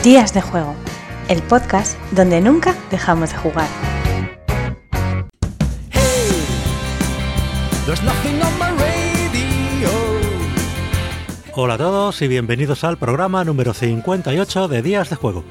Días de Juego, el podcast donde nunca dejamos de jugar. Hey, there's nothing on my radio. Hola a todos y bienvenidos al programa número 58 de Días de Juego.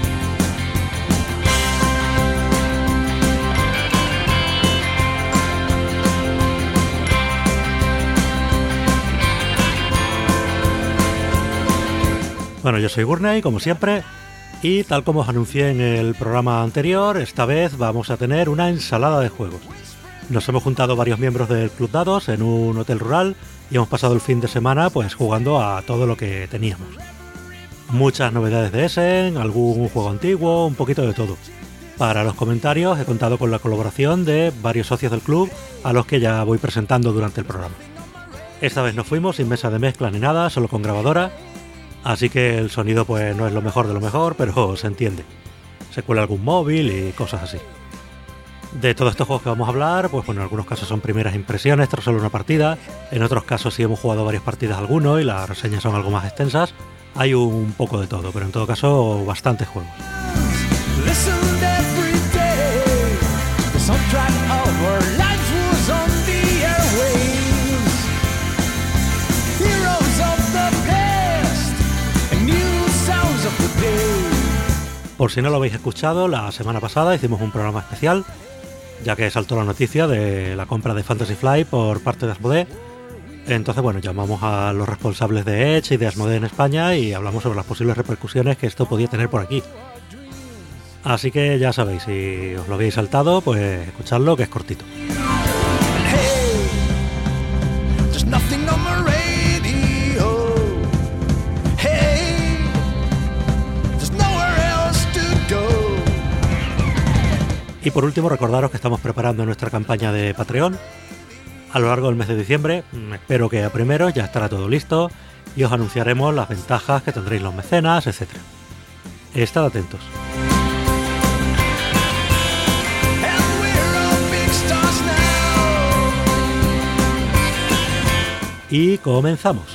Bueno, yo soy Gurney, como siempre, y tal como os anuncié en el programa anterior, esta vez vamos a tener una ensalada de juegos. Nos hemos juntado varios miembros del Club Dados en un hotel rural y hemos pasado el fin de semana pues jugando a todo lo que teníamos. Muchas novedades de Essen, algún juego antiguo, un poquito de todo. Para los comentarios he contado con la colaboración de varios socios del club a los que ya voy presentando durante el programa. Esta vez no fuimos sin mesa de mezcla ni nada, solo con grabadora. Así que el sonido pues no es lo mejor de lo mejor, pero se entiende. Se cuela algún móvil y cosas así. De todos estos juegos que vamos a hablar, pues bueno, en algunos casos son primeras impresiones tras solo una partida. En otros casos sí hemos jugado varias partidas algunos y las reseñas son algo más extensas. Hay un poco de todo, pero en todo caso bastantes juegos. Listen every day. The soundtrack of our lives was on the airwaves. Heroes of the past and new sounds of the day. Por si no lo habéis escuchado, la semana pasada hicimos un programa especial, ya que saltó la noticia de la compra de Fantasy Flight por parte de Asmodee. Entonces, bueno, llamamos a los responsables de Edge y de Asmodee en España y hablamos sobre las posibles repercusiones que esto podía tener por aquí. Así que ya sabéis, si os lo habéis saltado, pues escuchadlo, que es cortito. Hey, there's nothing on my radio. Hey, there's nowhere else to go. Y por último, recordaros que estamos preparando nuestra campaña de Patreon. A lo largo del mes de diciembre, espero que a primeros ya estará todo listo y os anunciaremos las ventajas que tendréis los mecenas, etc. Estad atentos. And we're all big stars now. Y comenzamos.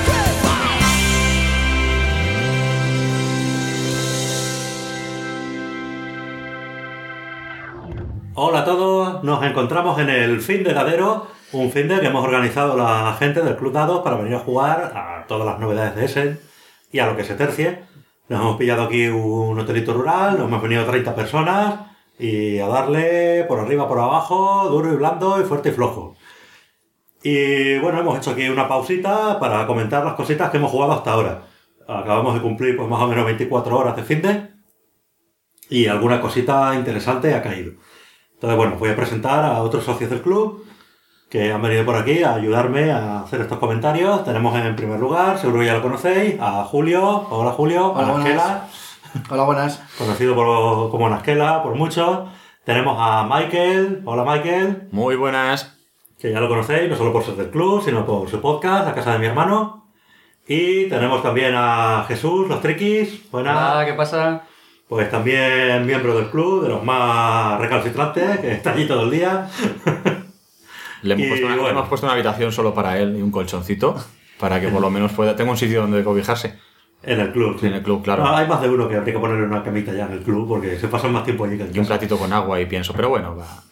Hola a todos, nos encontramos en el fin de Dadero, un fin de que hemos organizado la gente del Club Dados para venir a jugar a todas las novedades de Essen y a lo que se tercie. Nos hemos pillado aquí un hotelito rural, nos hemos venido 30 personas y a darle por arriba, por abajo, duro y blando y fuerte y flojo. Y bueno, hemos hecho aquí una pausita para comentar las cositas que hemos jugado hasta ahora. Acabamos de cumplir pues más o menos 24 horas de fin de y alguna cosita interesante ha caído. Entonces, bueno, voy a presentar a otros socios del club que han venido por aquí a ayudarme a hacer estos comentarios. Tenemos en primer lugar, seguro que ya lo conocéis, a Julio. Hola Julio, Hola, Anasquela. Hola, buenas. Conocido como Anasquela por muchos. Tenemos a Michael. Hola Michael. Muy buenas. Que ya lo conocéis, no solo por ser del club, sino por su podcast, La Casa de mi Hermano. Y tenemos también a Jesús, los Triquis. Buenas. Hola, ¿qué pasa? Pues también miembro del club, de los más recalcitrantes, que está allí todo el día. Le hemos puesto una habitación solo para él y un colchoncito para que por lo menos tenga un sitio donde cobijarse. En el club, sí. En el club, claro. No, hay más de uno que habría que ponerle una camita ya en el club porque se pasan más tiempo allí que en Y un casa. platito con agua y pienso, pero bueno, va.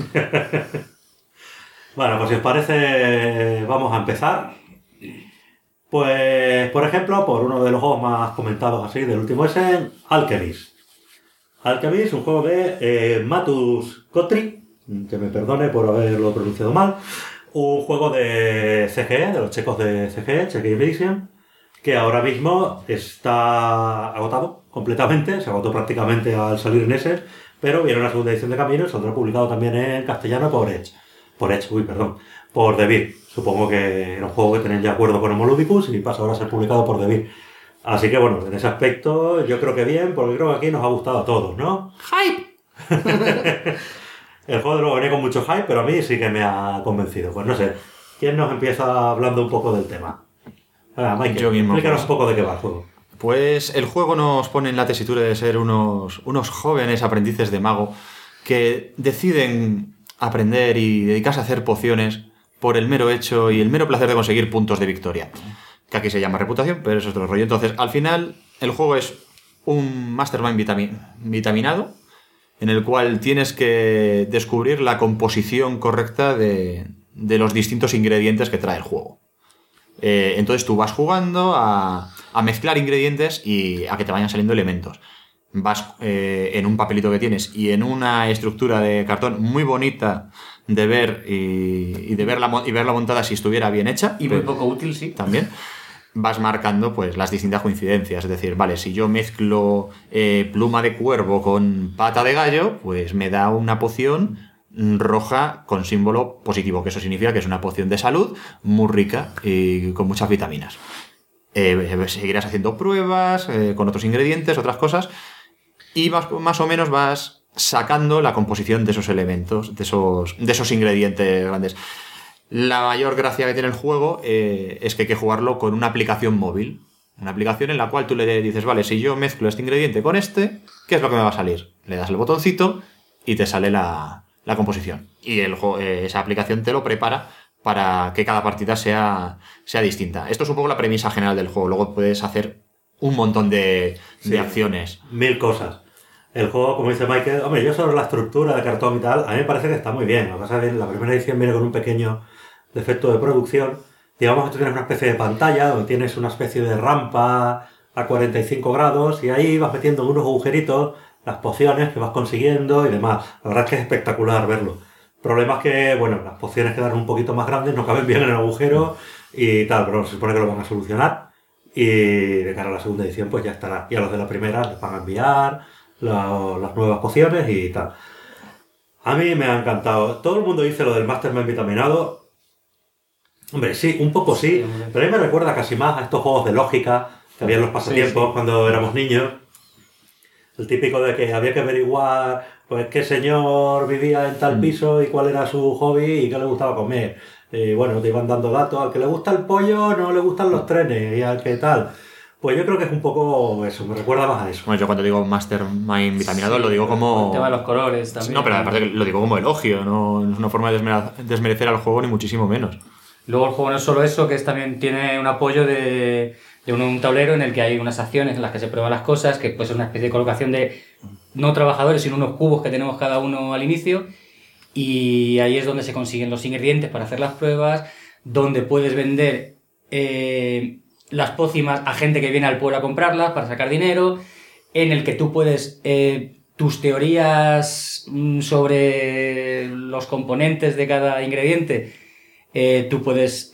Bueno, pues si os parece, vamos a empezar. Pues, por ejemplo, por uno de los juegos más comentados así del último Essen, Alchemist. Alchemist, un juego de Matus Kotri, que me perdone por haberlo pronunciado mal. Un juego de CGE, de los checos de CGE, Czech Edition, que ahora mismo está agotado completamente, se agotó prácticamente al salir en Essen, pero viene una segunda edición de camino y saldrá publicado también en castellano por Edge. Por Devir. Supongo que era un juego que tenían ya acuerdo con Homoludicus y pasa ahora a ser publicado por Devir. Así que bueno, en ese aspecto yo creo que bien, porque creo que aquí nos ha gustado a todos, ¿no? ¡Hype! El juego de luego venía con mucho hype, pero a mí sí que me ha convencido. Pues no sé, ¿quién nos empieza hablando un poco del tema? Michael, Yo mismo, explícanos pues. un poco de qué va el juego. Pues el juego nos pone en la tesitura de ser unos jóvenes aprendices de mago que deciden aprender y dedicarse a hacer pociones por el mero hecho y el mero placer de conseguir puntos de victoria. Que aquí se llama reputación, pero eso es otro rollo. Entonces, al final, el juego es un Mastermind vitaminado, en el cual tienes que descubrir la composición correcta de los distintos ingredientes que trae el juego. Entonces tú vas jugando a mezclar ingredientes y a que te vayan saliendo elementos. Vas en un papelito que tienes y en una estructura de cartón muy bonita de ver y verla montada si estuviera bien hecha. Y muy poco útil, sí. También. Vas marcando pues las distintas coincidencias. Es decir, vale, si yo mezclo pluma de cuervo con pata de gallo, pues me da una poción roja con símbolo positivo, que eso significa que es una poción de salud muy rica y con muchas vitaminas. Seguirás haciendo pruebas con otros ingredientes, otras cosas, y más o menos vas sacando la composición de esos elementos, de esos ingredientes grandes. La mayor gracia que tiene el juego es que hay que jugarlo con una aplicación móvil. Una aplicación en la cual tú le dices, vale, si yo mezclo este ingrediente con este, ¿qué es lo que me va a salir? Le das el botoncito y te sale la composición. Y esa aplicación te lo prepara para que cada partida sea distinta. Esto es un poco la premisa general del juego. Luego puedes hacer un montón de acciones. 1000 cosas. El juego, como dice Michael, hombre, yo sobre la estructura de cartón y tal, a mí me parece que está muy bien. Lo que pasa es que la primera edición viene con un pequeño defecto de producción. Digamos que tú tienes una especie de pantalla donde tienes una especie de rampa a 45 grados y ahí vas metiendo en unos agujeritos las pociones que vas consiguiendo y demás. La verdad es que es espectacular verlo. El problema es que, bueno, las pociones quedan un poquito más grandes, no caben bien en el agujero y tal, pero se supone que lo van a solucionar y de cara a la segunda edición pues ya estará. Y a los de la primera les van a enviar las nuevas pociones y tal. A mí me ha encantado. Todo el mundo dice lo del Mastermind vitaminado. Hombre, sí, un poco sí, pero a mí me recuerda casi más a estos juegos de lógica que había en los pasatiempos cuando éramos niños. El típico de que había que averiguar pues qué señor vivía en tal piso y cuál era su hobby y qué le gustaba comer. Y bueno, te iban dando datos. Al que le gusta el pollo no le gustan los trenes y al que tal. Pues yo creo que es un poco eso, me recuerda más a eso. Bueno, yo cuando digo Mastermind vitaminado lo digo como... El tema de los colores también. No, pero aparte lo digo como elogio, no es una forma de desmerecer al juego ni muchísimo menos. Luego el juego no es solo eso, que también tiene un apoyo de un tablero en el que hay unas acciones en las que se prueban las cosas, que pues es una especie de colocación de no trabajadores, sino unos cubos que tenemos cada uno al inicio, y ahí es donde se consiguen los ingredientes para hacer las pruebas, donde puedes vender las pócimas a gente que viene al pueblo a comprarlas para sacar dinero, en el que tú puedes tus teorías sobre los componentes de cada ingrediente, tú puedes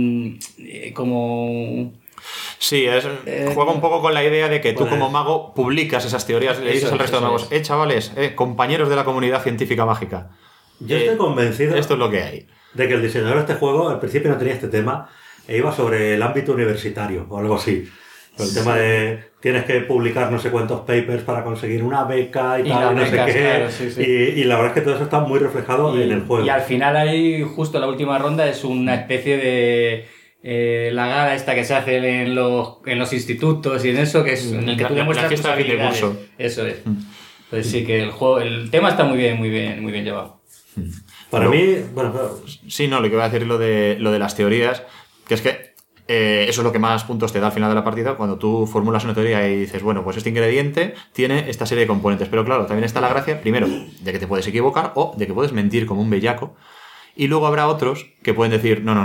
como... Sí, juega un poco con la idea de que tú como mago publicas esas teorías y le dices al resto de magos, chavales, compañeros de la comunidad científica mágica. Yo estoy convencido esto es lo que hay. De que el diseñador de este juego al principio no tenía este tema e iba sobre el ámbito universitario o algo así. El tema de tienes que publicar no sé cuántos papers para conseguir una beca y tal, no sé qué. Claro, sí. Y la verdad es que todo eso está muy reflejado en el juego. Y al final ahí, justo la última ronda, es una especie de... la gala esta que se hace en los institutos y en eso, que es en el que tú demuestras tus habilidades. Eso es. Pues sí, que el tema está muy bien llevado. Para mí, bueno, sí, no, lo que voy a decir lo de las teorías, que es que eso es lo que más puntos te da al final de la partida, cuando tú formulas una teoría y dices, bueno, pues este ingrediente tiene esta serie de componentes, pero claro, también está la gracia, primero, de que te puedes equivocar o de que puedes mentir como un bellaco, y luego habrá otros que pueden decir, no,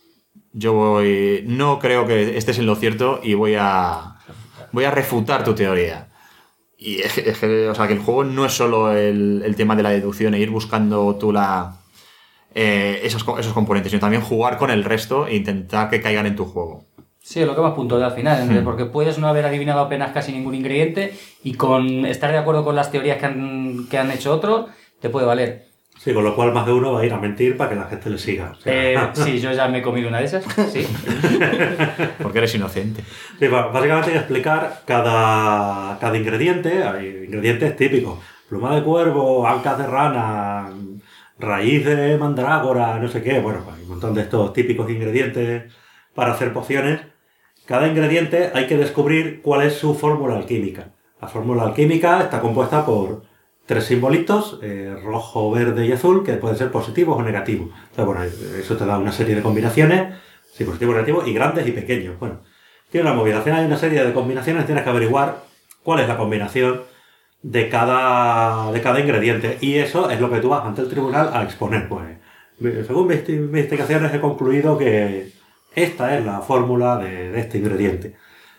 no creo que estés en lo cierto y voy a refutar tu teoría. Y es que, o sea, que el juego no es solo el tema de la deducción e ir buscando tú esos componentes, sino también jugar con el resto e intentar que caigan en tu juego. Sí, es lo que más punto da al final, porque puedes no haber adivinado apenas casi ningún ingrediente y con estar de acuerdo con las teorías que han hecho otros, te puede valer. Sí, con lo cual más de uno va a ir a mentir para que la gente le siga. O sea, sí, yo ya me he comido una de esas, sí. Porque eres inocente. Sí, básicamente hay que explicar cada ingrediente. Hay ingredientes típicos. Pluma de cuervo, ancas de rana, raíz de mandrágora, no sé qué. Bueno, hay un montón de estos típicos ingredientes para hacer pociones. Cada ingrediente hay que descubrir cuál es su fórmula alquímica. La fórmula alquímica está compuesta por 3 simbolitos, rojo, verde y azul, que pueden ser positivos o negativos. Entonces, bueno, eso te da una serie de combinaciones, sí, positivo, negativo, y grandes y pequeños. Bueno, tiene una movida. Al final hay una serie de combinaciones, tienes que averiguar cuál es la combinación de cada ingrediente. Y eso es lo que tú vas ante el tribunal a exponer. Pues, según mis investigaciones he concluido que esta es la fórmula de este ingrediente.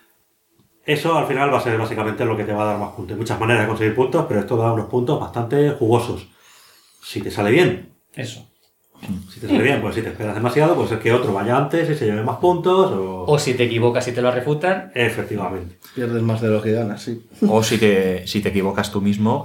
Eso al final va a ser básicamente lo que te va a dar más puntos. Hay muchas maneras de conseguir puntos, pero esto da unos puntos bastante jugosos. Si te sale bien. Eso. Si te sale bien, pues si te esperas demasiado, pues es que otro vaya antes y se lleve más puntos. O si te equivocas y te lo refutan. Efectivamente. Pierdes más de lo que ganas, sí. O si te equivocas tú mismo,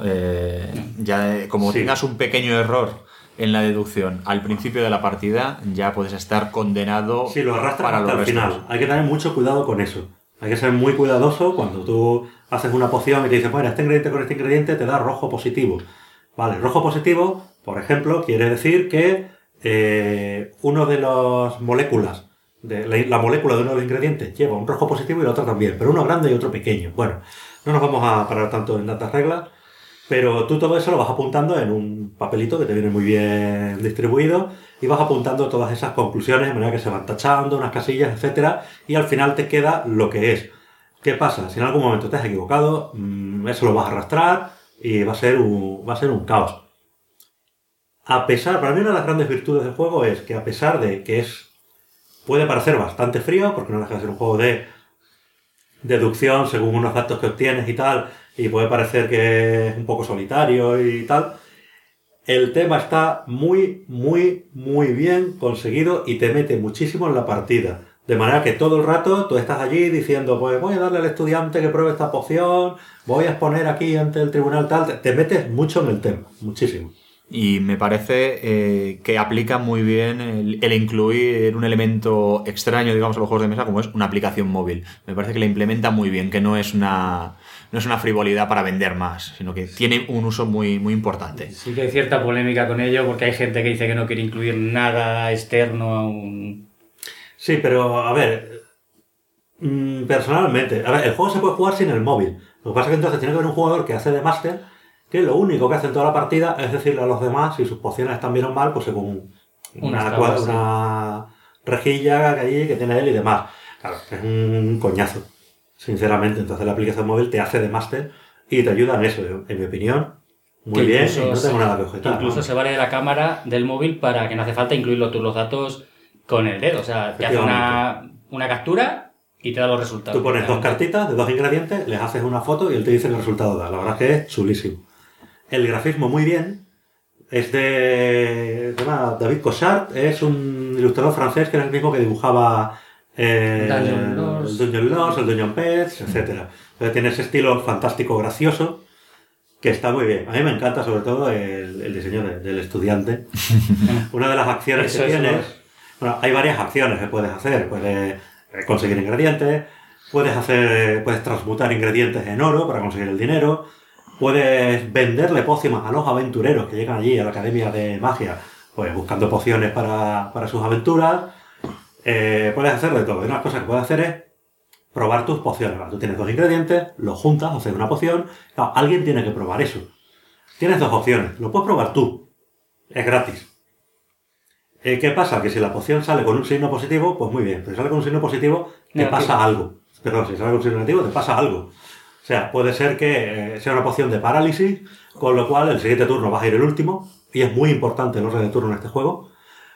como Sí. tengas un pequeño error en la deducción al principio de la partida, ya puedes estar condenado Si lo arrastras para hasta los el restos. final. Hay que tener mucho cuidado con eso. Hay que ser muy cuidadoso cuando tú haces una poción y te dicen, bueno, este ingrediente con este ingrediente te da rojo positivo. Vale, rojo positivo, por ejemplo, quiere decir que uno de las moléculas, la molécula de uno de los ingredientes lleva un rojo positivo y el otro también, pero uno grande y otro pequeño. Bueno, no nos vamos a parar tanto en tantas reglas, pero tú todo eso lo vas apuntando en un papelito que te viene muy bien distribuido y vas apuntando todas esas conclusiones de manera que se van tachando, unas casillas, etcétera, y al final te queda lo que es. ¿Qué pasa? Si en algún momento te has equivocado, eso lo vas a arrastrar y va a ser un caos. Para mí una de las grandes virtudes del juego es que a pesar de que puede parecer bastante frío, porque no deja de ser un juego de deducción según unos datos que obtienes y tal, y puede parecer que es un poco solitario y tal, el tema está muy, muy, muy bien conseguido y te mete muchísimo en la partida. De manera que todo el rato tú estás allí diciendo, pues voy a darle al estudiante que pruebe esta poción, voy a exponer aquí ante el tribunal tal, te metes mucho en el tema, muchísimo. Y me parece que aplica muy bien el incluir un elemento extraño, digamos, a los juegos de mesa, como es una aplicación móvil. Me parece que la implementa muy bien, que no es una frivolidad para vender más, sino que tiene un uso muy, muy importante. Sí que hay cierta polémica con ello, porque hay gente que dice que no quiere incluir nada externo a un... Sí, pero a ver, personalmente, a ver, el juego se puede jugar sin el móvil. Lo que pasa es que entonces tiene que haber un jugador que hace de máster, que lo único que hace en toda la partida es decirle a los demás si sus pociones están bien o mal, pues según una rejilla que tiene él y demás. Claro, es un coñazo, sinceramente. Entonces la aplicación móvil te hace de máster y te ayuda en eso, en mi opinión. Muy que bien, incluso y no tengo nada que objetar. Incluso ¿no? se vale de la cámara del móvil para que no hace falta incluirlo tú los datos con el dedo. O sea, te hace una captura y te da los resultados. Tú pones dos cartitas de dos ingredientes, les haces una foto y él te dice qué resultado da. La verdad es que es chulísimo. El grafismo muy bien. Es se llama David Cochard, es un ilustrador francés que era el mismo que dibujaba el Dungeon Lords, el Dungeon Pets, etc. Entonces tiene ese estilo fantástico, gracioso, que está muy bien. A mí me encanta sobre todo el diseño del estudiante. Una de las acciones que tienes... Bueno, hay varias acciones que puedes hacer. Puedes conseguir ingredientes, puedes transmutar ingredientes en oro para conseguir el dinero, puedes venderle pócimas a los aventureros que llegan allí a la Academia de Magia, pues buscando pociones para sus aventuras. Puedes hacer de todo. Y una de las cosas que puedes hacer es probar tus pociones. Tú tienes dos ingredientes, los juntas, haces una poción. Claro, alguien tiene que probar eso. Tienes dos opciones. Lo puedes probar tú. Es gratis. ¿Qué pasa? Que si la poción sale con un signo positivo, pues muy bien. Pero si sale con un signo positivo, te pasa algo. Perdón, si sale con un signo negativo, te pasa algo. O sea, puede ser que sea una poción de parálisis, con lo cual el siguiente turno vas a ir el último, y es muy importante el orden de turno en este juego.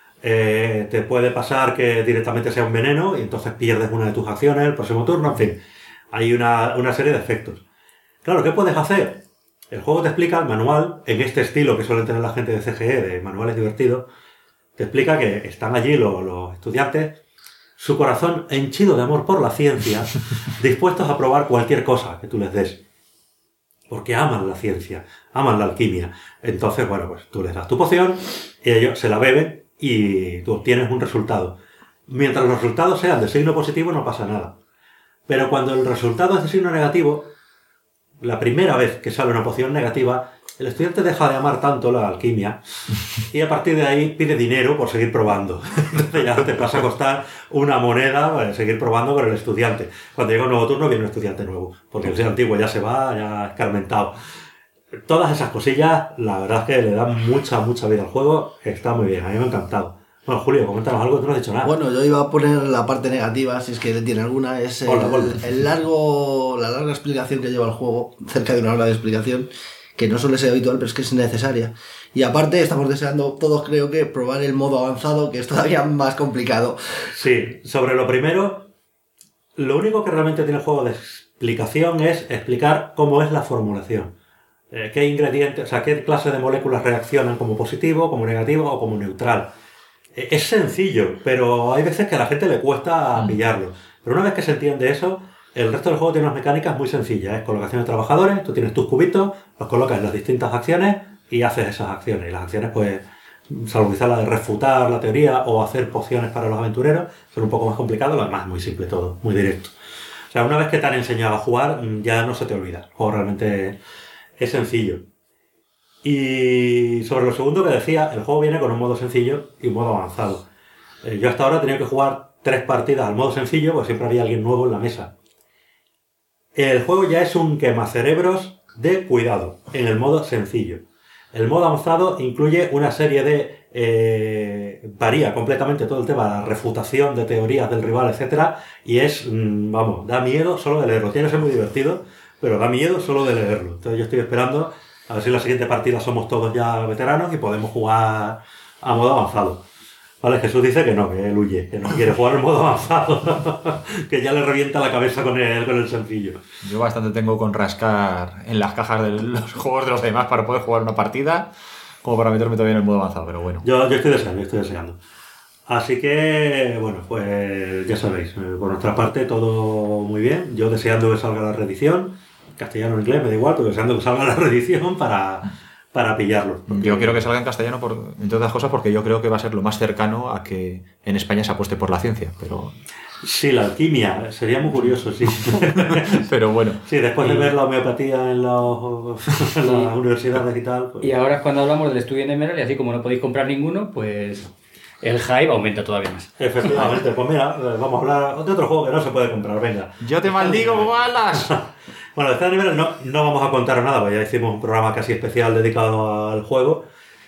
Te puede pasar que directamente sea un veneno, y entonces pierdes una de tus acciones el próximo turno, en fin. Hay una serie de efectos. Claro, ¿qué puedes hacer? El juego te explica, el manual, en este estilo que suelen tener la gente de CGE, de manuales divertidos, te explica que están allí los estudiantes, su corazón henchido de amor por la ciencia, dispuestos a probar cualquier cosa que tú les des. Porque aman la ciencia, aman la alquimia. Entonces, bueno, pues tú les das tu poción, y ellos se la beben y tú obtienes un resultado. Mientras los resultados sean de signo positivo no pasa nada. Pero cuando el resultado es de signo negativo, la primera vez que sale una poción negativa, el estudiante deja de amar tanto la alquimia y a partir de ahí pide dinero por seguir probando. Entonces ya te pasa a costar una moneda para seguir probando con el estudiante. Cuando llega un nuevo turno viene un estudiante nuevo, porque el antiguo ya se va, ya escarmentado. Todas esas cosillas, la verdad es que le dan mucha vida al juego. Está muy bien, a mí me ha encantado. Bueno, Julio, coméntanos algo, tú no has dicho nada. Bueno, yo iba a poner la parte negativa, si es que tiene alguna, es Hola. la larga explicación que lleva el juego, cerca de una hora de explicación, que no suele ser habitual, pero es que es necesaria. Y aparte estamos deseando todos, creo que, probar el modo avanzado, que es todavía más complicado. Sí, sobre lo primero, lo único que realmente tiene el juego de explicación es explicar cómo es la formulación. Qué ingredientes, o sea, qué clase de moléculas reaccionan como positivo, como negativo o como neutral. Es sencillo, pero hay veces que a la gente le cuesta pillarlo. Pero una vez que se entiende eso, el resto del juego tiene unas mecánicas muy sencillas. Es colocación de trabajadores, tú tienes tus cubitos, los colocas en las distintas acciones y haces esas acciones. Y las acciones, pues, salvo quizá la de refutar la teoría o hacer pociones para los aventureros, son un poco más complicados. Lo demás es muy simple todo, muy directo. O sea, una vez que te han enseñado a jugar, ya no se te olvida. El juego realmente es sencillo. Y sobre lo segundo que decía, el juego viene con un modo sencillo y un modo avanzado. Yo hasta ahora he tenido que jugar 3 partidas al modo sencillo, porque siempre había alguien nuevo en la mesa. El juego ya es un quemacerebros de cuidado, en el modo sencillo. El modo avanzado incluye una serie de... varía completamente todo el tema de la refutación de teorías del rival, etcétera, y es, vamos, da miedo solo de leerlo. Tiene que ser muy divertido, pero da miedo solo de leerlo. Entonces yo estoy esperando a ver si en la siguiente partida somos todos ya veteranos y podemos jugar a modo avanzado. Vale, Jesús dice que no, que él huye, que no quiere jugar en modo avanzado, que ya le revienta la cabeza con el sencillo. Yo bastante tengo con rascar en las cajas de los juegos de los demás para poder jugar una partida, como para meterme todavía en el modo avanzado, pero bueno. Yo estoy deseando. Así que, bueno, pues ya sabéis, por nuestra parte todo muy bien. Yo deseando que salga la reedición, castellano o inglés, me da igual, pero deseando que salga la reedición para pillarlo. Porque... Yo quiero que salga en castellano, entre otras cosas, porque yo creo que va a ser lo más cercano a que en España se apueste por la ciencia, pero... Sí, la alquimia, sería muy curioso, sí. Pero bueno. Sí, después de ver la homeopatía en las universidades y tal... Pues... Y ahora es cuando hablamos del estudio en Emerald, y así como no podéis comprar ninguno, pues el hype aumenta todavía más. Efectivamente, pues mira, vamos a hablar de otro juego que no se puede comprar, venga. ¡Yo te maldigo, Wallace! Bueno, de este nivel no vamos a contar nada, porque ya hicimos un programa casi especial dedicado al juego.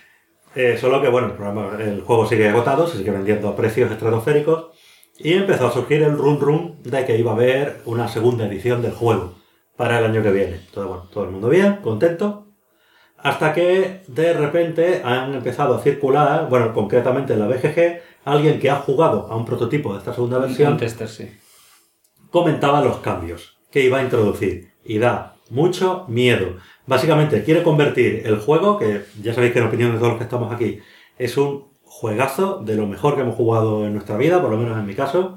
Solo que, bueno, el juego sigue agotado, se sigue vendiendo a precios estratosféricos. Y empezó a surgir el rum de que iba a haber una segunda edición del juego para el año que viene. Entonces, bueno, todo el mundo bien, contento. Hasta que de repente han empezado a circular, bueno, concretamente en la BGG, alguien que ha jugado a un prototipo de esta segunda versión, Un tester, sí. comentaba los cambios que iba a introducir. Y da mucho miedo. Básicamente quiere convertir el juego, que ya sabéis que en opinión de todos los que estamos aquí, es un juegazo de lo mejor que hemos jugado en nuestra vida, por lo menos en mi caso.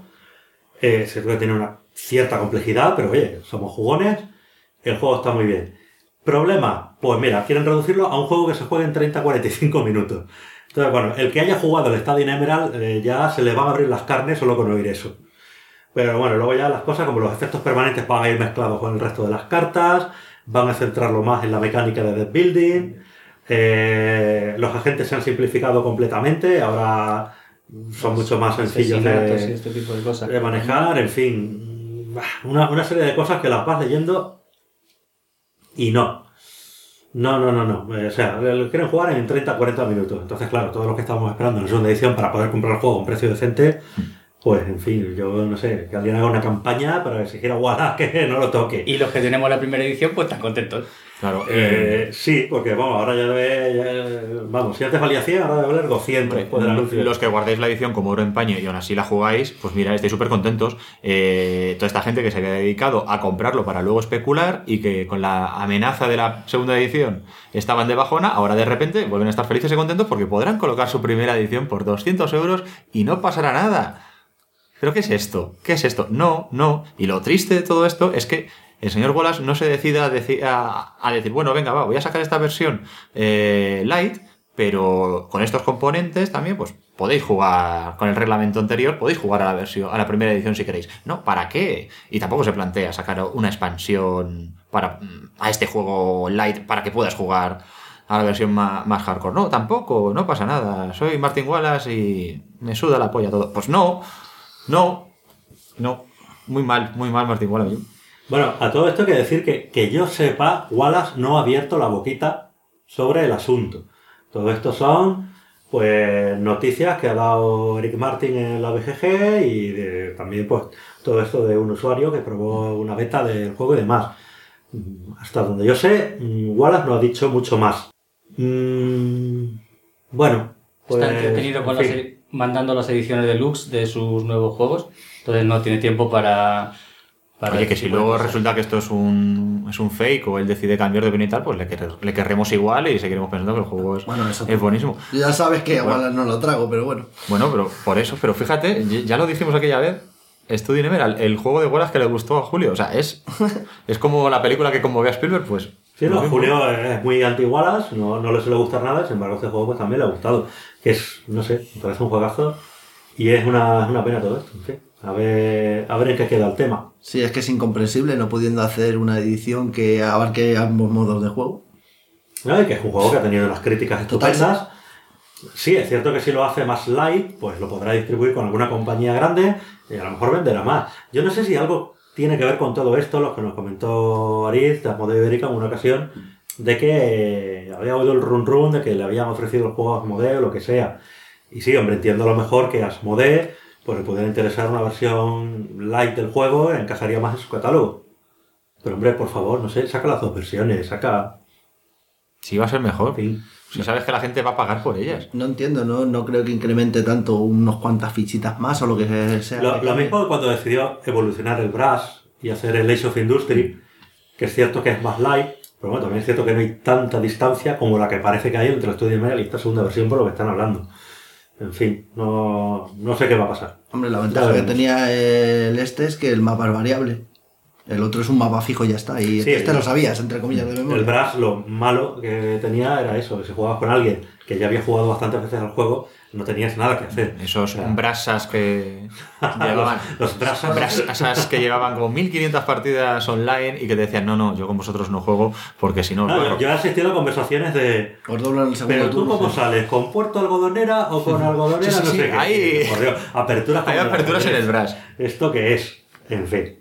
Se puede tener una cierta complejidad, pero oye, somos jugones, el juego está muy bien. Problema, pues mira, quieren reducirlo a un juego que se juegue en 30-45 minutos. Entonces, bueno, el que haya jugado el Stadium Emerald ya se le van a abrir las carnes solo con oír eso. Pero bueno, luego ya las cosas, como los efectos permanentes van a ir mezclados con el resto de las cartas, van a centrarlo más en la mecánica de deck building, los agentes se han simplificado completamente, ahora son mucho más sencillos Asesinatos y este tipo de cosas. de manejar, en fin, una serie de cosas que las vas leyendo y no. O sea, quieren jugar en 30-40 minutos. Entonces, claro, todos los que estábamos esperando en la segunda edición para poder comprar el juego a un precio decente, pues, en fin, yo no sé, que alguien haga una campaña para exigir a Wallace que no lo toque. Y los que tenemos la primera edición, pues están contentos. Claro. Sí, porque vamos, ahora vamos, si antes valía 100, ahora debe valer 200. después del anuncio. Los que guardéis la edición como oro en paño y aún así la jugáis, pues mira, estáis súper contentos. Toda esta gente que se había dedicado a comprarlo para luego especular y que con la amenaza de la segunda edición estaban de bajona, ahora de repente vuelven a estar felices y contentos porque podrán colocar su primera edición por 200 euros y no pasará nada. ¿Pero qué es esto? ¿Qué es esto? No. Y lo triste de todo esto es que el señor Wallace no se decida a decir, bueno, venga, voy a sacar esta versión light, pero con estos componentes también, pues podéis jugar con el reglamento anterior, podéis jugar a la primera edición si queréis. No, ¿para qué? Y tampoco se plantea sacar una expansión a este juego light para que puedas jugar a la versión más hardcore. No, tampoco, no pasa nada. Soy Martin Wallace y me suda la polla todo. Pues no. Muy mal Martin Wallace. Bueno, a todo esto hay que decir que yo sepa, Wallace no ha abierto la boquita sobre el asunto. Todo esto son pues noticias que ha dado Eric Martin en la BGG y también pues todo esto de un usuario que probó una beta del juego y demás. Hasta donde yo sé, Wallace no ha dicho mucho más. Bueno, pues... Está entretenido con mandando las ediciones deluxe de sus nuevos juegos, entonces no tiene tiempo para Oye, que si luego resulta que esto es un fake o él decide cambiar de opinión y tal, pues le querremos igual y seguiremos pensando que el juego es buenísimo. Ya sabes que igual no lo trago, pero bueno. Bueno, pero por eso, pero fíjate, ya lo dijimos aquella vez, Studio Never, el juego de Wallace que le gustó a Julio, o sea, es como la película que conmovió a Spielberg, pues... Sí, no, Julio es muy anti-Wallace, no le suele gustar nada, sin embargo este juego pues también le ha gustado, que es, no sé, me parece un juegazo y es una pena todo esto, en fin. A ver en qué queda el tema. Sí, es que es incomprensible no pudiendo hacer una edición que abarque ambos modos de juego. ¿No? Y que es un juego que ha tenido unas críticas estupendas. Sí, es cierto que si lo hace más light, pues lo podrá distribuir con alguna compañía grande y a lo mejor venderá más. Yo no sé si algo tiene que ver con todo esto, lo que nos comentó Ariz de Asmodee Ibérica en una ocasión, de que había oído el run de que le habían ofrecido el juego a Asmodee o lo que sea. Y sí, hombre, entiendo a lo mejor que Asmodee pues le pudiera interesar una versión light del juego, encajaría más en su catálogo. Pero hombre, por favor, no sé, saca las dos versiones, saca... Sí, va a ser mejor. Sí. Si sabes que la gente va a pagar por ellas. No entiendo, no creo que incremente tanto unos cuantas fichitas más o lo que sea. Lo mismo que cuando decidió evolucionar el Brass y hacer el Age of Industry, que es cierto que es más light, pero bueno, también es cierto que no hay tanta distancia como la que parece que hay entre el Studio Media y esta segunda versión por lo que están hablando. En fin, no sé qué va a pasar. Hombre, la ventaja que tenía el es que el mapa es variable. El otro es un mapa fijo y ya está. Y sí, lo sabías, entre comillas, de memoria. El Brass, lo malo que tenía era eso, que si jugabas con alguien que ya había jugado bastantes veces al juego, no tenías nada que hacer. Esos brasas que llevaban... los brasas que llevaban como 1500 partidas online y que te decían, no, yo con vosotros no juego porque si no... Yo he asistido a conversaciones de... Os doblan el segundo pero tú turno, cómo sí. sales, ¿con puerto algodonera o con algodonera? Sí, no sé qué. hay aperturas en el Brass. ¿Esto qué es? En fin.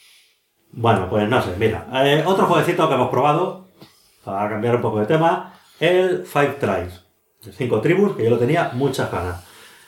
Bueno, pues no sé, mira. Otro jueguecito que hemos probado, para cambiar un poco de tema, el Five Tribes, de 5 tribus, que yo lo tenía muchas ganas.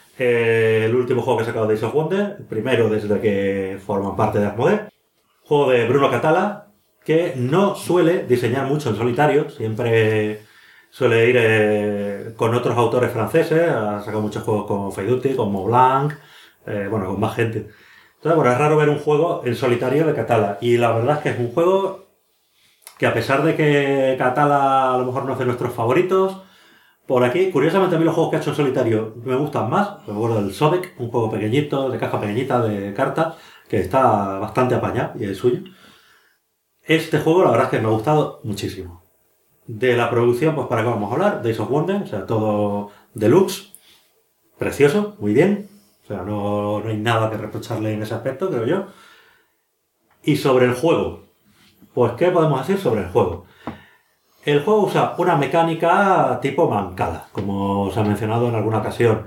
El último juego que he sacado de Days of Wonder, el primero desde que forman parte de Asmodee. Juego de Bruno Catala, que no suele diseñar mucho en solitario, siempre suele ir con otros autores franceses, ha sacado muchos juegos con Feiduti, con Maublanc, con más gente. Entonces, bueno, es raro ver un juego en solitario de Catala. Y la verdad es que es un juego que a pesar de que Catala a lo mejor no es de nuestros favoritos, por aquí, curiosamente a mí los juegos que ha hecho en solitario me gustan más. Me acuerdo del Sobek, un juego pequeñito, de caja pequeñita, de cartas, que está bastante apañado y es suyo. Este juego la verdad es que me ha gustado muchísimo. De la producción, pues para qué vamos a hablar, Days of Wonder, o sea, todo deluxe, precioso, muy bien. O sea, no hay nada que reprocharle en ese aspecto, creo yo. Y sobre el juego. Pues, ¿qué podemos decir sobre el juego? El juego usa una mecánica tipo mancada, como os ha mencionado en alguna ocasión.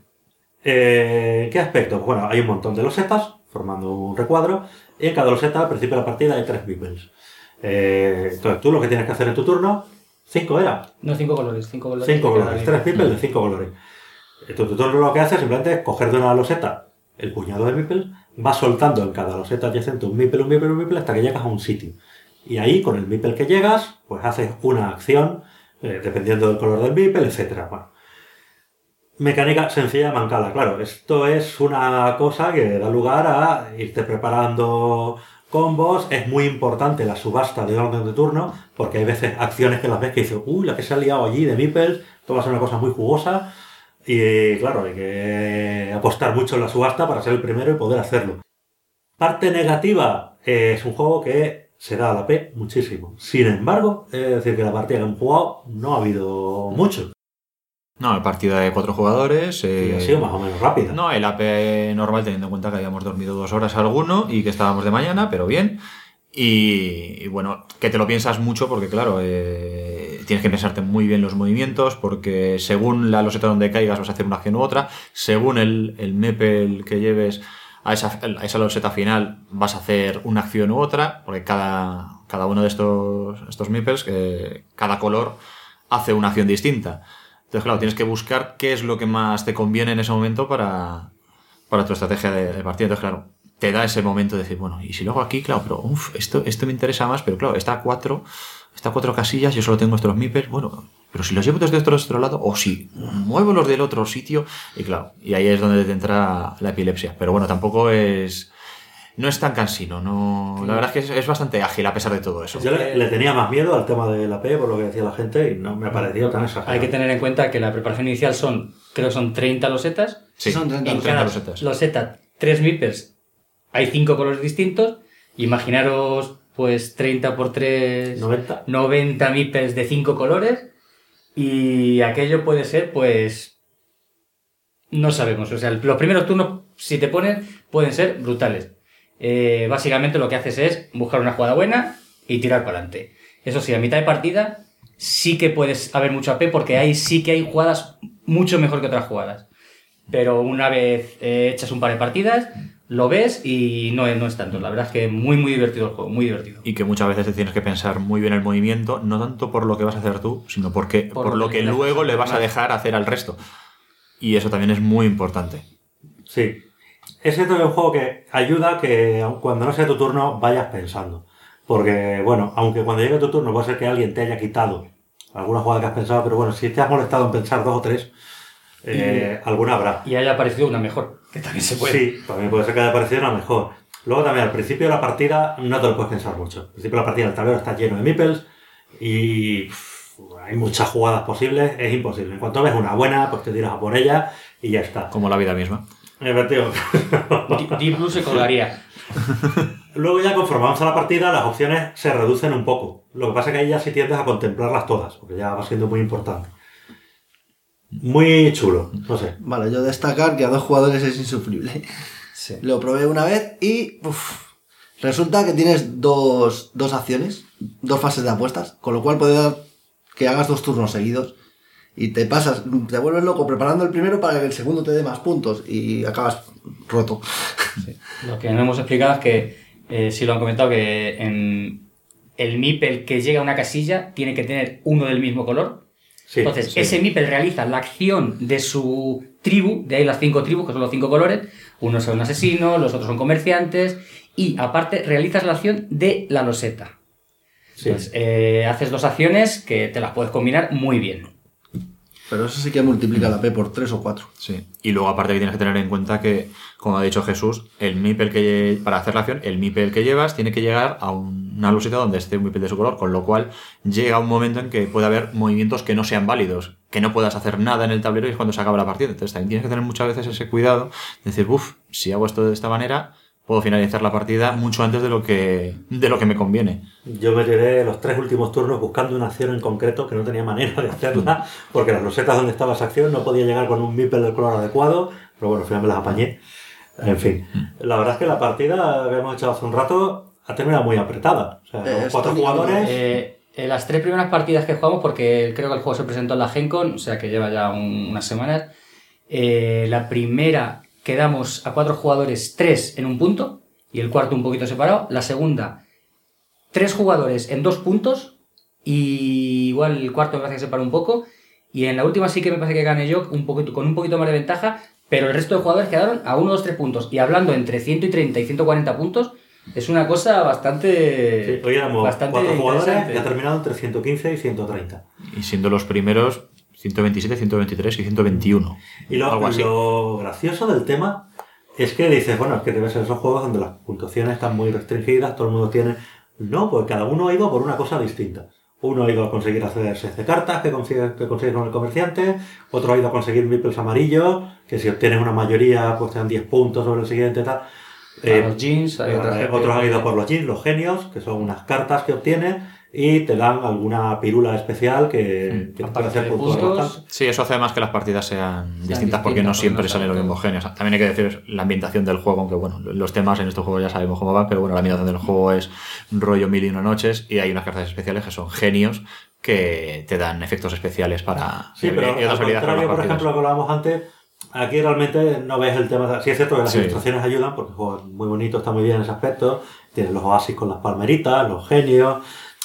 ¿Qué aspecto? Pues bueno, hay un montón de losetas, formando un recuadro, y en cada loseta, al principio de la partida, hay 3 meeples. Entonces, tú lo que tienes que hacer en tu turno, 5 era. No, 5 colores. 5 colores. 5 colores, 3 meeples de 5 colores. Entonces, tú lo que haces simplemente es coger de una loseta el puñado de meeples, vas soltando en cada loseta adyacente un meeple hasta que llegas a un sitio. Y ahí, con el meeple que llegas, pues haces una acción, dependiendo del color del meeple, etc. Bueno, mecánica sencilla de mancada. Claro, esto es una cosa que da lugar a irte preparando combos. Es muy importante la subasta de orden de turno, porque hay veces acciones que las ves que dices, la que se ha liado allí de meeples, esto va a ser una cosa muy jugosa. Y claro, hay que apostar mucho en la subasta para ser el primero y poder hacerlo. Parte negativa, es un juego que se da a la P muchísimo. Sin embargo, es decir que la partida que han jugado no ha habido mucho. No, la partida de 4 jugadores. Y ha sido más o menos rápida. No, el AP normal, teniendo en cuenta que habíamos dormido 2 horas alguno y que estábamos de mañana, pero bien. Y bueno, que te lo piensas mucho porque, claro, tienes que pensarte muy bien los movimientos porque según la loseta donde caigas vas a hacer una acción u otra. Según el meeple que lleves a esa loseta final vas a hacer una acción u otra porque cada uno de estos meeples, cada color hace una acción distinta. Entonces, claro, tienes que buscar qué es lo que más te conviene en ese momento para tu estrategia de partida. Entonces, claro, te da ese momento de decir, bueno, y si lo hago aquí, claro, pero esto me interesa más, pero claro, está a cuatro casillas, yo solo tengo estos meeples, bueno, pero si los llevo desde otro lado, o si muevo los del otro sitio, y claro, y ahí es donde te entra la epilepsia. Pero bueno, tampoco no es tan cansino, no. La verdad es que es bastante ágil a pesar de todo eso. Yo le tenía más miedo al tema de la P, por lo que decía la gente, y no me ha parecido tan exagerado. Hay que tener en cuenta que la preparación inicial creo que son 30 losetas. Sí, son 30 En cada losetas. loseta, 3 meeples, hay 5 colores distintos. Imaginaros, pues, 30 por 3... 90 meeples de 5 colores. Y aquello puede ser, pues... No sabemos. O sea, los primeros turnos, si te ponen, pueden ser brutales. Básicamente lo que haces es buscar una jugada buena y tirar para adelante. Eso sí, a mitad de partida sí que puedes haber mucho AP porque ahí sí que hay jugadas mucho mejor que otras jugadas. Pero una vez echas un par de partidas, lo ves y no es tanto. La verdad es que muy divertido el juego, muy divertido. Y que muchas veces te tienes que pensar muy bien el movimiento, no tanto por lo que vas a hacer tú, sino por lo que luego le vas a dejar hacer al resto. Y eso también es muy importante. Sí. Es cierto que es un juego que ayuda que cuando no sea tu turno vayas pensando. Porque, bueno, aunque cuando llegue tu turno puede ser que alguien te haya quitado alguna jugada que has pensado, pero bueno, si te has molestado en pensar 2 o 3, alguna habrá. Y haya aparecido una mejor, que también se puede. Sí, también puede ser que haya aparecido una mejor. Luego también, al principio de la partida no te lo puedes pensar mucho. Al principio de la partida el tablero está lleno de meeples y hay muchas jugadas posibles, es imposible. En cuanto ves una buena, pues te tiras a por ella y ya está. Como la vida misma. Efectivo. Deep Blue se colgaría. Luego ya conforme avanza la partida, las opciones se reducen un poco. Lo que pasa es que ahí ya sí tiendes a contemplarlas todas, porque ya va siendo muy importante. Muy chulo, no sé. Vale, yo destacar que a 2 jugadores es insufrible. Sí. Lo probé una vez y resulta que tienes dos acciones, 2 fases de apuestas, con lo cual puede dar que hagas 2 turnos seguidos y te vuelves loco preparando el primero para que el segundo te dé más puntos y acabas roto. Sí. Lo que no hemos explicado es que, sí lo han comentado, que el meeple que llega a una casilla tiene que tener uno del mismo color. Sí, Entonces, sí. ese meeple realiza la acción de su tribu, de ahí las 5 tribus, que son los 5 colores. Unos son asesinos, los otros son comerciantes, y aparte realizas la acción de la loseta. Sí. Entonces, haces 2 acciones que te las puedes combinar muy bien. Pero eso sí que multiplica la P por 3 o 4. Sí. Y luego aparte que tienes que tener en cuenta que, como ha dicho Jesús, el meeple para hacer la acción, el meeple que llevas tiene que llegar a una loseta donde esté un meeple de su color, con lo cual llega un momento en que puede haber movimientos que no sean válidos, que no puedas hacer nada en el tablero y es cuando se acaba la partida. Entonces también tienes que tener muchas veces ese cuidado de decir, si hago esto de esta manera, puedo finalizar la partida mucho antes de lo que me conviene. Yo me tiré los 3 últimos turnos buscando una acción en concreto que no tenía manera de hacerla, porque las losetas donde estaba esa acción no podía llegar con un meeple del color adecuado, pero bueno, al final me las apañé. En fin, la verdad es que la partida que hemos echado hace un rato ha terminado muy apretada. O sea, 4 jugadores... Las 3 primeras partidas que jugamos, porque creo que el juego se presentó en la Gen-Con, o sea que lleva ya unas semanas, la primera quedamos a 4 jugadores, 3 en un punto, y el cuarto un poquito separado. La segunda, 3 jugadores en 2 puntos, y igual el cuarto me parece que se separó un poco, y en la última sí que me parece que gané yo con un poquito más de ventaja, pero el resto de jugadores quedaron a 1, 2, 3 puntos, y hablando entre 130 y 140 puntos, es una cosa bastante... Sí, hoy éramos bastante 4 jugadores interesante. y ha terminado entre 115 y 130. Y siendo los primeros 127, 123 y 121. Y algo así. lo gracioso del tema es que dices, bueno, es que debe ser esos juegos donde las puntuaciones están muy restringidas, todo el mundo tiene... No, pues cada uno ha ido por una cosa distinta. Uno ha ido a conseguir hacer sets de cartas que consigue con el comerciante, otro ha ido a conseguir meeples amarillos, que si obtienes una mayoría pues te dan 10 puntos sobre el siguiente y tal. Los jeans, hay otra gente. Otros han ido por los jeans, los genios, que son unas cartas que obtienes y te dan alguna pirula especial que te puede hacer puntuar puntos. bastante. Sí, eso hace más que las partidas sean distintas porque no siempre salen los mismos genios. También hay que decir la ambientación del juego, aunque bueno, los temas en estos juegos ya sabemos cómo van, pero bueno, la ambientación del juego es rollo 1001 noches y hay unas cartas especiales que son genios que te dan efectos especiales para... Sí, pero y otras al habilidades para contrario, las por partidas. ejemplo, lo que hablábamos antes, aquí realmente no ves el tema... Sí es cierto que las Sí. ilustraciones ayudan, porque el juego es muy bonito, está muy bien en ese aspecto. Tienes los oasis con las palmeritas, los genios...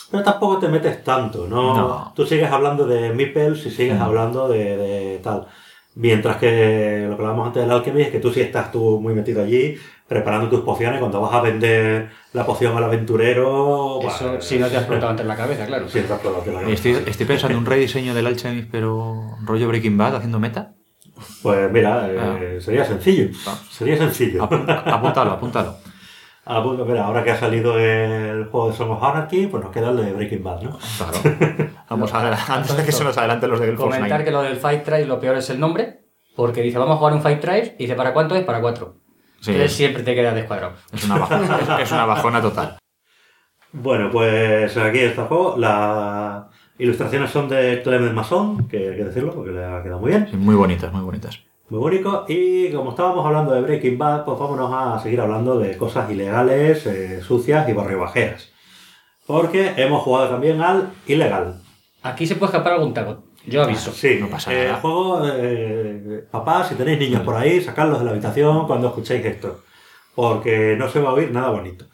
Pero tampoco te metes tanto, ¿no? No. Tú sigues hablando de meeples y sigues hablando de tal. Mientras que lo que hablábamos antes del alchemy es que tú sí estás muy metido allí preparando tus pociones. Cuando vas a vender la poción al aventurero... Eso pues, si no te ha explotado antes la cabeza, claro. Sí, te ha explotado antes la cabeza. Estoy pensando en un rediseño del Alchemist, pero rollo Breaking Bad, haciendo meta. Pues mira, sería sencillo. Ah. Sería sencillo. Apúntalo. Ah, pues mira, ahora que ha salido el juego de Song of Anarchy, pues nos queda el de Breaking Bad, ¿no? Claro. Vamos a ver, antes de que se nos adelanten los de Guild Force Comentar 9. que lo del Fight Tribe lo peor es el nombre, porque dice, vamos a jugar un Fight Tribe, y dice, ¿para cuánto es? Para 4. Sí. Entonces siempre te quedas descuadrado. Es una bajona total. Bueno, pues aquí está el juego. Las ilustraciones son de Clement Masson, que hay que decirlo, porque le ha quedado muy bien. Sí, muy bonitas, muy bonitas. Muy bonito. Y como estábamos hablando de Breaking Bad, pues vámonos a seguir hablando de cosas ilegales, sucias y barribajeras. Porque hemos jugado también al ilegal. Aquí se puede escapar algún taco. Yo aviso. Sí, no pasa el nada. juego, papás, si tenéis niños por ahí, sacadlos de la habitación cuando escuchéis esto. Porque no se va a oír nada bonito.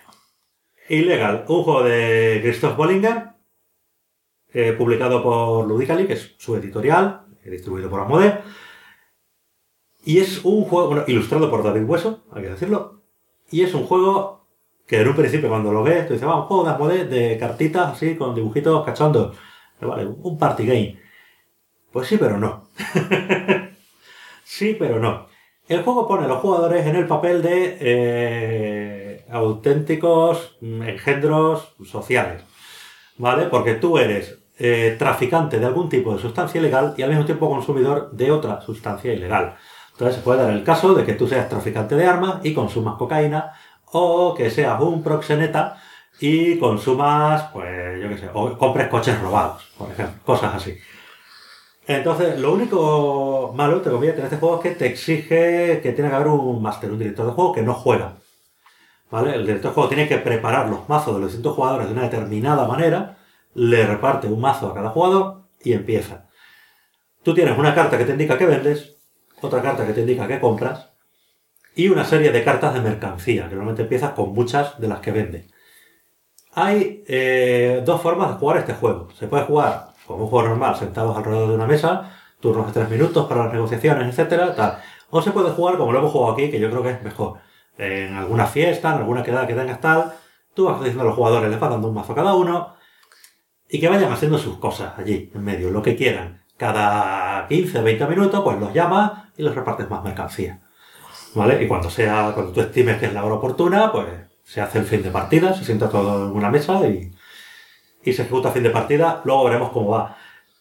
Ilegal, un juego de Christoph Bollinger, publicado por Ludically, que es su editorial, distribuido por Asmodee. Y es un juego, bueno, ilustrado por David Hueso, hay que decirlo. Y es un juego que en un principio cuando lo ves, tú dices, un juego de Asmodee de cartitas así, con dibujitos cachondos. Pero vale, un party game. Pues sí, pero no. Sí, pero no. El juego pone a los jugadores en el papel de auténticos engendros sociales. ¿Vale? Porque tú eres traficante de algún tipo de sustancia ilegal y al mismo tiempo consumidor de otra sustancia ilegal. Entonces se puede dar el caso de que tú seas traficante de armas y consumas cocaína, o que seas un proxeneta y consumas, pues yo qué sé, o compres coches robados, por ejemplo, cosas así. Entonces, lo único malo, te comillas, en este juego es que te exige que tiene que haber un máster, un director de juego que no juega. ¿Vale? El director de juego tiene que preparar los mazos de los distintos jugadores de una determinada manera, le reparte un mazo a cada jugador y empieza. Tú tienes una carta que te indica que vendes, otra carta que te indica que compras y una serie de cartas de mercancía, que normalmente empiezas con muchas de las que vendes. Hay dos formas de jugar este juego. Se puede jugar como un juego normal, sentados alrededor de una mesa, turnos de 3 minutos para las negociaciones, etcétera, tal. O se puede jugar como lo hemos jugado aquí, que yo creo que es mejor. En alguna fiesta, en alguna quedada que tengas tal, tú vas diciendo a los jugadores, les vas dando un mazo a cada uno y que vayan haciendo sus cosas allí, en medio, lo que quieran. Cada 15 o 20 minutos, pues los llamas y les repartes más mercancía. ¿Vale? Y cuando tú estimes que es la hora oportuna, pues se hace el fin de partida, se sienta todo en una mesa y se ejecuta fin de partida. Luego veremos cómo va.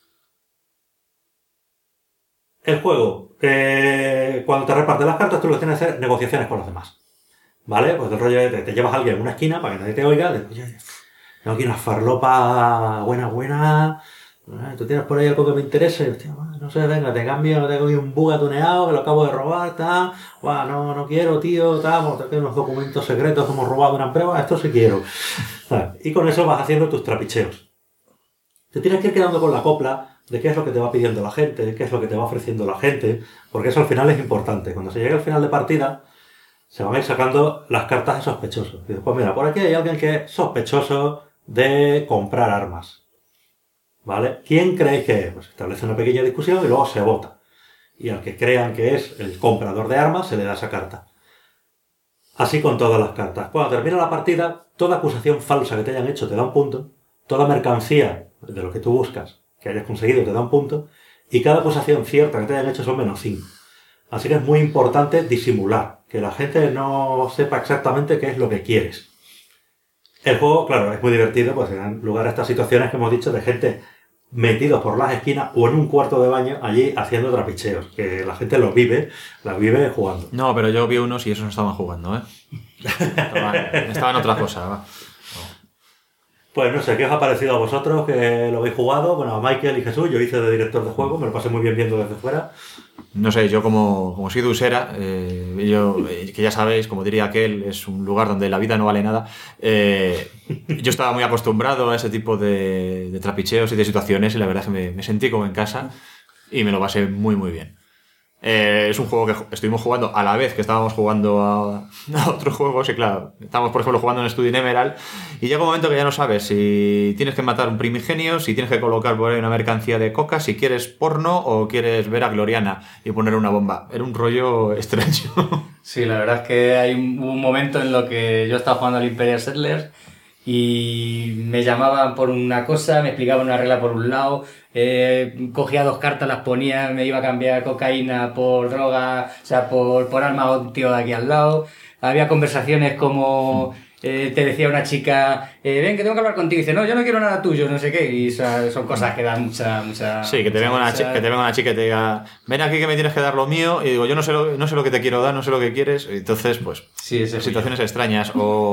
El juego, cuando te repartes las cartas, tú lo que tienes que hacer negociaciones con los demás. ¿Vale? Pues el rollo de te llevas a alguien en una esquina para que nadie te oiga. Le dices, oye, tengo aquí una farlopa buena. ¿Tú tienes por ahí algo que me interese? Hostia, no sé, venga, te cambio, tengo aquí un buga tuneado que lo acabo de robar, tal. No quiero, tío, tal, tengo unos documentos secretos que hemos robado de una empresa, esto sí quiero. Y con eso vas haciendo tus trapicheos. Te tienes que ir quedando con la copla de qué es lo que te va pidiendo la gente, qué es lo que te va ofreciendo la gente, porque eso al final es importante. Cuando se llegue al final de partida, se van a ir sacando las cartas de sospechosos. Y después, mira, por aquí hay alguien que es sospechoso de comprar armas. ¿Vale? ¿Quién creéis que es? Pues establece una pequeña discusión y luego se vota. Y al que crean que es el comprador de armas, se le da esa carta. Así con todas las cartas. Cuando termina la partida, toda acusación falsa que te hayan hecho te da un punto. Toda mercancía de lo que tú buscas que hayas conseguido te da un punto. Y cada acusación cierta que te hayan hecho son menos 5. Así que es muy importante disimular. Que la gente no sepa exactamente qué es lo que quieres. El juego, claro, es muy divertido, pues dan lugar a estas situaciones que hemos dicho de gente metidos por las esquinas o en un cuarto de baño allí haciendo trapicheos, que la gente la vive jugando. No, pero yo vi unos y esos no estaban jugando, ¿eh? Estaban en otra cosa, va. Pues no sé, ¿qué os ha parecido a vosotros que lo habéis jugado? Bueno, a Michael y Jesús, yo hice de director de juego, me lo pasé muy bien viendo desde fuera. No sé, yo como soy de Usera, que ya sabéis, como diría aquel, es un lugar donde la vida no vale nada. Yo estaba muy acostumbrado a ese tipo de trapicheos y de situaciones y la verdad es que me sentí como en casa y me lo pasé muy muy bien. Es un juego que estuvimos jugando a la vez que estábamos jugando a otros juegos y claro, estábamos por ejemplo jugando en Studio Emerald y llega un momento que ya no sabes si tienes que matar un primigenio, si tienes que colocar por ahí una mercancía de coca, si quieres porno o quieres ver a Gloriana y poner una bomba. Era un rollo extraño. Sí, la verdad es que hay un momento en lo que yo estaba jugando al Imperial Settlers y me llamaban por una cosa, me explicaban una regla por un lado, cogía 2 cartas, las ponía, me iba a cambiar cocaína por droga, o sea, por arma a un tío de aquí al lado. Había conversaciones como te decía una chica, ven que tengo que hablar contigo, y dice, no, yo no quiero nada tuyo, no sé qué, y son cosas que dan mucha... Sí, que te venga una chica y te diga, ven aquí que me tienes que dar lo mío, y digo, yo no sé lo que te quiero dar, no sé lo que quieres, y entonces, pues, sí, situaciones extrañas,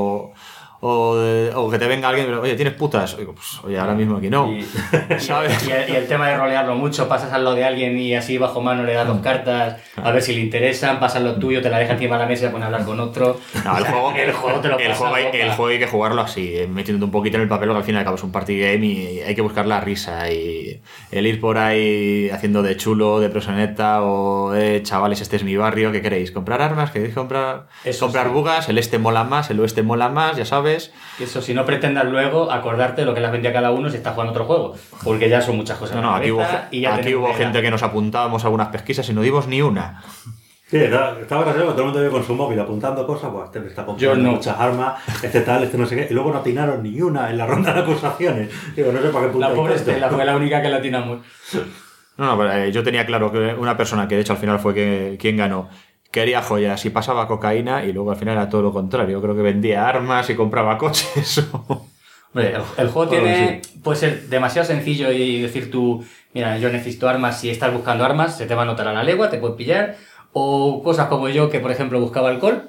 o que te venga alguien y oye, ¿tienes putas? Digo, pues, oye, ahora mismo aquí no. ¿Sabes? Y el tema de rolearlo mucho, pasas al lado de alguien y así bajo mano le das 2 cartas, a ver si le interesan, pasas lo tuyo, te la dejas encima de la mesa y se pone a hablar con otro. No, el juego te lo el juego hay que jugarlo así, metiéndote un poquito en el papel, porque al fin y al cabo es un party game y hay que buscar la risa. Y el ir por ahí haciendo de chulo, de prosoneta o de chavales, este es mi barrio, ¿qué queréis? ¿Comprar armas? ¿Queréis comprar bugas? El este mola más, el oeste mola más, ya sabes. Eso, si no pretendas luego acordarte de lo que les vendía cada uno si está jugando otro juego, porque ya son muchas cosas. No, aquí hubo gente que nos apuntábamos a algunas pesquisas y no dimos ni una. Sí, estaba gracioso, todo el mundo vive con su móvil apuntando cosas, pues este me está comprando muchas armas, este tal, este no sé qué, y luego no atinaron ni una en la ronda de acusaciones. Digo, no sé para qué punto. La pobre Estela fue la única que la atinamos. No, pero yo tenía claro que una persona que de hecho al final fue quien ganó, quería joyas y pasaba cocaína y luego al final era todo lo contrario. Yo creo que vendía armas y compraba coches. Hombre, el juego puede ser demasiado sencillo y decir tú, mira, yo necesito armas, si estás buscando armas, se te va a notar a la legua, te puedes pillar. O cosas como yo, que por ejemplo buscaba alcohol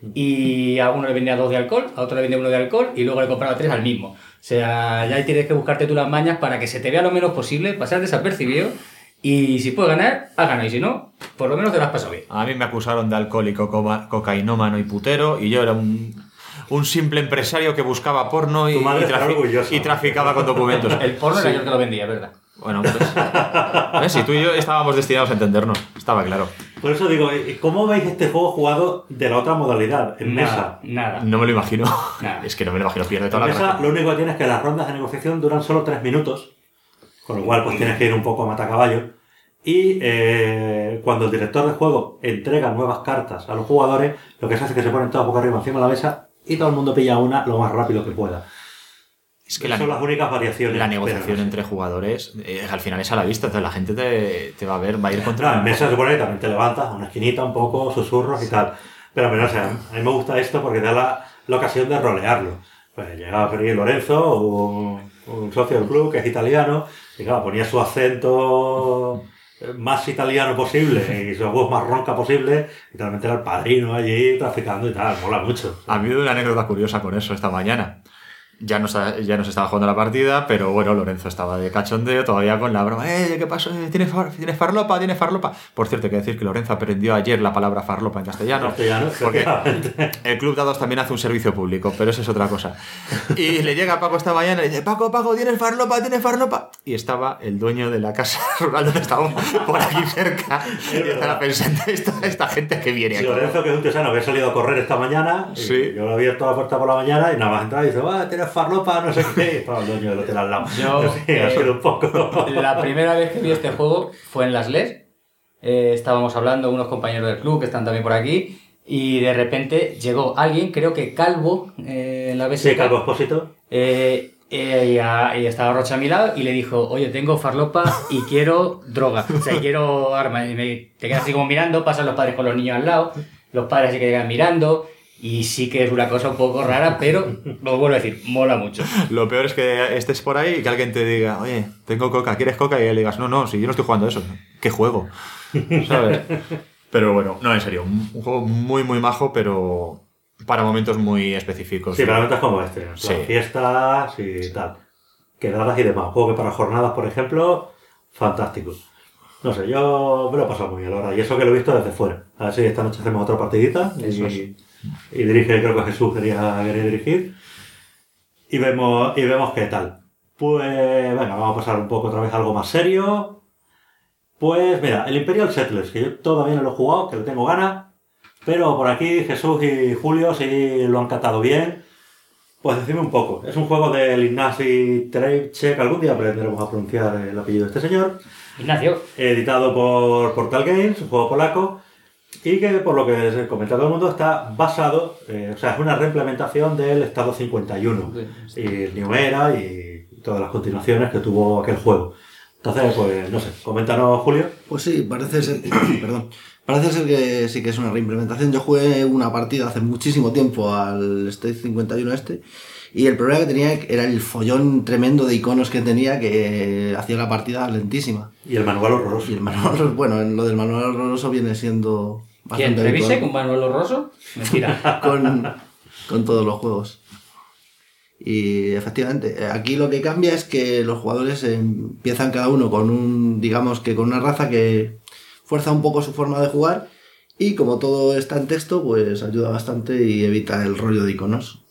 y a uno le vendía 2 de alcohol, a otro le vendía 1 de alcohol y luego le compraba 3 al mismo. O sea, ya tienes que buscarte tú las mañas para que se te vea lo menos posible, pasar desapercibido. Y si puedes ganar, has ganado. Y si no, por lo menos te lo has pasado bien. A mí me acusaron de alcohólico, cocainómano y putero. Y yo era un simple empresario que buscaba porno y traficaba con documentos. El porno era yo el que lo vendía, ¿verdad? Bueno, pues... Si tú y yo estábamos destinados a entendernos. Estaba claro. Por eso digo, ¿cómo veis este juego jugado de la otra modalidad? En mesa. Nada. No me lo imagino. Nada. Es que no me lo imagino. Pierde toda En la mesa gracia. lo único que tienes es que las rondas de negociación duran solo 3 minutos. Con lo cual, pues tienes que ir un poco a matacaballo. Y cuando el director de juego entrega nuevas cartas a los jugadores, lo que se hace es que se ponen todos boca arriba encima de la mesa y todo el mundo pilla una lo más rápido que pueda. Es que son las únicas variaciones. La negociación entre jugadores al final es a la vista, entonces la gente te va a ver, va a ir contra... En mesa se supone que también te levantas a una esquinita un poco, susurros y tal. Pero a mí me gusta esto porque te da la ocasión de rolearlo. Pues llegaba a venir Lorenzo, un socio del club que es italiano, y claro, ponía su acento más italiano posible y su voz más ronca posible, y realmente era el padrino allí traficando y tal, mola mucho. A mí me dio una anécdota curiosa con eso esta mañana. Ya no se estaba jugando la partida, pero bueno, Lorenzo estaba de cachondeo todavía con la broma. ¿Qué pasó? ¿Tienes farlopa? ¿Tienes farlopa? Por cierto, hay que decir que Lorenzo aprendió ayer la palabra farlopa en castellano. Porque el Club Dados también hace un servicio público, pero eso es otra cosa. Y le llega a Paco esta mañana y dice, Paco, ¿tienes farlopa? ¿Tienes farlopa? Y estaba el dueño de la casa rural donde estábamos, por aquí cerca, y estaba pensando, esta gente que viene aquí. Lorenzo, que es un tesano, había salido a correr esta mañana, sí. Yo le he abierto la puerta por la mañana y nada más entrar y dice, tienes farlopa, no sé qué, y estaba el dueño del hotel al lado. Ha sido un poco... La primera vez que vi este juego fue en las LES. Estábamos hablando, unos compañeros del club que están también por aquí, y de repente llegó alguien, creo que Calvo, en la BSK. Sí, Calvo Expósito. Y estaba Rocha a mi lado y le dijo, oye, tengo farlopa y quiero droga, o sea, y quiero armas. Y te quedas así como mirando, pasan los padres con los niños al lado, los padres así que quedan mirando. Y sí que es una cosa un poco rara, pero lo vuelvo a decir, mola mucho. Lo peor es que estés por ahí y que alguien te diga, oye, tengo coca, ¿quieres coca? Y le digas, no, si yo no estoy jugando eso. ¿Qué juego? ¿Sabes? Pero bueno, no, en serio, un juego muy, muy majo, pero para momentos muy específicos. Sí, para momentos como este, sí. Fiestas y tal. Quedadas y demás. Juego que para jornadas, por ejemplo, fantástico. No sé, yo me lo he pasado muy bien, la verdad. Y eso que lo he visto desde fuera. A ver si esta noche hacemos otra partidita. Y dirige, creo que Jesús quería dirigir. Y vemos qué tal. Pues venga, vamos a pasar un poco otra vez a algo más serio. Pues mira, el Imperial Settlers, que yo todavía no lo he jugado, que le tengo ganas, pero por aquí Jesús y Julio sí lo han catado bien. Pues decidme un poco. Es un juego del Ignacy Trzewiczek, algún día aprenderemos a pronunciar el apellido de este señor. Ignacio. Editado por Portal Games, un juego polaco, y que por lo que se comenta todo el mundo está basado, o sea, es una reimplementación del Estado 51, y el New Era y todas las continuaciones que tuvo aquel juego. Entonces, pues no sé, coméntanos, Julio. Pues sí, parece ser, perdón, parece ser que sí que es una reimplementación. Yo jugué una partida hace muchísimo tiempo al State 51 y el problema que tenía era el follón tremendo de iconos que tenía, que hacía la partida lentísima. Y el manual horroroso. Y el manual, bueno, lo del manual horroroso viene siendo ¿Quién? bastante ¿Trevise habitual con manual horroroso? Mentira. con todos los juegos. Y efectivamente, aquí lo que cambia es que los jugadores empiezan cada uno con digamos que con una raza que fuerza un poco su forma de jugar, y como todo está en texto, pues ayuda bastante y evita el rollo de iconos.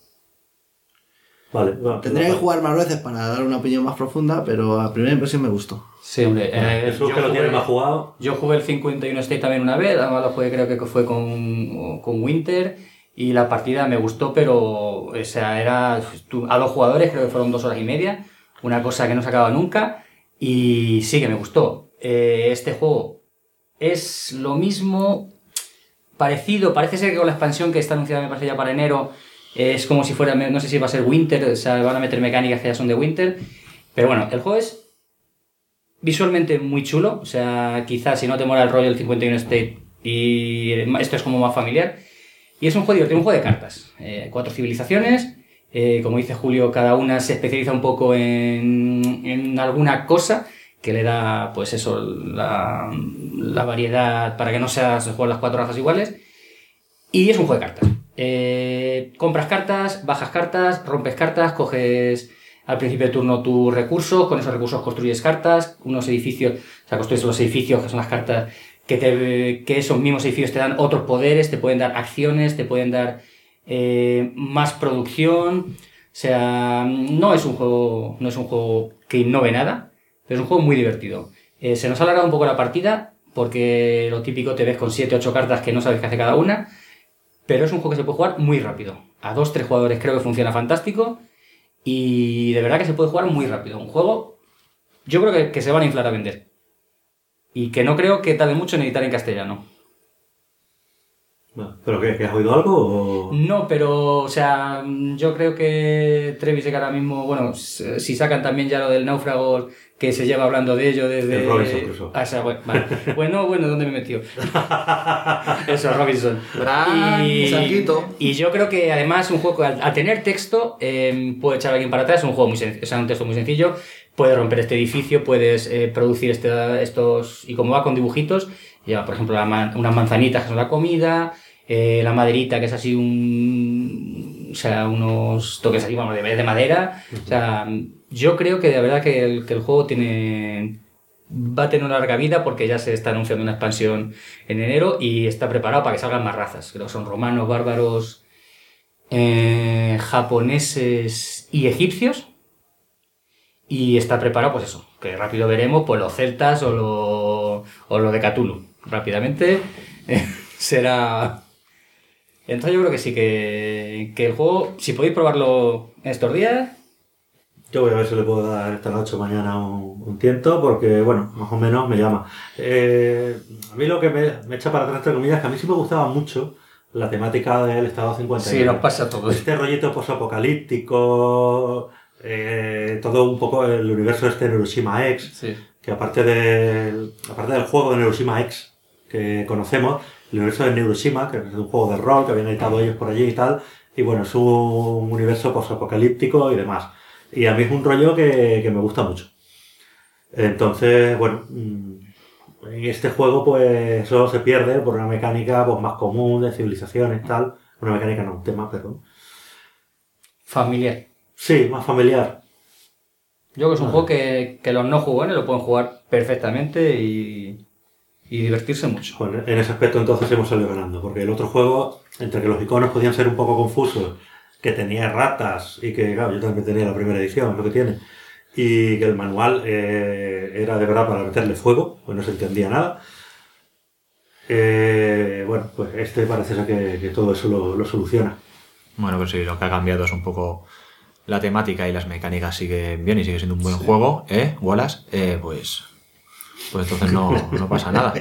Vale, Tendría que jugar más veces para dar una opinión más profunda, pero a primera impresión me gustó. Sí, hombre. Jesús, que lo tiene más jugado. Yo jugué el 51 State también una vez, además lo jugué, creo que fue con Winter, y la partida me gustó, pero o sea, era a 2 jugadores, creo que fueron 2 horas y media, una cosa que no se acaba nunca, y sí que me gustó. Este juego es lo mismo, parecido, parece ser que con la expansión que está anunciada, me parece ya para enero, es como si fuera, no sé si va a ser Winter, o sea, van a meter mecánicas que ya son de Winter, pero bueno, el juego es visualmente muy chulo, o sea, quizás si no te mola el rollo del 51 State y esto es como más familiar, y es un juego divertido, un juego de cartas, 4 civilizaciones, como dice Julio, cada una se especializa un poco en alguna cosa que le da, pues eso, la variedad para que no se jueguen las 4 razas iguales, y es un juego de cartas. Compras cartas, bajas cartas, rompes cartas, coges al principio de turno tus recursos, con esos recursos construyes cartas, unos edificios, o sea, construyes los edificios que son las cartas que esos mismos edificios te dan otros poderes, te pueden dar acciones, te pueden dar más producción, o sea, no es un juego que innove nada, pero es un juego muy divertido. Se nos ha alargado un poco la partida, porque lo típico te ves con 7 o 8 cartas que no sabes qué hace cada una, pero es un juego que se puede jugar muy rápido. A 2-3 jugadores creo que funciona fantástico, y de verdad que se puede jugar muy rápido. Un juego, yo creo que se van a inflar a vender. Y que no creo que tarde mucho en editar en castellano. ¿Pero qué? ¿Has oído algo? O... No, pero, o sea, yo creo que Trzewiczek ahora mismo, bueno, si sacan también ya lo del náufrago, que se lleva hablando de ello desde... El Robinson Crusoe. O sea, vale. Bueno, ¿dónde me he metido? Eso, Robinson. Y yo creo que además un juego, al tener texto, puede echar a alguien para atrás, es un juego muy sencillo, o sea, un texto muy sencillo, puedes romper este edificio, puedes producir estos, y como va con dibujitos, lleva, por ejemplo, unas manzanitas que son la comida, la maderita que es así o sea, unos toques así, vamos, de madera, o sea, yo creo que de verdad que el juego va a tener una larga vida, porque ya se está anunciando una expansión en enero y está preparado para que salgan más razas. Creo que son romanos, bárbaros, japoneses y egipcios. Y está preparado, pues eso, que rápido veremos pues los celtas o lo de Cthulhu. Rápidamente será... Entonces yo creo que sí, que el juego, si podéis probarlo estos días... Yo voy a ver si le puedo dar esta noche o mañana un tiento, porque, bueno, más o menos me llama. A mí lo que me echa para atrás, entre comillas, es que a mí sí me gustaba mucho la temática del Estado 51. Sí, nos pasa a todos. Este rollito posapocalíptico, todo un poco el universo de Neuroshima X, Sí. que aparte del juego de Neuroshima X que conocemos, el universo de Neuroshima, que es un juego de rol que habían editado ellos por allí y tal, y bueno, es un universo posapocalíptico y demás. Y a mí es un rollo que me gusta mucho. Entonces, bueno, en este juego pues eso se pierde por una mecánica pues más común de civilizaciones, tal. Una mecánica no, un tema, perdón. Familiar. Sí, más familiar. Yo creo que es un juego que los no jugones lo pueden jugar perfectamente y divertirse mucho. Bueno, en ese aspecto entonces hemos salido ganando, porque el otro juego, entre que los iconos podían ser un poco confusos, que tenía ratas y que, claro, yo también tenía la primera edición, es lo que tiene, y que el manual era de verdad para meterle fuego, pues no se entendía nada. Bueno, pues este parece ser que todo eso lo soluciona. Bueno, pues sí, lo que ha cambiado es un poco la temática y las mecánicas siguen bien y sigue siendo un buen juego, Wallace, pues entonces no pasa nada.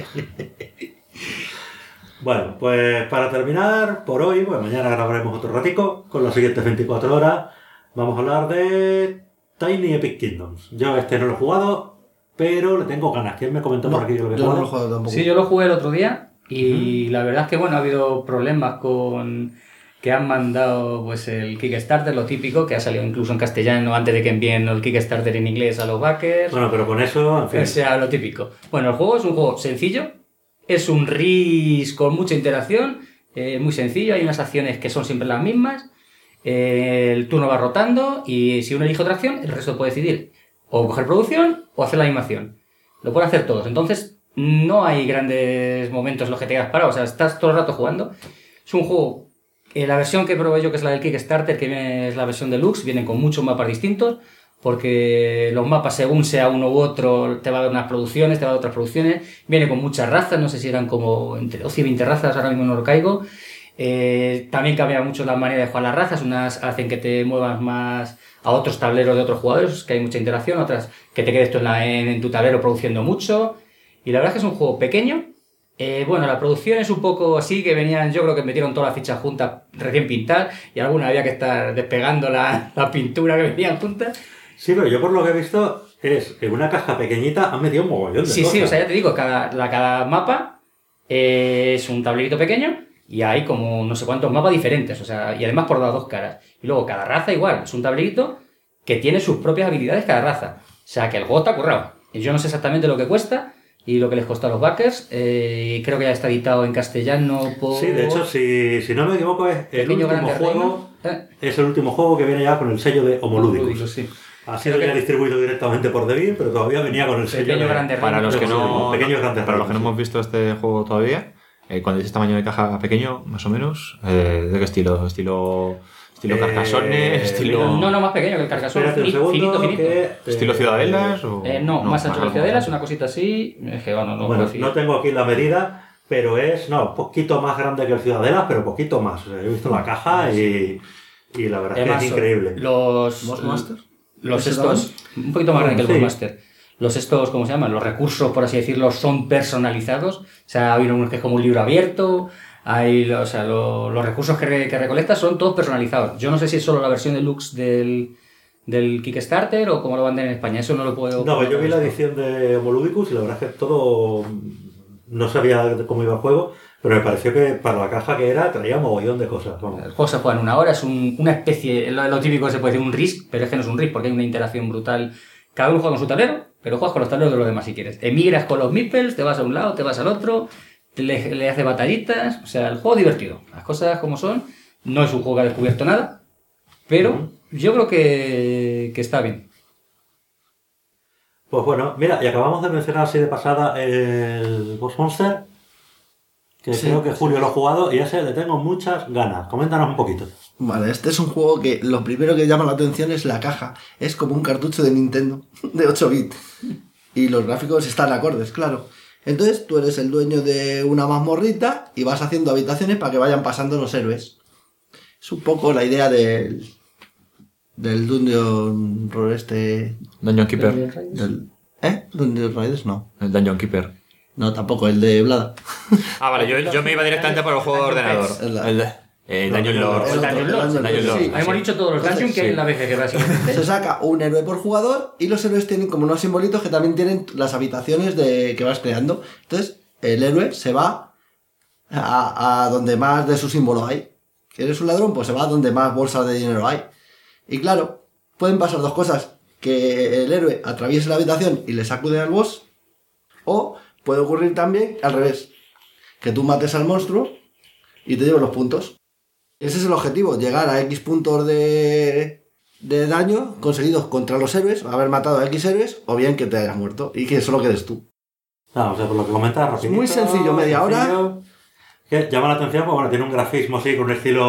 Bueno, pues para terminar por hoy, pues mañana grabaremos otro ratico con las siguientes 24 horas. Vamos a hablar de Tiny Epic Kingdoms. Yo no lo he jugado, pero le tengo ganas. ¿Quién me comentó por aquí que lo había yo no jugado? lo he jugado tampoco. Sí, yo lo jugué el otro día y la verdad es que bueno, ha habido problemas con que han mandado pues el Kickstarter, lo típico, que ha salido incluso en castellano antes de que envíen el Kickstarter en inglés a los backers. Bueno, pero con eso, en fin. O sea, lo típico. Bueno, el juego es un juego sencillo, es un RIS con mucha interacción, muy sencillo, hay unas acciones que son siempre las mismas, el turno va rotando y si uno elige otra acción, el resto puede decidir o coger producción o hacer la animación. Lo pueden hacer todos, entonces no hay grandes momentos en los que te quedas parado, o sea, estás todo el rato jugando. Es un juego, la versión que probé yo, que es la del Kickstarter, que es la versión deluxe, vienen con muchos mapas distintos, porque los mapas, según sea uno u otro, te va a dar unas producciones, te va a dar otras producciones, viene con muchas razas, no sé si eran como entre 12 y 20 razas, ahora mismo no lo caigo. También cambia mucho la manera de jugar las razas, unas hacen que te muevas más a otros tableros de otros jugadores, que hay mucha interacción, otras que te quedes tú en tu tablero produciendo mucho, y la verdad es que es un juego pequeño. Bueno, la producción es un poco así, que venían, yo creo que metieron todas las fichas juntas recién pintadas, y alguna había que estar despegando la pintura que venían juntas. Sí, pero yo por lo que he visto es en una caja pequeñita han metido un mogollón de Sí, cosas. sí, o sea, ya te digo, cada mapa es un tablerito pequeño y hay como no sé cuántos mapas diferentes, o sea, y además por las dos caras. Y luego cada raza igual, es un tablerito que tiene sus propias habilidades cada raza. O sea, que el juego está currado. Yo no sé exactamente lo que cuesta y lo que les costó a los backers. Creo que ya está editado en castellano por... Sí, de hecho, si no me equivoco, es el Pequeño último Grande juego. Reino. Es el último juego que viene ya con el sello de Homolúdicos. Homolúdicos, sí. Ha sido ya distribuido directamente por Devin, pero todavía venía con el sello Pequeño de... Grande Para los que no, Pequeños Grandes para los que no Reinos, hemos visto este juego todavía, cuando dices tamaño de caja pequeño, más o menos, ¿de qué estilo? ¿Estilo Carcassonne? ¿Estilo...? No, más pequeño que el Carcassonne. Espérate un segundo, Finito. que, ¿Estilo Ciudadelas? O... No, más ancho que más Ciudadelas, una cosita así. Es que bueno, no Bueno, puedo no tengo aquí la medida, pero es un poquito más grande que el Ciudadelas, pero poquito más. O sea, he visto la caja y la verdad Además, es que es increíble. Los ¿Bossmaster? Los ¿Ese estos, un poquito más grande que el Sí. Bossmaster. Los estos, ¿cómo se llaman? Los recursos, por así decirlo, son personalizados. O sea, hay uno que es como un libro abierto. Los recursos que recolectas son todos personalizados. Yo no sé si es solo la versión deluxe del Kickstarter o cómo lo venden en España. Eso no lo puedo... No, yo vi la edición de Homoludicus y la verdad es que todo... No sabía cómo iba el juego, pero me pareció que para la caja que era traía un mogollón de cosas. Vamos. El juego se juega en una hora, es una especie, lo típico que se puede decir un Risk, pero es que no es un Risk porque hay una interacción brutal. Cada uno juega con su tablero, pero juegas con los tableros de los demás si quieres. Emigras con los meeples, te vas a un lado, te vas al otro, le haces batallitas, o sea, el juego es divertido. Las cosas como son, no es un juego que ha descubierto nada, pero yo creo que está bien. Pues bueno, mira, y acabamos de mencionar así de pasada el Boss Monster, que Sí, creo que Julio lo ha jugado y a ese le tengo muchas ganas. Coméntanos un poquito. Vale, este es un juego que lo primero que llama la atención es la caja. Es como un cartucho de Nintendo de 8 bits. Y los gráficos están acordes, claro. Entonces tú eres el dueño de una mazmorrita y vas haciendo habitaciones para que vayan pasando los héroes. Es un poco la idea del Dungeon Roll Dungeon Keeper. Dungeon Raiders no. El Dungeon Keeper. No, tampoco, el de Blada. Ah, vale, yo me iba directamente por el juego de ordenador. Dungeon Lord. El otro, Dungeon Lord. Dungeon Lord. Sí. Hemos dicho todos los dungeons que hay en la BGG, básicamente. Se saca un héroe por jugador y los héroes tienen como unos simbolitos que también tienen las habitaciones que vas creando. Entonces, el héroe se va a donde más de su símbolo hay. Si eres un ladrón, pues se va a donde más bolsas de dinero hay. Y claro, pueden pasar dos cosas. Que el héroe atraviese la habitación y le sacude al boss. O puede ocurrir también al revés. Que tú mates al monstruo y te lleves los puntos. Ese es el objetivo, llegar a X puntos de daño conseguidos contra los héroes, haber matado a X héroes, o bien que te hayas muerto y que solo quedes tú. O sea, por lo que comentas, rapidito, Muy sencillo, media hora. Que llama la atención, pues bueno, tiene un grafismo así, con un estilo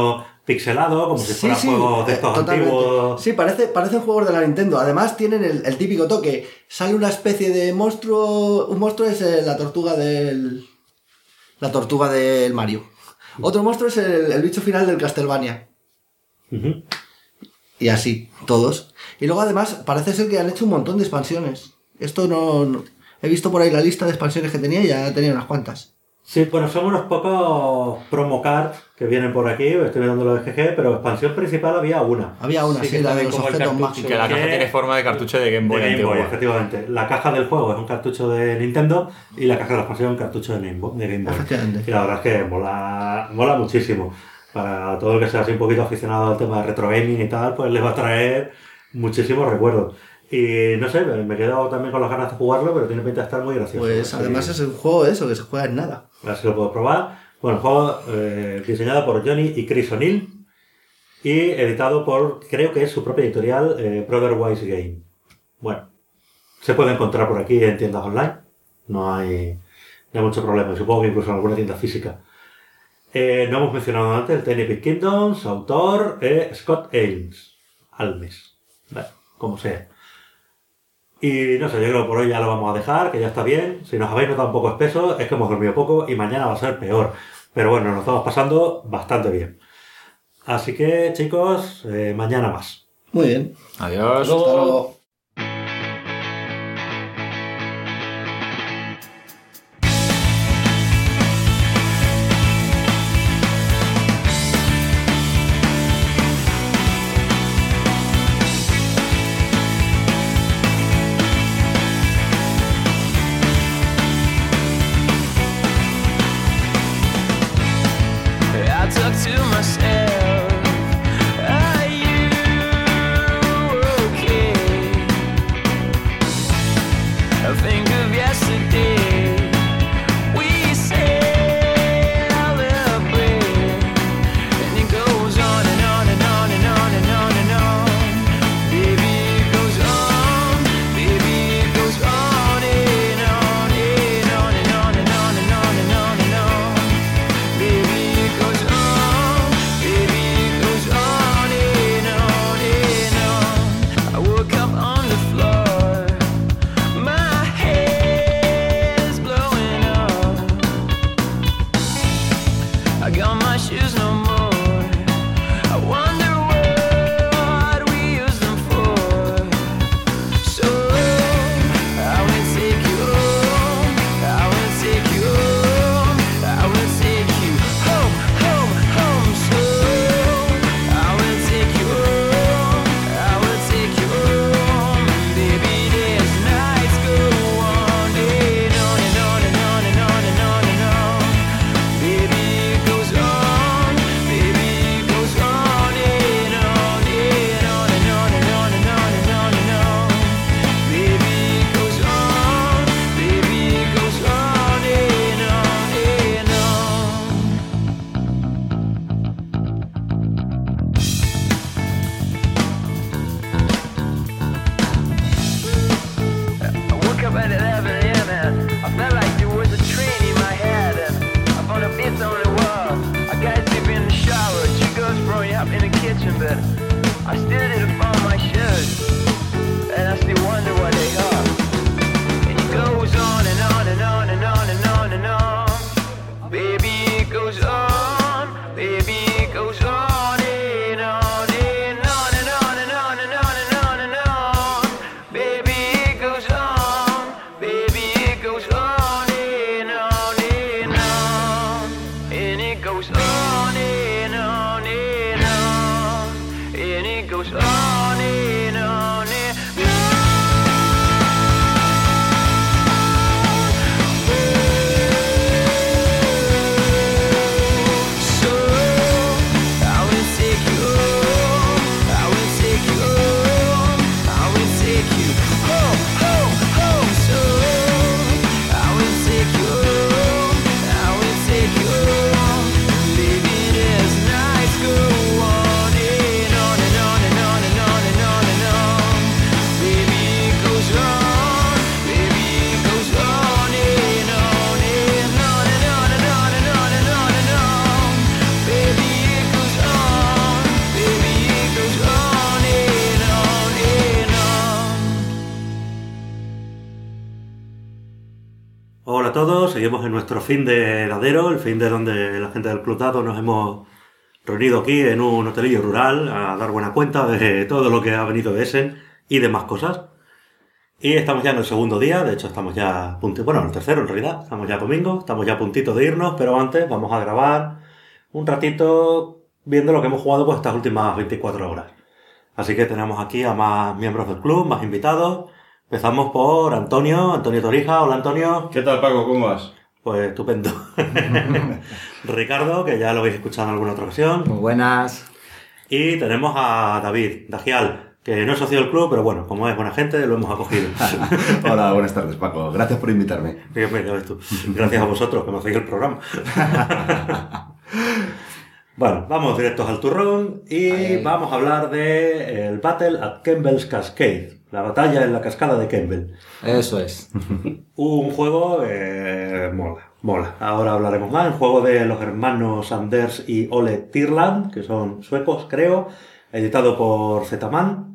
pixelado, como si fueran Sí, juegos de estos totalmente. antiguos. Sí, parecen juegos de la Nintendo. Además tienen el típico toque. Sale una especie de monstruo. Un monstruo es la tortuga del Mario. Otro monstruo es el bicho final del Castlevania. Ujú. Y así, todos. Y luego además parece ser que han hecho un montón de expansiones. Esto no... He visto por ahí la lista de expansiones que tenía y ya tenía unas cuantas. Sí, bueno, son unos pocos promo cards que vienen por aquí, estoy mirando los GG, pero expansión principal había una. Había una, Sí, sí, que la de también los como el objetos cartucho. Que mágicos. la caja ¿Qué? tiene forma de cartucho de Game Boy De Game Boy, antiguo. efectivamente. La caja del juego es un cartucho de Nintendo y la caja de la expansión es un cartucho de Game Boy. Efectivamente. Y la verdad es que mola muchísimo. Para todo el que sea así un poquito aficionado al tema de retro gaming y tal, pues les va a traer muchísimos recuerdos. Y no sé, me he quedado también con las ganas de jugarlo, pero tiene pinta de estar muy gracioso. Pues Así además es un juego de eso, que se juega en nada. A ver si lo puedo probar. Bueno, el juego diseñado por Johnny y Chris O'Neill y editado por, creo que es su propia editorial, Brotherwise Game. Bueno, se puede encontrar por aquí en tiendas online. No hay mucho problema. Supongo que incluso en alguna tienda física. No hemos mencionado antes el Tiny Epic Kingdoms, autor Scott Almes. Bueno, como sea. Y no sé, yo creo que por hoy ya lo vamos a dejar, que ya está bien. Si nos habéis notado un poco espeso, es que hemos dormido poco y mañana va a ser peor. Pero bueno, nos estamos pasando bastante bien. Así que, chicos, mañana más. Muy bien. Adiós. Hasta luego. I talk to myself, are you okay? I think of yesterday, we said our little prayer, and it goes on and on and on and on and on and on. Baby, it goes on, baby, it goes on and on and on and on and on and on and on and on. Baby, it goes on, baby, it goes on and on and on. I woke up on the floor, my head is blowing up. I got my shoes no more. I wonder what we use them for. So I will take you home, I will take you home, I will take you home, home, home. So I will take you home, I will take you home. Baby, these nights go on and on and on and on and on and on and on. Baby, it goes on, baby, it goes on and on and on and on and on and on and on and on. Baby, it goes on, baby, it goes on and on and on. I woke up at 11 a.m. and I felt like there was a train in my head, and I found a bit on the wall. I got deep in the shower, two girls throwing up in the kitchen, but I still didn't find my shirt, and I still wonder what they are. And it goes on and on and on and on and on and on. Baby, it goes on, baby, it goes on and on and on and on and on and on and on and on. Baby, it goes on, baby, it goes on and on and on. And it goes on and on and on. And it goes on and on and so I will take you home, I will take you home, I will take you home, home, home. So I will take you home, I will take you home. Baby, these nights go on and on and on and on and seguimos en nuestro fin de heladero, el fin de donde la gente del Club Dado nos hemos reunido aquí en un hotelillo rural a dar buena cuenta de todo lo que ha venido de Essen y demás cosas. Y estamos ya en el segundo día, de hecho estamos ya bueno, el tercero en realidad, estamos ya domingo, estamos ya a puntito de irnos, pero antes vamos a grabar un ratito viendo lo que hemos jugado pues estas últimas 24 horas. Así que tenemos aquí a más miembros del club, más invitados. Empezamos por Antonio Torija. Hola, Antonio. ¿Qué tal, Paco? ¿Cómo vas? Pues estupendo. Ricardo, que ya lo habéis escuchado en alguna otra ocasión. Muy buenas. Y tenemos a David Dagial, que no es socio del club, pero bueno, como es buena gente, lo hemos acogido. Hola, buenas tardes, Paco. Gracias por invitarme. Bienvenido, ves tú. Gracias a vosotros que me hacéis el programa. Bueno, vamos directos al turrón y vamos a hablar de el Battle at Campbell's Cascade, la batalla en la cascada de Campbell. Eso es. Un juego mola. Ahora hablaremos más. Un juego de los hermanos Anders y Ole Tyrland, que son suecos, creo, editado por Z-Man.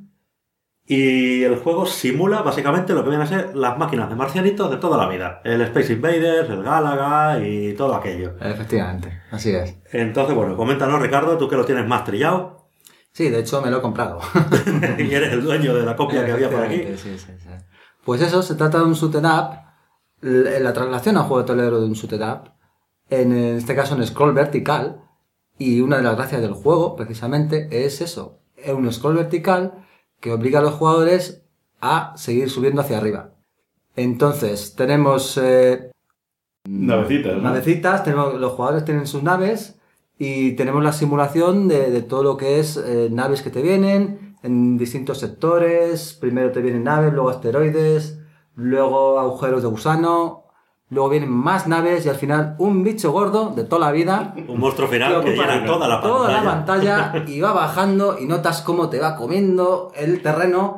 Y el juego simula básicamente lo que vienen a ser las máquinas de marcianitos de toda la vida. El Space Invaders, el Galaga y todo aquello. Efectivamente, así es. Entonces, bueno, coméntanos, Ricardo, tú que lo tienes más trillado. Sí, de hecho me lo he comprado. Y eres el dueño de la copia que había por aquí. Sí. Pues eso, se trata de un shoot 'em up. La traslación a juego de tablero de un shoot 'em up. En este caso en scroll vertical. Y una de las gracias del juego, precisamente, es eso. Es un scroll vertical que obliga a los jugadores a seguir subiendo hacia arriba. Entonces, tenemos Navecitas, ¿no? navecitas, los jugadores tienen sus naves y tenemos la simulación de todo lo que es naves que te vienen en distintos sectores. Primero te vienen naves, luego asteroides, luego agujeros de gusano, luego vienen más naves y al final un bicho gordo de toda la vida. Un monstruo final que ocupa llena toda la pantalla. Toda la pantalla y va bajando y notas cómo te va comiendo el terreno.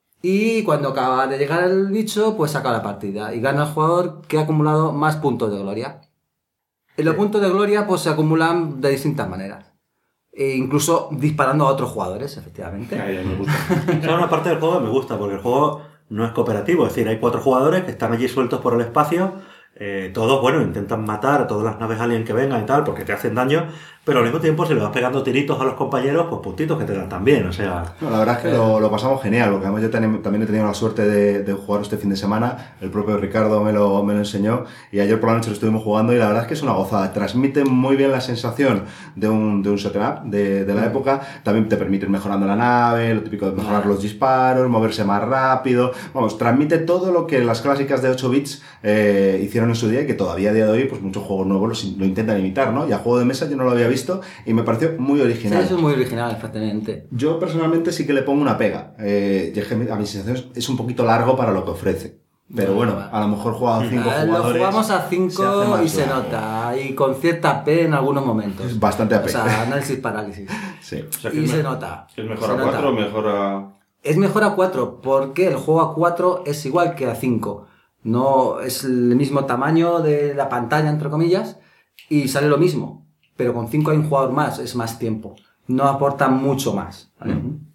Y cuando acaba de llegar el bicho, pues saca la partida y gana el jugador que ha acumulado más puntos de gloria. Y los puntos de gloria pues se acumulan de distintas maneras. E incluso disparando a otros jugadores, efectivamente. Ay, me gusta. Esa es una parte del juego que me gusta, porque el juego no es cooperativo, es decir, hay 4 jugadores que están allí sueltos por el espacio, todos, bueno, intentan matar a todas las naves alien que vengan y tal, porque te hacen daño, pero al mismo tiempo si le vas pegando tiritos a los compañeros, pues puntitos que te dan también, o sea... No, la verdad es que lo pasamos genial, porque además yo también he tenido la suerte de jugar este fin de semana, el propio Ricardo me lo enseñó, y ayer por la noche lo estuvimos jugando, y la verdad es que es una gozada, transmite muy bien la sensación de un shot 'em up de la época, también te permite ir mejorando la nave, lo típico de mejorar los disparos, moverse más rápido, vamos, transmite todo lo que las clásicas de 8 bits hicieron en su día, y que todavía a día de hoy pues muchos juegos nuevos lo intentan imitar, ¿no? Y a juego de mesa yo no lo había visto y me pareció muy original. Sí, eso es muy original, efectivamente. Yo personalmente sí que le pongo una pega. Y es que a mi sensación es un poquito largo para lo que ofrece. Pero bueno, a lo mejor jugado a 5 jugadores. Lo jugamos a se hace 5 más y se largo. nota. Y con cierta P en algunos momentos. Es bastante AP. O sea, análisis parálisis. Sí. O sea, que Y es se me- nota. ¿Es mejor Se a nota. 4 o mejor a...? Es mejor a 4 porque el juego a 4 es igual que a 5. No es el mismo tamaño de la pantalla, entre comillas, y sale lo mismo. Pero con 5 hay un jugador más, es más tiempo. No aporta mucho más, ¿vale?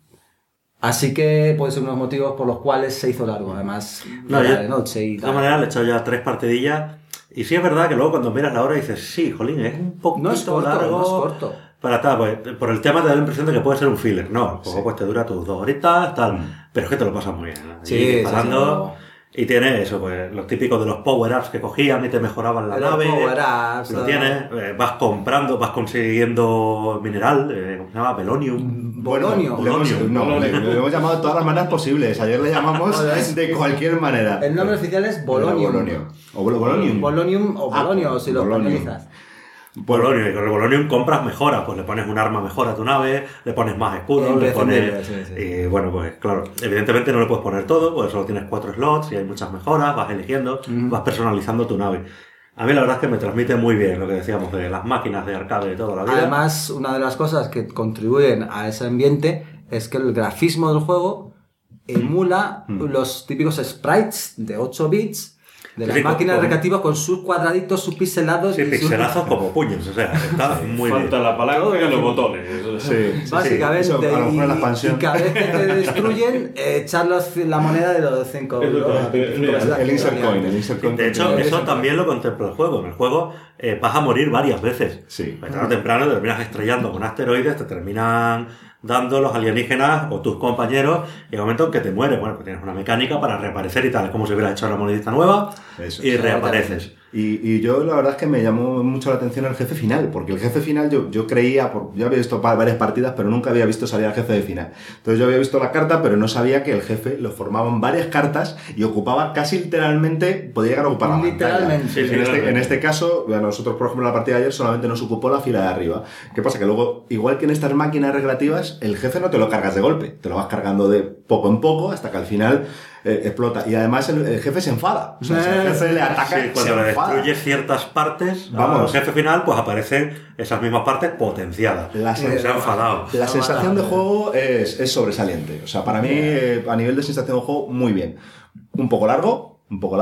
Así que puede ser unos motivos por los cuales se hizo largo. Además, No, era yo, de noche y de todas tal. maneras le he echado ya 3 partidillas, y sí es verdad que luego cuando miras la hora dices, sí, jolín, es un poquito No es corto, largo. no es corto. Para tal, pues, por el tema te da la impresión de que puede ser un filler, ¿no? El juego pues te dura tus 2 horitas, tal, pero es que te lo pasas muy bien, ¿no? Sí, Y sí, disparando, sí. y tiene eso, pues, los típicos de los power-ups que cogían y te mejoraban la Los nave. power-ups, Lo ¿no? tienes, vas comprando, vas consiguiendo mineral, ¿cómo se llama? Belonium. Bolonio. Le hemos llamado de todas las maneras posibles. Ayer le llamamos Joder. de cualquier manera. El nombre oficial es Bolonium. Bolonio. O Bolonium. Bolonium o Bolonio, si lo Bolonium. organizas. Bolonio, y con el Bolonium compras mejoras, pues le pones un arma mejor a tu nave, le pones más escudos, le Imprescindible, pones... sí, sí. Y bueno, pues claro, evidentemente no le puedes poner todo, pues solo tienes 4 slots y hay muchas mejoras, vas eligiendo, vas personalizando tu nave. A mí la verdad es que me transmite muy bien lo que decíamos de las máquinas de arcade de toda la vida. Además, una de las cosas que contribuyen a ese ambiente es que el grafismo del juego emula los típicos sprites de 8 bits De las Sí, máquinas con- recreativas con sus cuadraditos, sus pixelados. Sí, y sus- pixelazos como puños, o sea, está muy Falta bien. la palanca y los botones. Sí, Básicamente, eso, a lo mejor en la y expansión. cada vez que te destruyen, echar la moneda de los 5 euros. El insert coin, el insert coin. De hecho, eso también lo contempla el juego. En el juego vas a morir varias veces. Sí. Tarde o temprano te terminas estrellando con asteroides, te terminan dando los alienígenas o tus compañeros, y en el momento en que te mueres, bueno, pues tienes una mecánica para reaparecer y tal. Es como si hubieras hecho la monedita nueva Eso, y reapareces. Y yo la verdad es que me llamó mucho la atención el jefe final, porque el jefe final yo creía, yo había visto varias partidas, pero nunca había visto salir al jefe de final. Entonces yo había visto la carta, pero no sabía que el jefe lo formaban varias cartas y ocupaba casi literalmente, podía llegar a ocupar la Literalmente. pantalla. Sí, En este caso, a nosotros por ejemplo en la partida de ayer solamente nos ocupó la fila de arriba. ¿Qué pasa? Que luego, igual que en estas máquinas recreativas, el jefe no te lo cargas de golpe, te lo vas cargando de poco en poco hasta que al final explota. Y además el jefe se enfada. O sea, si el jefe le ataca, Sí, cuando se le enfada. destruyes ciertas partes, Vamos. al jefe final, pues aparecen esas mismas partes potenciadas. Se ha enfadado. La sensación de juego es sobresaliente. O sea, para mí, a nivel de sensación de juego, muy bien. Un poco largo.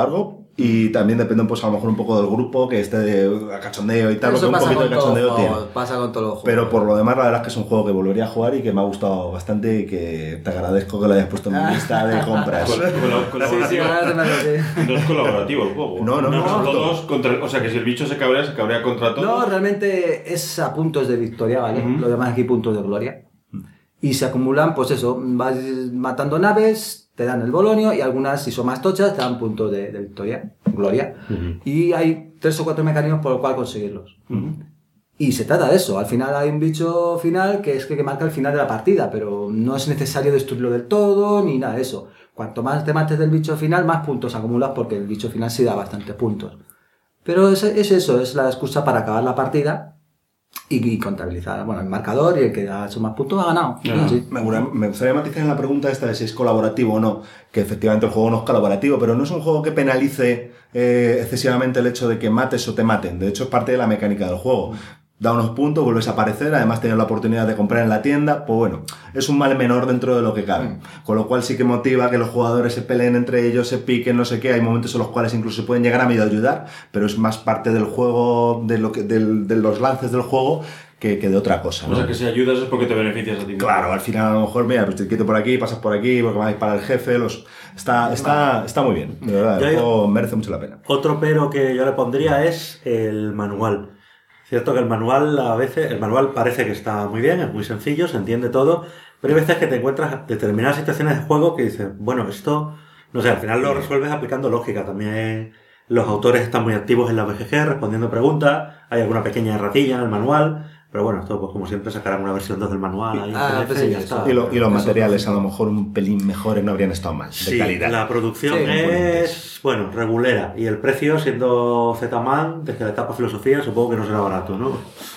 Y también depende, pues a lo mejor un poco del grupo que esté de cachondeo y tal, porque Eso un pasa poquito de con todos los cachondeo tiene. juegos, pasa con todos los juegos. Pero por lo demás, la verdad es que es un juego que volvería a jugar y que me ha gustado bastante y que te agradezco que lo hayas puesto en mi lista de compras. Colaborativo. No es colaborativo el juego. No, Son no. todos contra, o sea, que si el bicho se cabrea contra todos. No, realmente es a puntos de victoria, ¿vale? Lo demás aquí puntos de gloria. Y se acumulan, pues eso, vas matando naves, te dan el bolonio y algunas, si son más tochas, te dan puntos de victoria, gloria. Y hay 3 o 4 mecanismos por el cual conseguirlos. Y se trata de eso. Al final hay un bicho final que es que marca el final de la partida, pero no es necesario destruirlo del todo ni nada de eso. Cuanto más te mates del bicho final, más puntos acumulas porque el bicho final sí da bastantes puntos. Pero es eso, es la excusa para acabar la partida y contabilizar, bueno, el marcador, y el que ha hecho más puntos ha ganado. Es así. Me gustaría matizar en la pregunta esta de si es colaborativo o no, que efectivamente el juego no es colaborativo, pero no es un juego que penalice excesivamente el hecho de que mates o te maten. De hecho, es parte de la mecánica del juego. Da unos puntos, vuelves a aparecer, además tienes la oportunidad de comprar en la tienda, pues bueno, es un mal menor dentro de lo que cabe. Con lo cual sí que motiva que los jugadores se peleen entre ellos, se piquen, no sé qué, hay momentos en los cuales incluso se pueden llegar a medio ayudar, pero es más parte del juego, de los lances del juego, que de otra cosa, ¿no? O sea, que si ayudas es porque te beneficias a ti mismo. Claro, al final a lo mejor, mira, pues te quito por aquí, pasas por aquí, porque vais para el jefe, está muy bien, de verdad, el juego merece mucho la pena. Otro pero que yo le pondría es el manual. Cierto que el manual el manual parece que está muy bien, es muy sencillo, se entiende todo, pero hay veces que te encuentras determinadas situaciones de juego que dices, bueno, esto, no sé, al final lo resuelves aplicando lógica. También los autores están muy activos en la BGG respondiendo preguntas, hay alguna pequeña erratilla en el manual, pero bueno, esto pues como siempre sacarán una versión 2 del manual ahí en PDF pues sí, y ya eso. está. Y los materiales a lo mejor un pelín mejores no habrían estado mal, de Sí, calidad. la producción Sí, es, bueno, regulera. Y el precio, siendo Z-Man, desde la etapa filosofía, supongo que no será barato, ¿no?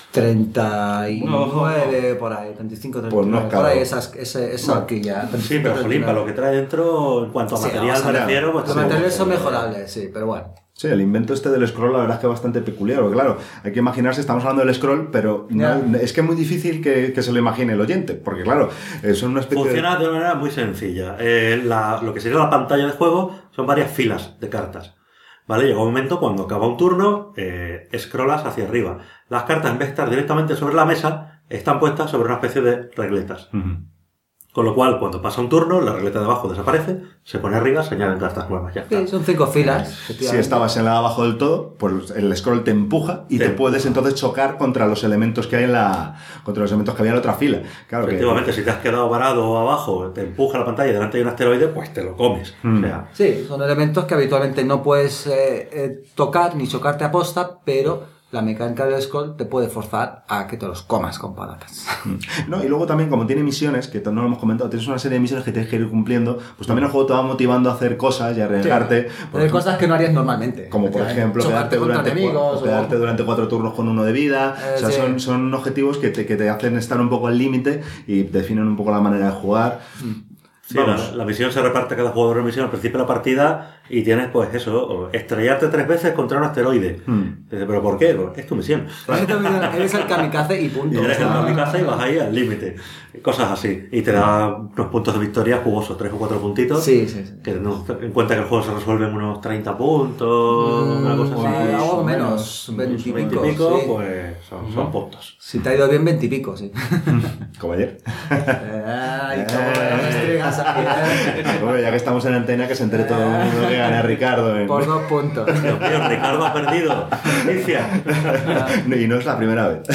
39 por ahí, 35, 39 Pues no es por caro. ahí, esa horquilla. Sí, pero jolín, para lo que trae dentro, en cuanto a Sí, material vamos a me ver. refiero, pues Los tampoco- materiales son mejorables, sí, pero bueno. Sí, el invento este del scroll la verdad es que es bastante peculiar, porque claro, hay que imaginarse, estamos hablando del scroll, pero es que es muy difícil que se lo imagine el oyente, porque claro, son una especie Funciona de una manera muy sencilla. Lo que sería la pantalla de juego son varias filas de cartas. ¿Vale? Llega un momento cuando acaba un turno, scrollas hacia arriba. Las cartas, en vez de estar directamente sobre la mesa, están puestas sobre una especie de regletas. Con lo cual, cuando pasa un turno, la regleta de abajo desaparece, se pone arriba, se añaden cartas nuevas. Ya está. Sí, son 5 filas. Si estabas en la de abajo del todo, pues el scroll te empuja y Sí. te puedes entonces chocar contra los elementos que hay contra los elementos que había en la otra fila. Claro que Efectivamente, si te has quedado varado abajo, te empuja la pantalla y delante hay un asteroide, pues te lo comes. O sea, Sí, son elementos que habitualmente no puedes tocar ni chocarte a posta, pero la mecánica del scroll te puede forzar a que te los comas con patatas. No, y luego también, como tiene misiones, que no lo hemos comentado, tienes una serie de misiones que tienes que ir cumpliendo, pues también el juego te va motivando a hacer cosas y a arriesgarte. Hay cosas que no harías normalmente. Como por ejemplo chocarte contra enemigos. quedarte durante 4 turnos con 1 de vida. O sea, sí. son objetivos que te hacen estar un poco al límite y definen un poco la manera de jugar. sí, Vamos. la misión se reparte a cada jugador en misión. Al principio de la partida y tienes pues eso, estrellarte 3 veces contra un asteroide. Dice, ¿pero por qué? Pues, es tu misión. Eres el kamikaze y punto. Y eres el kamikaze y vas ahí al límite. Cosas así. Y te da unos puntos de victoria jugosos, 3 o 4 puntitos. Sí. Que no, en cuenta que el juego se resuelve en unos 30 puntos, una cosa así. Algo menos, 20 y 20 y pico, pico, sí. pues son puntos. Si te ha ido bien, 20 y pico, sí. Como ayer. Ay, cómo me estrigas aquí, Bueno, ya que estamos en antena, que se entere todo el mundo que gana Ricardo. Por 2 puntos. Dios mío, Ricardo ha perdido. Inicia. Y no es la primera vez.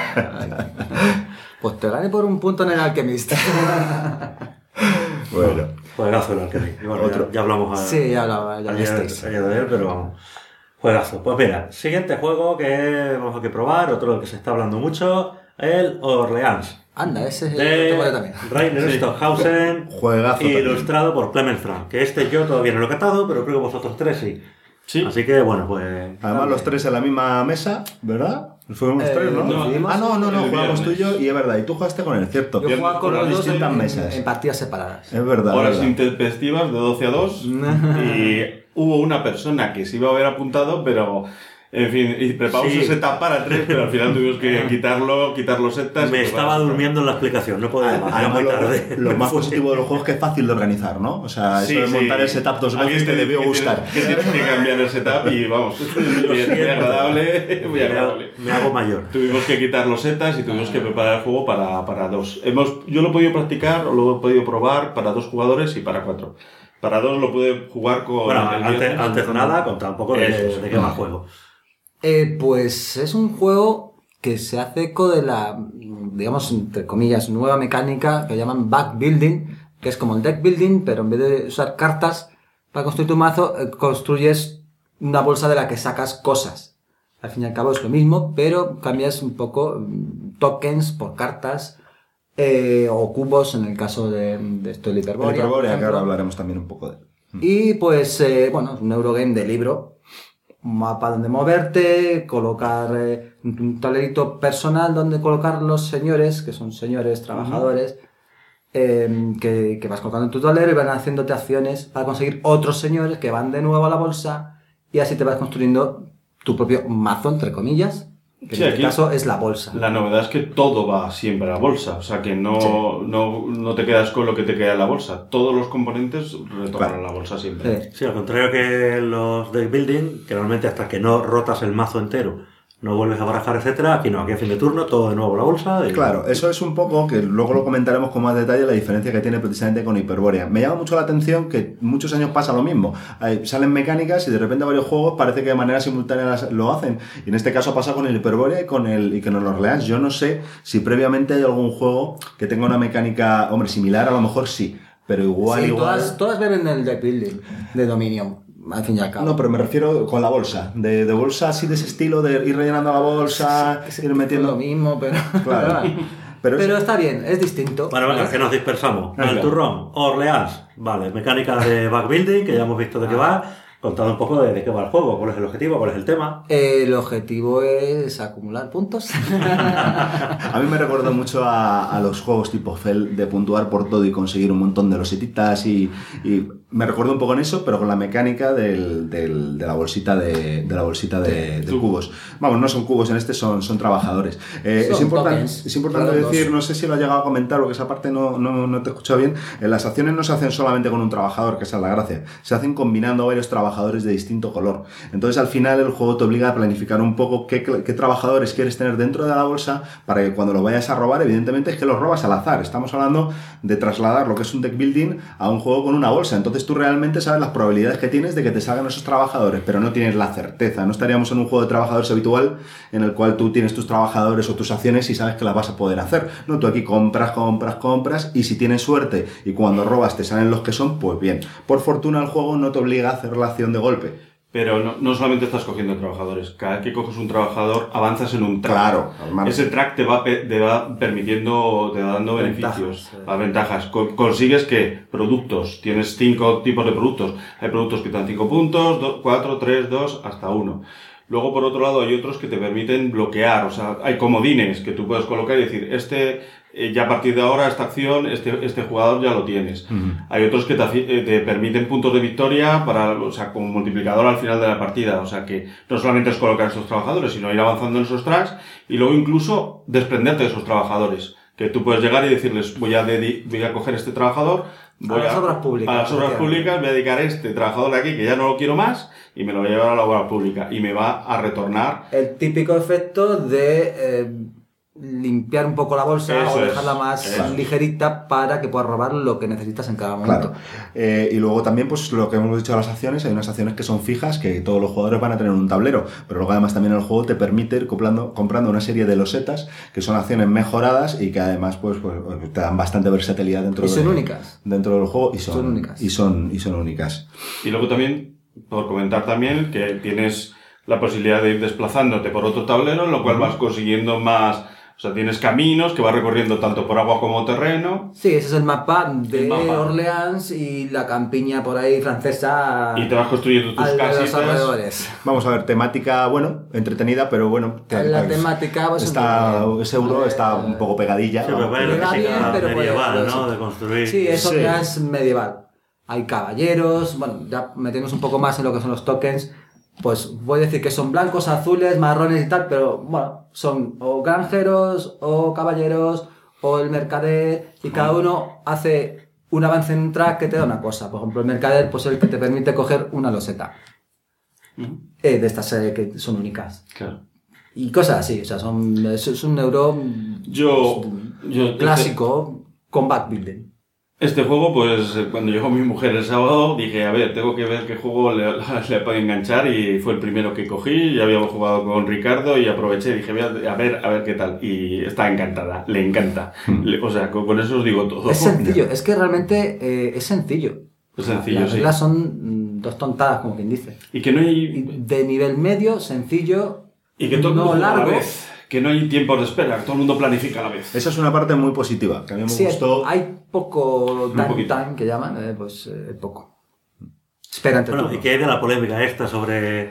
Pues te gané por 1 punto en el Alquimista. Bueno. Juegazo el Alchemy. Y bueno, Otro. ya hablamos Sí, ya hablaba, ya ayer visteis. de él, pero vamos. Juegazo. Pues mira, siguiente juego que vamos a que probar, otro del que se está hablando mucho, el Orleans. Anda, ese es el De tengo yo también. Rainer Stockhausen, Juegazo también. ilustrado por Clemens Frank. Que este yo todavía no lo he catado, pero creo que vosotros 3 sí. Sí. Así que bueno, pues. Además, los 3 en la misma mesa, ¿verdad? Fuimos 3, ¿no? no, No, el jugamos tú y viernes. yo, y es verdad. Y tú jugaste con el cierto. Yo jugaba con los dos distintas en, mesas. en partidas separadas. Es verdad. Horas es verdad. intempestivas de 12 a 2 y hubo una persona que se iba a haber apuntado, pero en fin, y preparamos Sí. un setup para 3, pero al final tuvimos que quitar los setas. Me y estaba preparar. durmiendo en la explicación, no podía más, era Además, muy tarde. lo más positivo de los juegos es que es fácil de organizar, ¿no? O sea, eso de montar el setup 2 veces te debió gustar. Que tienes que cambiar el setup y vamos, muy agradable, muy agradable. Me hago mayor. Tuvimos que quitar los setas y tuvimos que preparar el juego para 2. Yo lo he podido practicar o lo he podido probar para 2 jugadores y para 4. Para 2 lo pude jugar con... Bueno, el antes viernes. de nada, contad un poco de Eso, qué va el juego. Pues es un juego que se hace eco de la, digamos, entre comillas, nueva mecánica que llaman back building, que es como el deck building, pero en vez de usar cartas para construir tu mazo, construyes una bolsa de la que sacas cosas. Al fin y al cabo es lo mismo, pero cambias un poco tokens por cartas o cubos en el caso de esto del Hyperborea. El por Hyperborea, que ejemplo. ahora hablaremos también un poco de él. Y pues, bueno, es un Eurogame de libro. Un mapa donde moverte, colocar un tablerito personal donde colocar los señores, que son señores trabajadores, que vas colocando en tu tablero y van haciéndote acciones para conseguir otros señores que van de nuevo a la bolsa y así te vas construyendo tu propio mazo, entre comillas, que Sí, en este aquí caso es la bolsa. La novedad es que todo va siempre a la bolsa, o sea que no te quedas con lo que te queda en la bolsa. Todos los componentes retornan a la bolsa siempre. Sí. Sí, al contrario que los deck building, que normalmente hasta que no rotas el mazo entero, no vuelves a barajar, etcétera. Aquí no, aquí a fin de turno, todo de nuevo a la bolsa. Y... Claro, eso es un poco, que luego lo comentaremos con más detalle, la diferencia que tiene precisamente con Hyperborea. Me llama mucho la atención que muchos años pasa lo mismo. Salen mecánicas y de repente varios juegos parece que de manera simultánea lo hacen. Y en este caso pasa con el Hyperborea y con el Orleans. Yo no sé si previamente hay algún juego que tenga una mecánica, hombre, similar, a lo mejor sí. Pero igual, Sí, igual... todas beben del deck building de Dominion, al fin y al cabo. No, pero me refiero con la bolsa. De bolsa así de ese estilo, de ir rellenando la bolsa, ir metiendo... lo mismo, pero... Claro. Pero Pero está bien, es distinto. Bueno, venga, que nos dispersamos. Venga. El turrón, Orleans. Vale, mecánica de backbuilding, que ya hemos visto de qué va. Contad un poco de qué va el juego, cuál es el objetivo, cuál es el tema. El objetivo es acumular puntos. A mí me recuerda mucho a los juegos tipo Fel, de puntuar por todo y conseguir un montón de losetitas y me recuerda un poco en eso, pero con la mecánica de la bolsita de cubos. Vamos, no son cubos en este, son trabajadores. Es importante decir, no sé si lo ha llegado a comentar, porque esa parte no te he escuchado bien. Las acciones no se hacen solamente con un trabajador, que esa es la gracia. Se hacen combinando varios trabajadores de distinto color. Entonces al final el juego te obliga a planificar un poco qué trabajadores quieres tener dentro de la bolsa para que cuando lo vayas a robar, evidentemente es que los robas al azar. Estamos hablando de trasladar lo que es un deck building a un juego con una bolsa. Entonces tú realmente sabes las probabilidades que tienes de que te salgan esos trabajadores, pero no tienes la certeza. No estaríamos en un juego de trabajadores habitual en el cual tú tienes tus trabajadores o tus acciones y sabes que las vas a poder hacer. No, tú aquí compras y si tienes suerte y cuando robas te salen los que son, pues bien. Por fortuna el juego no te obliga a hacer la acción de golpe. Pero no solamente estás cogiendo trabajadores. Cada vez que coges un trabajador, avanzas en un track. Claro, hermano. Ese track te va permitiendo, te va dando beneficios, ventajas. Consigues que productos, tienes 5 tipos de productos. Hay productos que te dan 5 puntos, 4, 3, 2, hasta 1. Luego, por otro lado, hay otros que te permiten bloquear, o sea, hay comodines que tú puedes colocar y decir, ya a partir de ahora, esta acción, este jugador ya lo tienes. Hay otros que te permiten puntos de victoria o sea, como multiplicador al final de la partida, o sea, que no solamente es colocar esos trabajadores, sino ir avanzando en esos tracks y luego incluso desprenderte de esos trabajadores. Que tú puedes llegar y decirles, voy a coger este trabajador, a las obras públicas, voy a dedicar este trabajador de aquí, que ya no lo quiero más, y me lo voy a llevar a la obra pública, y me va a retornar. El típico efecto de limpiar un poco la bolsa Eso o dejarla es, más eso. ligerita para que puedas robar lo que necesitas en cada momento. Claro. Y luego también, pues lo que hemos dicho de las acciones, hay unas acciones que son fijas, que todos los jugadores van a tener en un tablero, pero luego además también el juego te permite ir comprando una serie de losetas, que son acciones mejoradas y que además pues te dan bastante versatilidad dentro únicas. Dentro del juego y son únicas. Y son únicas. Y luego también, por comentar también, que tienes la posibilidad de ir desplazándote por otro tablero, en lo cual vas consiguiendo más. O sea, tienes caminos que vas recorriendo tanto por agua como terreno. Sí, ese es el mapa de Orleans y la campiña por ahí francesa. Y te vas construyendo tus casitas. Alrededores. Vamos a ver, temática, entretenida, pero bueno. La temática pues, es euro, está un poco pegadilla. Sí, pero bueno, Pega bien, pero medieval, pues, ¿no? De construir. Sí, eso ya es medieval. Hay caballeros, bueno, ya metemos un poco más en lo que son los tokens. Pues voy a decir que son blancos, azules, marrones y tal, pero bueno, son o granjeros, o caballeros, o el mercader, y cada uno hace un avance en un track que te da una cosa. Por ejemplo, el mercader pues es el que te permite coger una loseta. De estas que son únicas. Claro. Y cosas así, o sea, es un euro clásico con backbuilding. Este juego, pues cuando llegó mi mujer el sábado, dije, a ver, tengo que ver qué juego le puedo enganchar, y fue el primero que cogí. Ya habíamos jugado con Ricardo y aproveché y dije, a ver qué tal. Y está encantada, le encanta. O sea, con eso os digo todo. Es sencillo, es que realmente es sencillo. Es sencillo, Las reglas son dos tontadas, como quien dice. Y que no hay... De nivel medio, sencillo, Y que todo el no mundo largo. a la vez. Que no hay tiempos de espera, todo el mundo planifica a la vez. Esa es una parte muy positiva, que a mí me Sí, gustó. hay poco downtime que llaman, poco. Espera entre Bueno, ¿y qué hay de la polémica esta sobre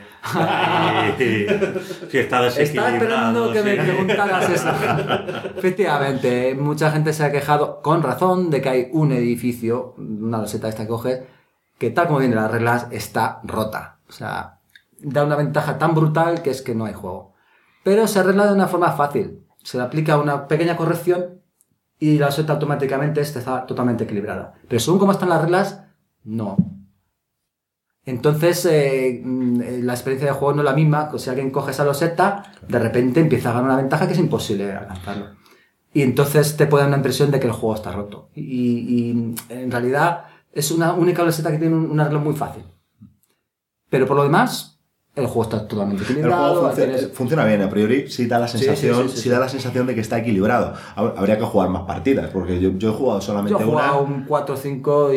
si está desequilibrado? Estaba esperando que me preguntaras eso. Efectivamente, mucha gente se ha quejado, con razón, de que hay un edificio, una loseta esta que coges, que tal como vienen las reglas, está rota. O sea, da una ventaja tan brutal que es que no hay juego. Pero se arregla de una forma fácil. Se le aplica una pequeña corrección y la loseta automáticamente está totalmente equilibrada. Pero según cómo están las reglas, no. Entonces, la experiencia de juego no es la misma. Si alguien coge esa loseta, de repente empieza a ganar una ventaja que es imposible alcanzarlo. Y entonces te puede dar una impresión de que el juego está roto. Y en realidad es una única loseta que tiene un arreglo muy fácil. Pero por lo demás, el juego está totalmente El equilibrado. juego funciona bien, a priori sí da la sensación, sí. da la sensación de que está equilibrado. Habría que jugar más partidas, porque yo he jugado solamente Yo he una. jugado un 4-5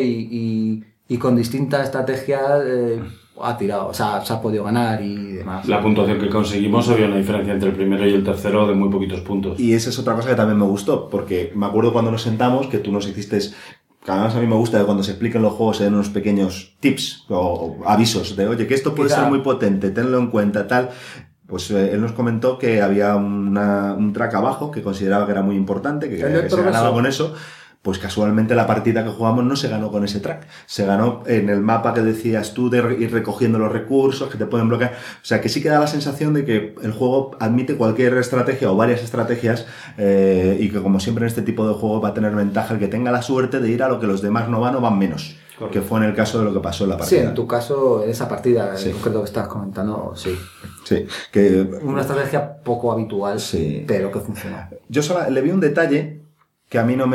y con distintas estrategias ha tirado, o sea, se ha podido ganar y demás. La puntuación que conseguimos, había una diferencia entre el primero y el tercero de muy poquitos puntos. Y esa es otra cosa que también me gustó, porque me acuerdo cuando nos sentamos que tú nos hiciste... Además a mí me gusta que cuando se expliquen los juegos se den unos pequeños tips o avisos de, oye, que esto puede ser muy potente, tenlo en cuenta, tal. Pues él nos comentó que había un track abajo que consideraba que era muy importante, que se ganaba con eso. Pues casualmente la partida que jugamos no se ganó con ese track. Se ganó en el mapa que decías tú de ir recogiendo los recursos que te pueden bloquear. O sea, que sí que da la sensación de que el juego admite cualquier estrategia o varias estrategias y que como siempre en este tipo de juego va a tener ventaja el que tenga la suerte de ir a lo que los demás no van o van menos. Correcto. Que fue en el caso de lo que pasó en la partida. Sí, en tu caso, en esa partida en concreto que estás comentando, sí. Sí. Que, una estrategia poco habitual, sí, pero que funcionó. Yo solo le vi un detalle que a mí no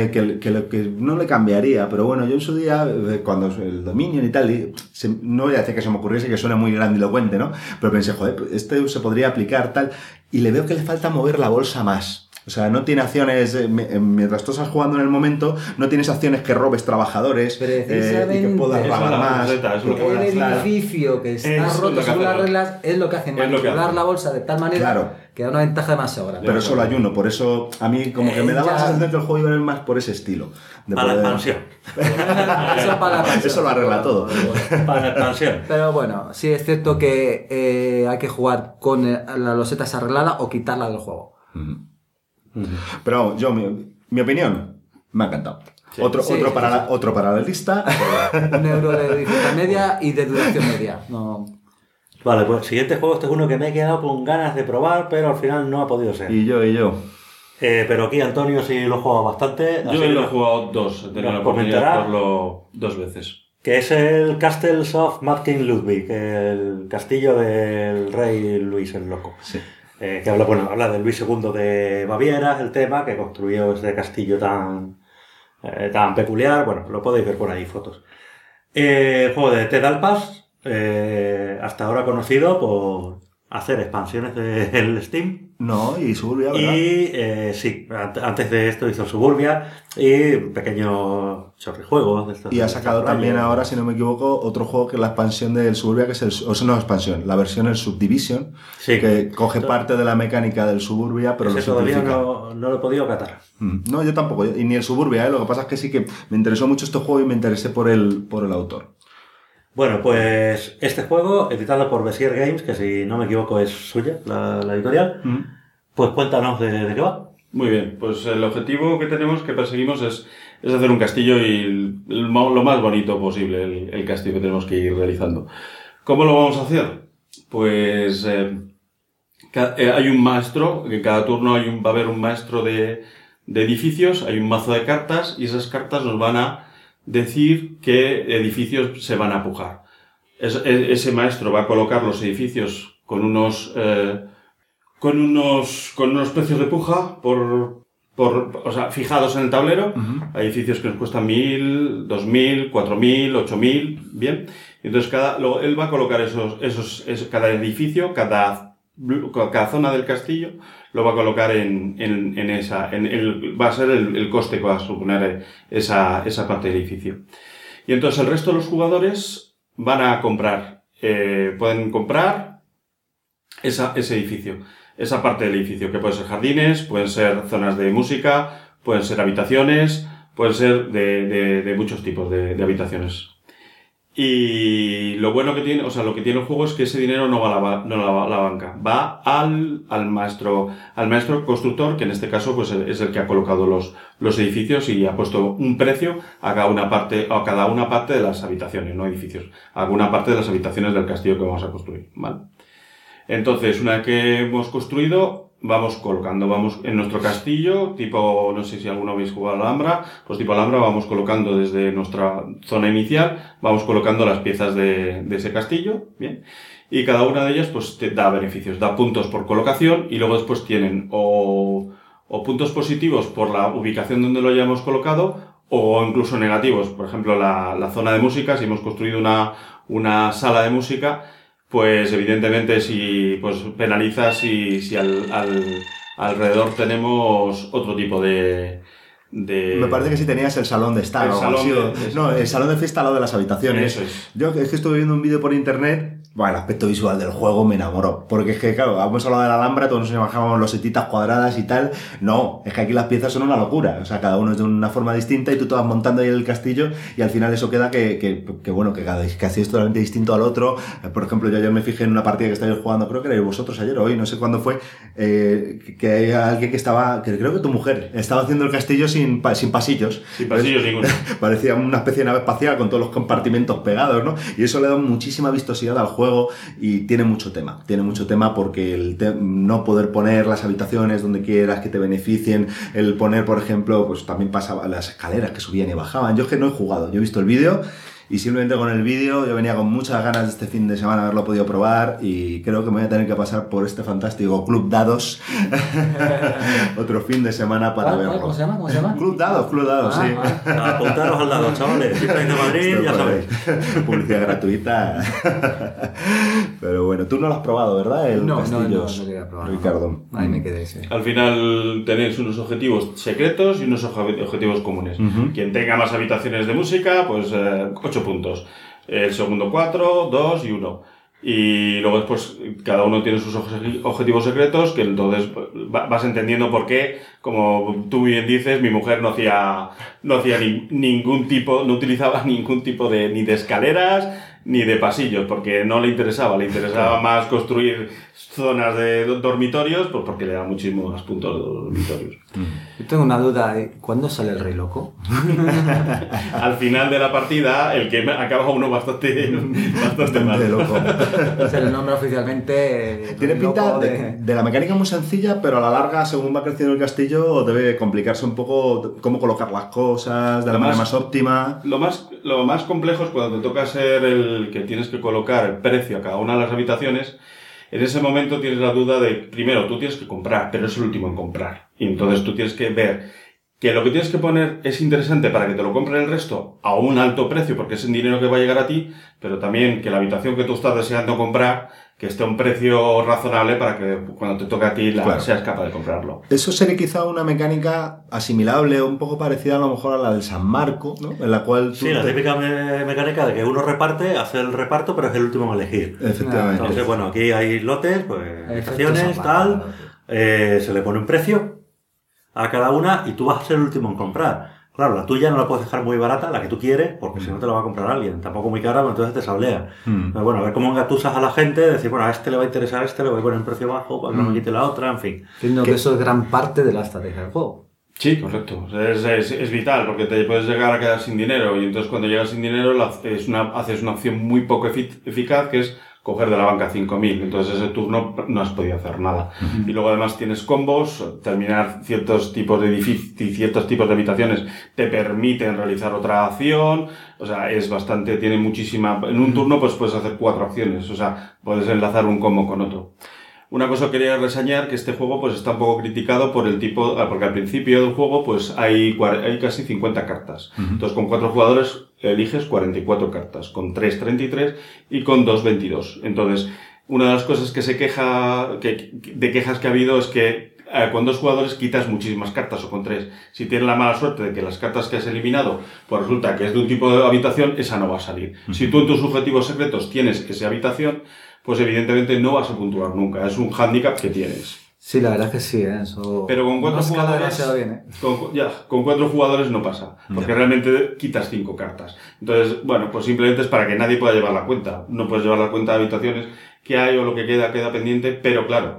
que no le cambiaría, pero bueno, yo en su día, cuando el Dominion y tal, no voy a decir que se me ocurriese que suene muy grandilocuente, ¿no? Pero pensé, joder, este se podría aplicar tal, y le veo que le falta mover la bolsa más. O sea, no tiene acciones, mientras tú estás jugando en el momento, no tienes acciones que robes trabajadores y que puedas Eso pagar es la más. receta, es lo que El van a hacer. edificio que está Es roto lo que según hace las reglas es lo que hace Es lo que manipular hace. la bolsa de tal manera Claro. que da una ventaja demasiado grande. Pero solo hay uno, por eso a mí como que me daba la sensación que el juego iba a ir más por ese estilo. De Para la poder- expansión. Eso para la pasión. Eso lo arregla todo. Para la expansión. Pero bueno, sí es cierto que hay que jugar con la loseta esa arreglada o quitarla del juego. Pero vamos, yo, mi opinión, me ha encantado. Otro para la lista. €1 de dificultad media y de duración media. No. Vale, pues siguiente juego, este es uno que me he quedado con ganas de probar, pero al final no ha podido ser. Y yo. Pero aquí Antonio sí lo he jugado bastante. Yo así lo he que- jugado 2, he tenido nos la oportunidad de comentará. jugarlo 2 veces. Que es el Castles of Mad King Ludwig, el castillo del rey Luis el Loco. Sí. Que habla de Luis II de Baviera, el tema, que construyó este castillo tan peculiar. Bueno, lo podéis ver por ahí, fotos. El juego de Ted Alpas, hasta ahora conocido por hacer expansiones del Steam. No, y Suburbia, ¿verdad? Y sí, antes de esto hizo Suburbia y pequeños chorrijuegos. De estos Y ha de sacado estas también rayas. ahora, si no me equivoco, otro juego que es la expansión del Suburbia, que es no expansión, la versión el Subdivision, Sí. que coge parte de la mecánica del Suburbia, pero Ese lo todavía simplifica. no lo he podido catar. No, yo tampoco, y ni el Suburbia, lo que pasa es que sí que me interesó mucho este juego y me interesé por el autor. Bueno, pues este juego, editado por Bessier Games, que si no me equivoco es suya, la editorial, pues cuéntanos de qué va. Muy bien, pues el objetivo que tenemos, que perseguimos es hacer un castillo y lo más bonito posible, el castillo que tenemos que ir realizando. ¿Cómo lo vamos a hacer? Pues hay un maestro, en cada turno va a haber un maestro de edificios, hay un mazo de cartas y esas cartas nos van a decir qué edificios se van a pujar. Ese maestro va a colocar los edificios con unos precios de puja o sea, fijados en el tablero. Hay edificios que nos cuestan 1.000, 2.000, 4.000, 8.000, bien. Entonces luego él va a colocar cada edificio, cada zona del castillo, lo va a colocar va a ser el coste que va a suponer esa parte del edificio. Y entonces el resto de los jugadores van a comprar, pueden comprar ese edificio, esa parte del edificio, que pueden ser jardines, pueden ser zonas de música, pueden ser habitaciones, pueden ser de muchos tipos de habitaciones. Y lo bueno que tiene, o sea, lo que tiene el juego es que ese dinero no va a la banca, va al maestro constructor, que en este caso pues es el que ha colocado los edificios y ha puesto un precio a cada una parte de las habitaciones, no edificios, a alguna parte de las habitaciones del castillo que vamos a construir, ¿vale? Entonces, una vez que hemos construido, vamos en nuestro castillo, tipo, no sé si alguno habéis jugado a la Alhambra, pues tipo Alhambra, vamos colocando desde nuestra zona inicial, vamos colocando las piezas de ese castillo, bien, y cada una de ellas pues te da beneficios, da puntos por colocación y luego después tienen o puntos positivos por la ubicación donde lo hayamos colocado o incluso negativos. Por ejemplo, la zona de música, si hemos construido una sala de música, pues evidentemente si pues penalizas si alrededor tenemos otro tipo de... Me parece que si tenías el salón de estar o algo así, el salón de fiesta al lado de las habitaciones. Eso es. Yo es que estuve viendo un vídeo por internet. Bueno, el aspecto visual del juego me enamoró. Porque es que, claro, hemos hablado de la Alhambra, todos nos imaginábamos losetitas cuadradas y tal. No, es que aquí las piezas son una locura. O sea, cada uno es de una forma distinta y tú te vas montando ahí el castillo y al final eso queda que así es totalmente distinto al otro. Por ejemplo, yo ayer me fijé en una partida que estabais jugando, creo que erais vosotros ayer o hoy, no sé cuándo fue, que hay alguien que creo que tu mujer, estaba haciendo el castillo sin pasillos. Sin pasillos ninguno. Parecía una especie de nave espacial con todos los compartimentos pegados, ¿no? Y eso le da muchísima vistosidad al juego y tiene mucho tema porque no poder poner las habitaciones donde quieras que te beneficien, el poner, por ejemplo, pues también pasaba las escaleras que subían y bajaban. Yo es que no he jugado, yo he visto el vídeo y simplemente con el vídeo yo venía con muchas ganas de este fin de semana haberlo podido probar y creo que me voy a tener que pasar por este fantástico Club Dados otro fin de semana para verlo. ¿Cómo se llama? Club Dados, sí. Apuntaros al lado, chavales. Si estáis de Madrid, ya sabéis. Publicidad gratuita. Pero bueno, tú no lo has probado, ¿verdad? El No Castillos, quería probar. Ricardo. Ahí me quedé, sí. Al final tenéis unos objetivos secretos y unos objetivos comunes. Quien tenga más habitaciones de música, pues 8 puntos. El segundo 4, 2 y 1. Y luego después cada uno tiene sus objetivos secretos, que entonces vas entendiendo por qué, como tú bien dices, mi mujer no hacía ningún tipo, no utilizaba ningún tipo de ni de escaleras ni de pasillos, porque no le interesaba más construir zonas de dormitorios, pues porque le da muchísimos más puntos de dormitorios. Yo tengo una duda, ¿cuándo sale el Rey Loco? Al final de la partida, el que acaba uno bastante mal. loco. O sea, el nombre oficialmente... Tiene Rey pinta Loco de la mecánica muy sencilla, pero a la larga, según va creciendo el castillo, debe complicarse un poco cómo colocar las cosas de la manera más óptima. Lo más complejo es cuando te toca ser el que tienes que colocar el precio a cada una de las habitaciones. En ese momento tienes la duda de, primero, tú tienes que comprar, pero es el último en comprar. Y entonces tú tienes que ver que lo que tienes que poner es interesante para que te lo compren el resto a un alto precio, porque es el dinero que va a llegar a ti, pero también que la habitación que tú estás deseando comprar, que esté a un precio razonable para que cuando te toque a ti seas capaz de comprarlo. Eso sería quizá una mecánica asimilable o un poco parecida a lo mejor a la del San Marco, ¿no? En la cual Sí, la típica mecánica de que uno reparte, hace el reparto, pero es el último en elegir. Efectivamente. Entonces, bueno, aquí hay lotes, pues, habitaciones, tal, se le pone un precio a cada una y tú vas a ser el último en comprar. Claro, la tuya no la puedes dejar muy barata, la que tú quieres, porque si no te la va a comprar alguien. Tampoco muy cara, pues entonces te sablea. Pero bueno, a ver cómo engatusas a la gente, decir, bueno, a este le va a interesar a este, le voy a poner un precio bajo para que no me quite la otra, en fin. Entiendo que eso es gran parte de la estrategia del juego. Sí, correcto. Es vital, porque te puedes llegar a quedar sin dinero, y entonces cuando llegas sin dinero haces una opción muy poco eficaz, que es coger de la banca 5.000. Entonces ese turno no has podido hacer nada. Y luego además tienes combos, terminar ciertos tipos de edificios y ciertos tipos de habitaciones te permiten realizar otra acción. O sea, tiene muchísima... En un turno pues puedes hacer 4 acciones. O sea, puedes enlazar un combo con otro. Una cosa que quería reseñar, que este juego pues está un poco criticado por el tipo, porque al principio del juego pues hay casi 50 cartas. Entonces con 4 jugadores eliges 44 cartas, con 3 33 y con 2 22. Entonces, una de las cosas que se quejas que ha habido es que con 2 jugadores quitas muchísimas cartas, o con 3. Si tienes la mala suerte de que las cartas que has eliminado, pues resulta que es de un tipo de habitación, esa no va a salir. Si tú en tus objetivos secretos tienes esa habitación, pues evidentemente no vas a puntuar nunca. Es un hándicap que tienes. Sí, la verdad es que sí, eso... Pero con 4 jugadores... demasiado bien, con 4 jugadores no pasa. Porque realmente quitas 5 cartas. Entonces, bueno, pues simplemente es para que nadie pueda llevar la cuenta. No puedes llevar la cuenta de habitaciones que hay o lo que queda pendiente, pero claro,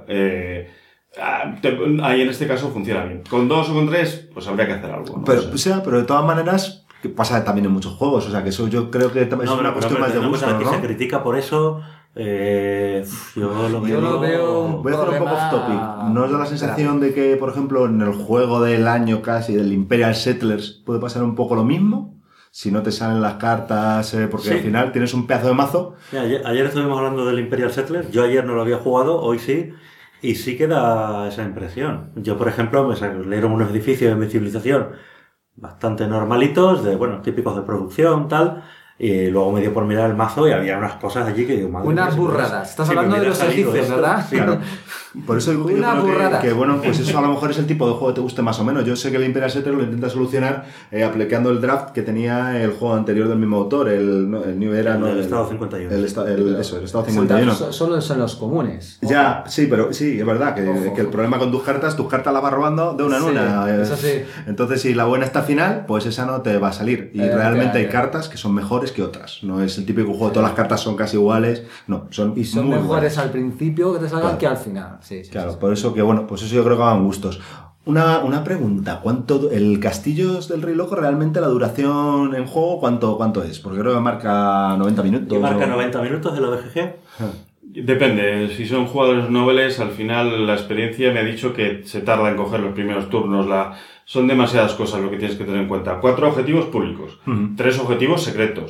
ahí en este caso funciona bien. Con 2 o con 3, pues habría que hacer algo, ¿no? Pero de todas maneras, que pasa también en muchos juegos. O sea, que eso yo creo que es una cuestión más de gusto, ¿no? Aquí se critica por eso... yo lo veo... Voy a hacer un poco off topic. ¿No os da la sensación de que, por ejemplo, en el juego del año casi, del Imperial Settlers, puede pasar un poco lo mismo? Si no te salen las cartas, porque al final tienes un pedazo de mazo. Ayer estuvimos hablando del Imperial Settlers. Yo ayer no lo había jugado, hoy sí. Y sí que da esa impresión. Yo, por ejemplo, me salieron unos edificios de mi civilización bastante normalitos, típicos de producción, tal... Y luego me dio por mirar el mazo y había unas cosas allí que digo, madre mía, unas burradas. Estás hablando de los egipcios, ¿verdad? Sí, claro. Por eso digo que una burrada. Que bueno, pues eso a lo mejor es el tipo de juego que te guste más o menos. Yo sé que el Imperial Settlers lo intenta solucionar aplicando el draft que tenía el juego anterior del mismo autor, el New Era, el Estado 51. El Estado 51. Solo son los comunes. Ya, sí, pero sí, es verdad que el problema con tus cartas las vas robando de una en una. Eso sí. Entonces, si la buena está final, pues esa no te va a salir. Y realmente hay cartas que son mejores que otras. No es el típico juego, todas las cartas son casi iguales. No, son son muy mejores buenas al principio que te salgan que al final. Sí, claro, por eso que bueno, pues eso yo creo que van gustos. Una pregunta, el Castillos del Rey Loco, realmente la duración en juego, ¿cuánto es? Porque creo que marca 90 minutos. ¿Y marca 90 minutos de la BGG? Depende, si son jugadores noveles, al final la experiencia me ha dicho que se tarda en coger los primeros turnos. Son demasiadas cosas lo que tienes que tener en cuenta. 4 objetivos públicos, 3 objetivos secretos,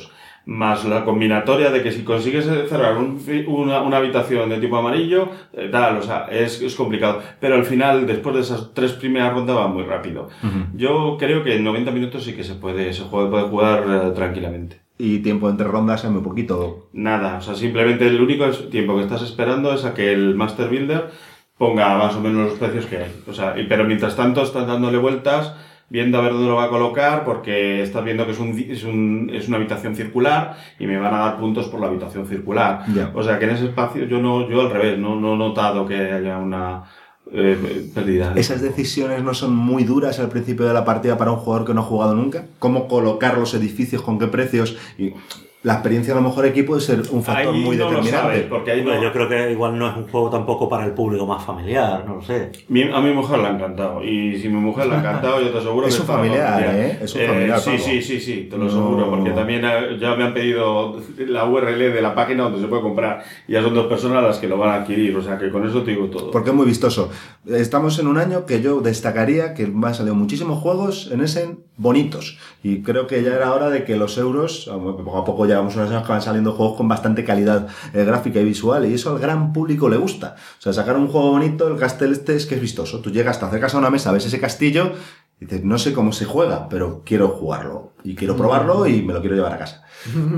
más la combinatoria de que si consigues cerrar una habitación de tipo amarillo, tal, o sea, es complicado. Pero al final, después de esas 3 primeras rondas, va muy rápido. Yo creo que en 90 minutos sí que se puede jugar tranquilamente. Y tiempo entre rondas es muy poquito. Nada, o sea, simplemente el único tiempo que estás esperando es a que el Master Builder ponga más o menos los precios que hay. O sea, pero mientras tanto estás dándole vueltas, viendo a ver dónde lo va a colocar, porque estás viendo que es una habitación circular y me van a dar puntos por la habitación circular. Ya. O sea, que en ese espacio yo al revés, no he notado que haya una pérdida. ¿Esas decisiones no son muy duras al principio de la partida para un jugador que no ha jugado nunca? ¿Cómo colocar los edificios, con qué precios? Y la experiencia a lo mejor aquí puede ser un factor Ahí muy no lo determinante. sabes, porque ahí Bueno, no. yo creo que igual no es un juego tampoco para el público más familiar, no lo sé. A mi mujer le ha encantado. Y si mi mujer le ha encantado, yo te aseguro Es que un está familiar, familiar. ¿eh? Es un familiar, Pablo. Sí, te lo No. aseguro. Porque también ya me han pedido la URL de la página donde se puede comprar. Y ya son 2 personas las que lo van a adquirir. O sea, que con eso te digo todo. Porque es muy vistoso. Estamos en un año que yo destacaría que me han salido muchísimos juegos en Essen bonitos. Y creo que ya era hora de que los euros, poco a poco llevamos unos años que van saliendo juegos con bastante calidad gráfica y visual. Y eso al gran público le gusta. O sea, sacar un juego bonito, el castel es que es vistoso. Tú llegas, te acercas a una mesa, ves ese castillo y dices, no sé cómo se juega, pero quiero jugarlo. Y quiero probarlo y me lo quiero llevar a casa.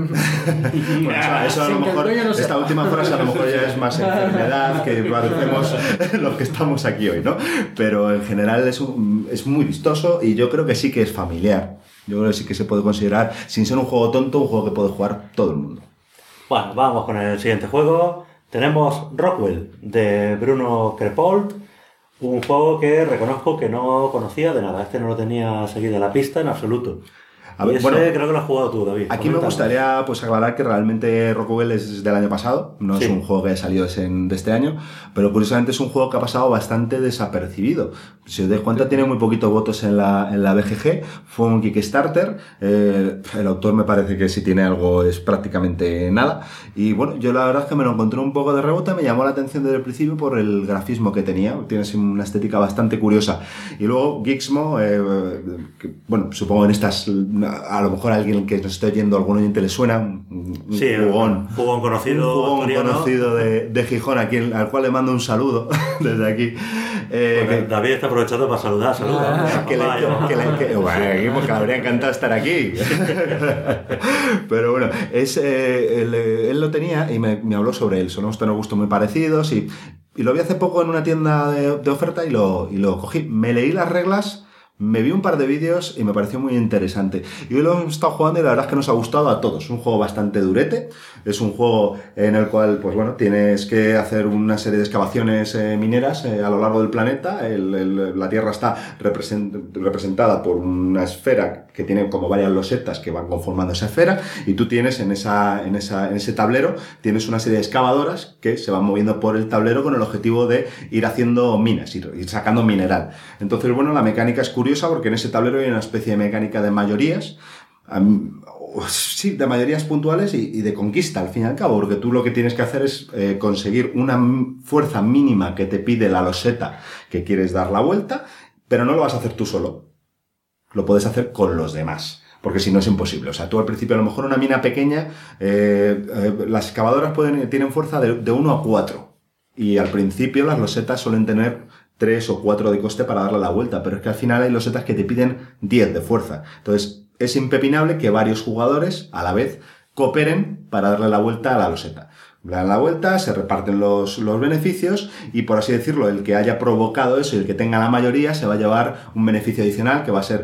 Bueno, eso a lo mejor, esta última frase a lo mejor ya es más enfermedad que padecemos los que estamos aquí hoy, ¿no? Pero en general es muy vistoso y yo creo que sí que es familiar. Yo creo que sí que se puede considerar, sin ser un juego tonto, un juego que puede jugar todo el mundo. Bueno, vamos con el siguiente juego. Tenemos Rockwell, de Bruno Crepold. Un juego que reconozco que no conocía de nada. Este no lo tenía seguido en la pista en absoluto. A ver, Y ese bueno, creo que lo has jugado tú, David. Aquí me Coméntanos. gustaría pues aclarar que realmente Rockwell es del año pasado, no Sí. es un juego que haya salido de este año, pero curiosamente es un juego que ha pasado bastante desapercibido. Si os dais cuenta, tiene muy poquitos votos en la BGG, fue un Kickstarter, el autor me parece que si tiene algo es prácticamente nada, y bueno, yo la verdad es que me lo encontré un poco de rebote, me llamó la atención desde el principio por el grafismo que tenía, tiene así una estética bastante curiosa, y luego Gizmo, que, bueno, supongo en estas, a lo mejor a alguien que nos esté oyendo, algún oyente le suena, un Sí, jugón. jugón conocido. Un jugón asturiano. conocido de Gijón, al cual le mando un saludo desde aquí. Bueno, David está aprovechando para saludar. Que le habría encantado estar aquí. Pero bueno, él lo tenía y me habló sobre él. Solemos tener gustos muy parecidos y lo vi hace poco en una tienda de oferta y lo cogí. Me leí las reglas. Me vi un par de vídeos y me pareció muy interesante. Y hoy lo hemos estado jugando y la verdad es que nos ha gustado a todos. Es un juego bastante durete. Es un juego en el cual, pues bueno, tienes que hacer una serie de excavaciones mineras a lo largo del planeta. La Tierra está representada por una esfera que tiene como varias losetas que van conformando esa esfera. Y tú tienes en ese tablero, tienes una serie de excavadoras que se van moviendo por el tablero con el objetivo de ir haciendo minas, ir sacando mineral. Entonces, bueno, la mecánica es curiosa porque en ese tablero hay una especie de mecánica de mayorías, sí, de mayorías puntuales y de conquista al fin y al cabo, porque tú lo que tienes que hacer es conseguir una fuerza mínima que te pide la loseta que quieres dar la vuelta, pero no lo vas a hacer tú solo, lo puedes hacer con los demás. Porque si no es imposible. O sea, tú al principio a lo mejor una mina pequeña, las excavadoras tienen fuerza de 1 a 4. Y al principio las losetas suelen tener 3 o 4 de coste para darle la vuelta, pero es que al final hay losetas que te piden 10 de fuerza. Entonces, es impepinable que varios jugadores a la vez cooperen para darle la vuelta a la loseta. Le dan la vuelta, se reparten los beneficios y, por así decirlo, el que haya provocado eso y el que tenga la mayoría se va a llevar un beneficio adicional que va a ser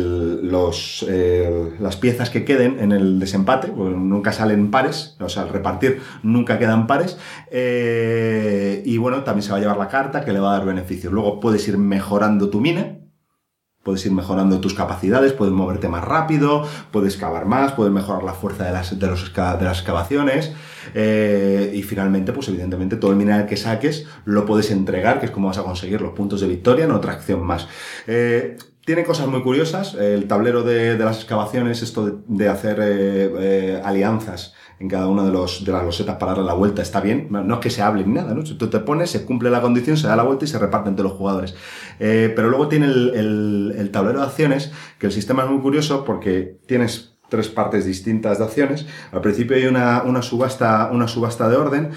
las piezas que queden en el desempate, porque nunca salen pares, o sea, al repartir nunca quedan pares, y bueno, también se va a llevar la carta que le va a dar beneficios. Luego puedes ir mejorando tu mina, puedes ir mejorando tus capacidades, puedes moverte más rápido, puedes cavar más, puedes mejorar la fuerza de las excavaciones y finalmente, pues evidentemente todo el mineral que saques lo puedes entregar, que es como vas a conseguir los puntos de victoria en otra acción más. Tiene cosas muy curiosas, el tablero de las excavaciones, esto de hacer alianzas en cada una de las losetas para darle la vuelta, está bien, no es que se hable ni nada, ¿no? Si tú te pones, se cumple la condición, se da la vuelta y se reparte entre los jugadores. Pero luego tiene el tablero de acciones, que el sistema es muy curioso porque tienes tres partes distintas de acciones. Al principio hay una subasta de orden.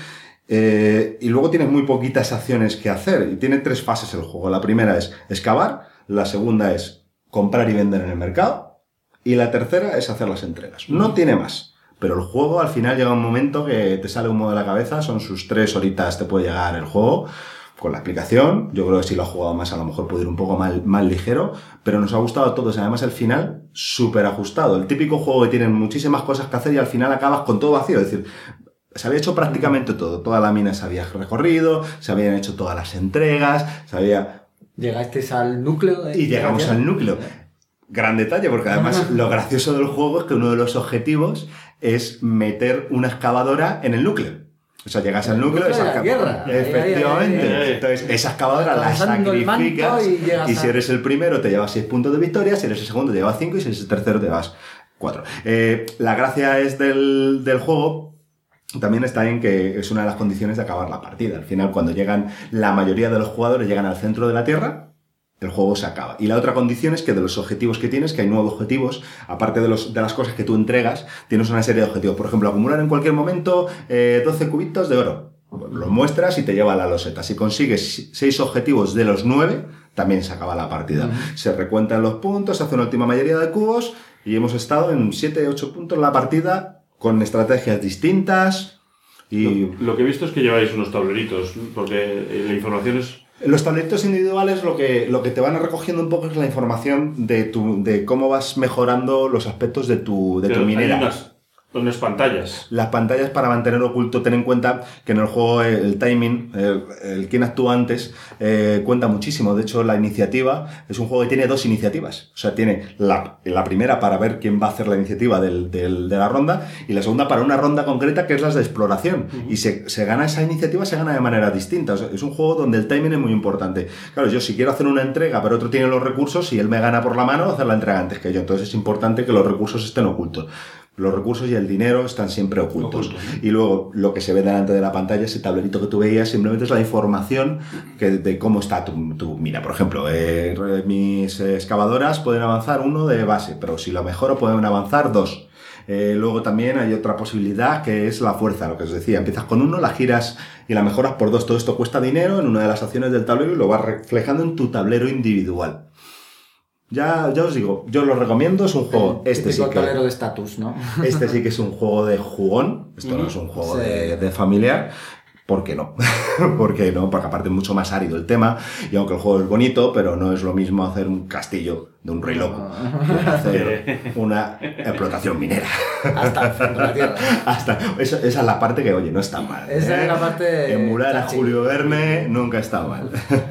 Y luego tienes muy poquitas acciones que hacer. Y tiene tres fases el juego. La primera es excavar. La segunda es comprar y vender en el mercado. Y la tercera es hacer las entregas. No tiene más. Pero el juego al final llega un momento que te sale humo de la cabeza. Son sus 3 horitas te puede llegar el juego. Con la explicación, yo creo que si lo has jugado más a lo mejor puede ir un poco más ligero, pero nos ha gustado a todos. Además el final, súper ajustado. El típico juego que tiene muchísimas cosas que hacer y al final acabas con todo vacío. Es decir, se había hecho prácticamente todo. Toda la mina se había recorrido, se habían hecho todas las entregas, se había... Llegasteis al núcleo. Y llegamos al núcleo. Gran detalle, porque además lo gracioso del juego es que uno de los objetivos es meter una excavadora en el núcleo. O sea, llegas al núcleo de la guerra. Efectivamente. Entonces, esa excavadora la sacrificas y si eres el primero te llevas 6 puntos de victoria, si eres el segundo te llevas 5 y si eres el tercero te llevas 4. La gracia es del juego también está en que es una de las condiciones de acabar la partida. Al final, cuando la mayoría de los jugadores llegan al centro de la Tierra, el juego se acaba. Y la otra condición es que de los objetivos que tienes, que hay 9 objetivos, aparte de las cosas que tú entregas, tienes una serie de objetivos. Por ejemplo, acumular en cualquier momento 12 cubitos de oro. Los muestras y te lleva a la loseta. Si consigues 6 objetivos de los 9, también se acaba la partida. Se recuentan los puntos, se hace una última mayoría de cubos y hemos estado en 7-8 puntos la partida con estrategias distintas. Y lo que he visto es que lleváis unos tableritos, porque la información es... Los tableritos individuales lo que te van recogiendo un poco es la información de cómo vas mejorando los aspectos de tu minera. Unas pantallas. Las pantallas para mantener oculto, ten en cuenta que en el juego el timing, el quién actúa antes, cuenta muchísimo. De hecho, la iniciativa es un juego que tiene 2 iniciativas. O sea, tiene la primera para ver quién va a hacer la iniciativa de la ronda y la segunda para una ronda concreta que es las de exploración. Y se gana esa iniciativa, se gana de manera distinta. O sea, es un juego donde el timing es muy importante. Claro, yo si quiero hacer una entrega pero otro tiene los recursos y él me gana por la mano, hacer la entrega antes que yo. Entonces es importante que los recursos estén ocultos. Los recursos y el dinero están siempre ocultos. Y luego lo que se ve delante de la pantalla, ese tablerito que tú veías, simplemente es la información de cómo está tu mina. Por ejemplo, mis excavadoras pueden avanzar 1 de base, pero si lo mejoro pueden avanzar 2. Luego también hay otra posibilidad que es la fuerza, lo que os decía. Empiezas con 1, la giras y la mejoras por 2. Todo esto cuesta dinero en una de las acciones del tablero y lo vas reflejando en tu tablero individual. Ya os digo, yo lo recomiendo, es un juego... tablero de estatus, ¿no? Este sí que es un juego de jugón, esto no es un juego de familiar. ¿Por qué no? ¿Por qué no? Porque aparte es mucho más árido el tema, y aunque el juego es bonito, pero no es lo mismo hacer un castillo de un rey loco que hacer una explotación minera. Hasta el centro de la tierra. Esa es la parte que, oye, no está mal. Esa es la parte... Emular a Julio Verne nunca está mal.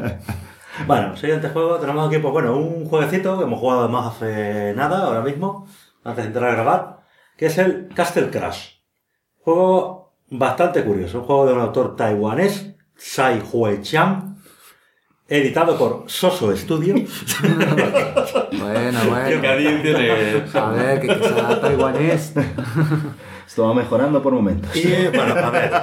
Bueno, siguiente juego, tenemos aquí pues bueno, un jueguecito que hemos jugado además hace nada, ahora mismo, antes de entrar a grabar, que es el Castle Crash. Juego bastante curioso, un juego de un autor taiwanés, Tsai Hui-Chan, editado por Soso Studio. Bueno. A ver, que sea taiwanés. Esto va mejorando por momentos. Y bueno, a ver.